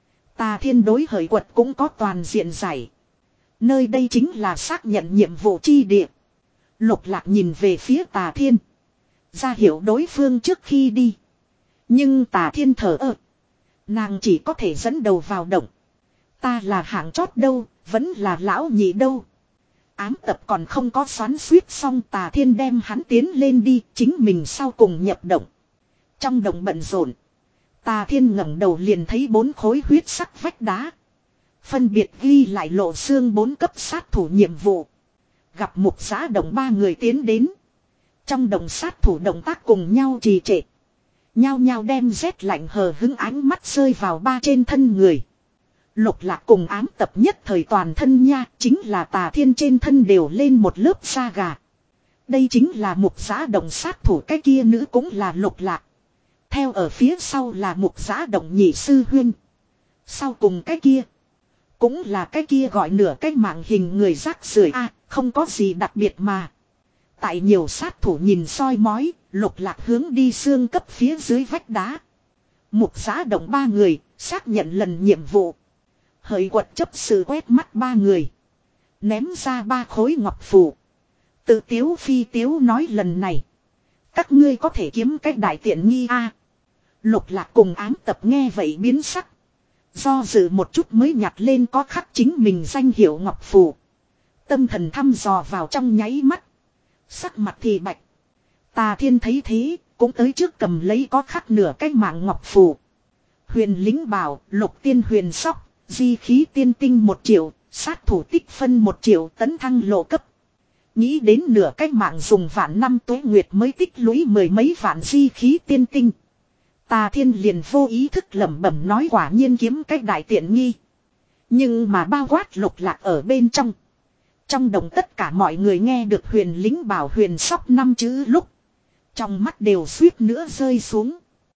Tà Thiên đối Hởi Quật cũng có toàn diện giải. Nơi đây chính là xác nhận nhiệm vụ chi địa. Lục Lạc nhìn về phía Tà Thiên. Ra hiểu đối phương trước khi đi. Nhưng Tà Thiên thở ơ. Nàng chỉ có thể dẫn đầu vào động. Ta là hạng chót đâu, vẫn là lão nhị đâu. Ám tập còn không có xoắn suýt xong, Tà Thiên đem hắn tiến lên đi, chính mình sau cùng nhập động. Trong động bận rộn, Tà Thiên ngẩng đầu liền thấy bốn khối huyết sắc vách đá. Phân biệt ghi lại lộ xương bốn cấp sát thủ nhiệm vụ. Gặp mục giã động ba người tiến đến. Trong động sát thủ động tác cùng nhau trì trệ. Nhao nhao đem rét lạnh hờ hứng ánh mắt rơi vào ba trên thân người. Lục Lạc cùng ám tập nhất thời toàn thân nha, chính là Tà Thiên trên thân đều lên một lớp da gà. Đây chính là mục giã động sát thủ, cái kia nữ cũng là Lục Lạc. Theo ở phía sau là mục giã động nhị sư huynh. Sau cùng cái kia cũng là cái kia gọi nửa cái mạng hình người rác rưởi a, à, không có gì đặc biệt mà. Tại nhiều sát thủ nhìn soi mói, Lục Lạc hướng đi xương cấp phía dưới vách đá. Mục giã động ba người, xác nhận lần nhiệm vụ. Hởi Quật chấp sự quét mắt ba người. Ném ra ba khối ngọc phù. Tự tiếu phi tiếu nói lần này. Các ngươi có thể kiếm cách đại tiện nghi a. À, Lục Lạc cùng ám tập nghe vậy biến sắc. Do dự một chút mới nhặt lên có khắc chính mình danh hiệu ngọc phù. Tâm thần thăm dò vào trong nháy mắt. Sắc mặt thì bạch. Tà Thiên thấy thế, cũng tới trước cầm lấy có khắc nửa cái mạng ngọc phù. Huyền lính bảo, lục tiên huyền sóc, di khí tiên tinh một triệu, sát thủ tích phân một triệu, tấn thăng lộ cấp. Nghĩ đến nửa cái mạng dùng vạn năm tuế nguyệt mới tích lũy mười mấy vạn di khí tiên tinh. Tà Thiên liền vô ý thức lẩm bẩm nói quả nhiên kiếm cách đại tiện nghi. Nhưng mà bao quát Lục Lạc ở bên trong. Trong đồng tất cả mọi người nghe được huyền lính bảo huyền sóc năm chữ lúc. Trong mắt đều suýt nữa rơi xuống.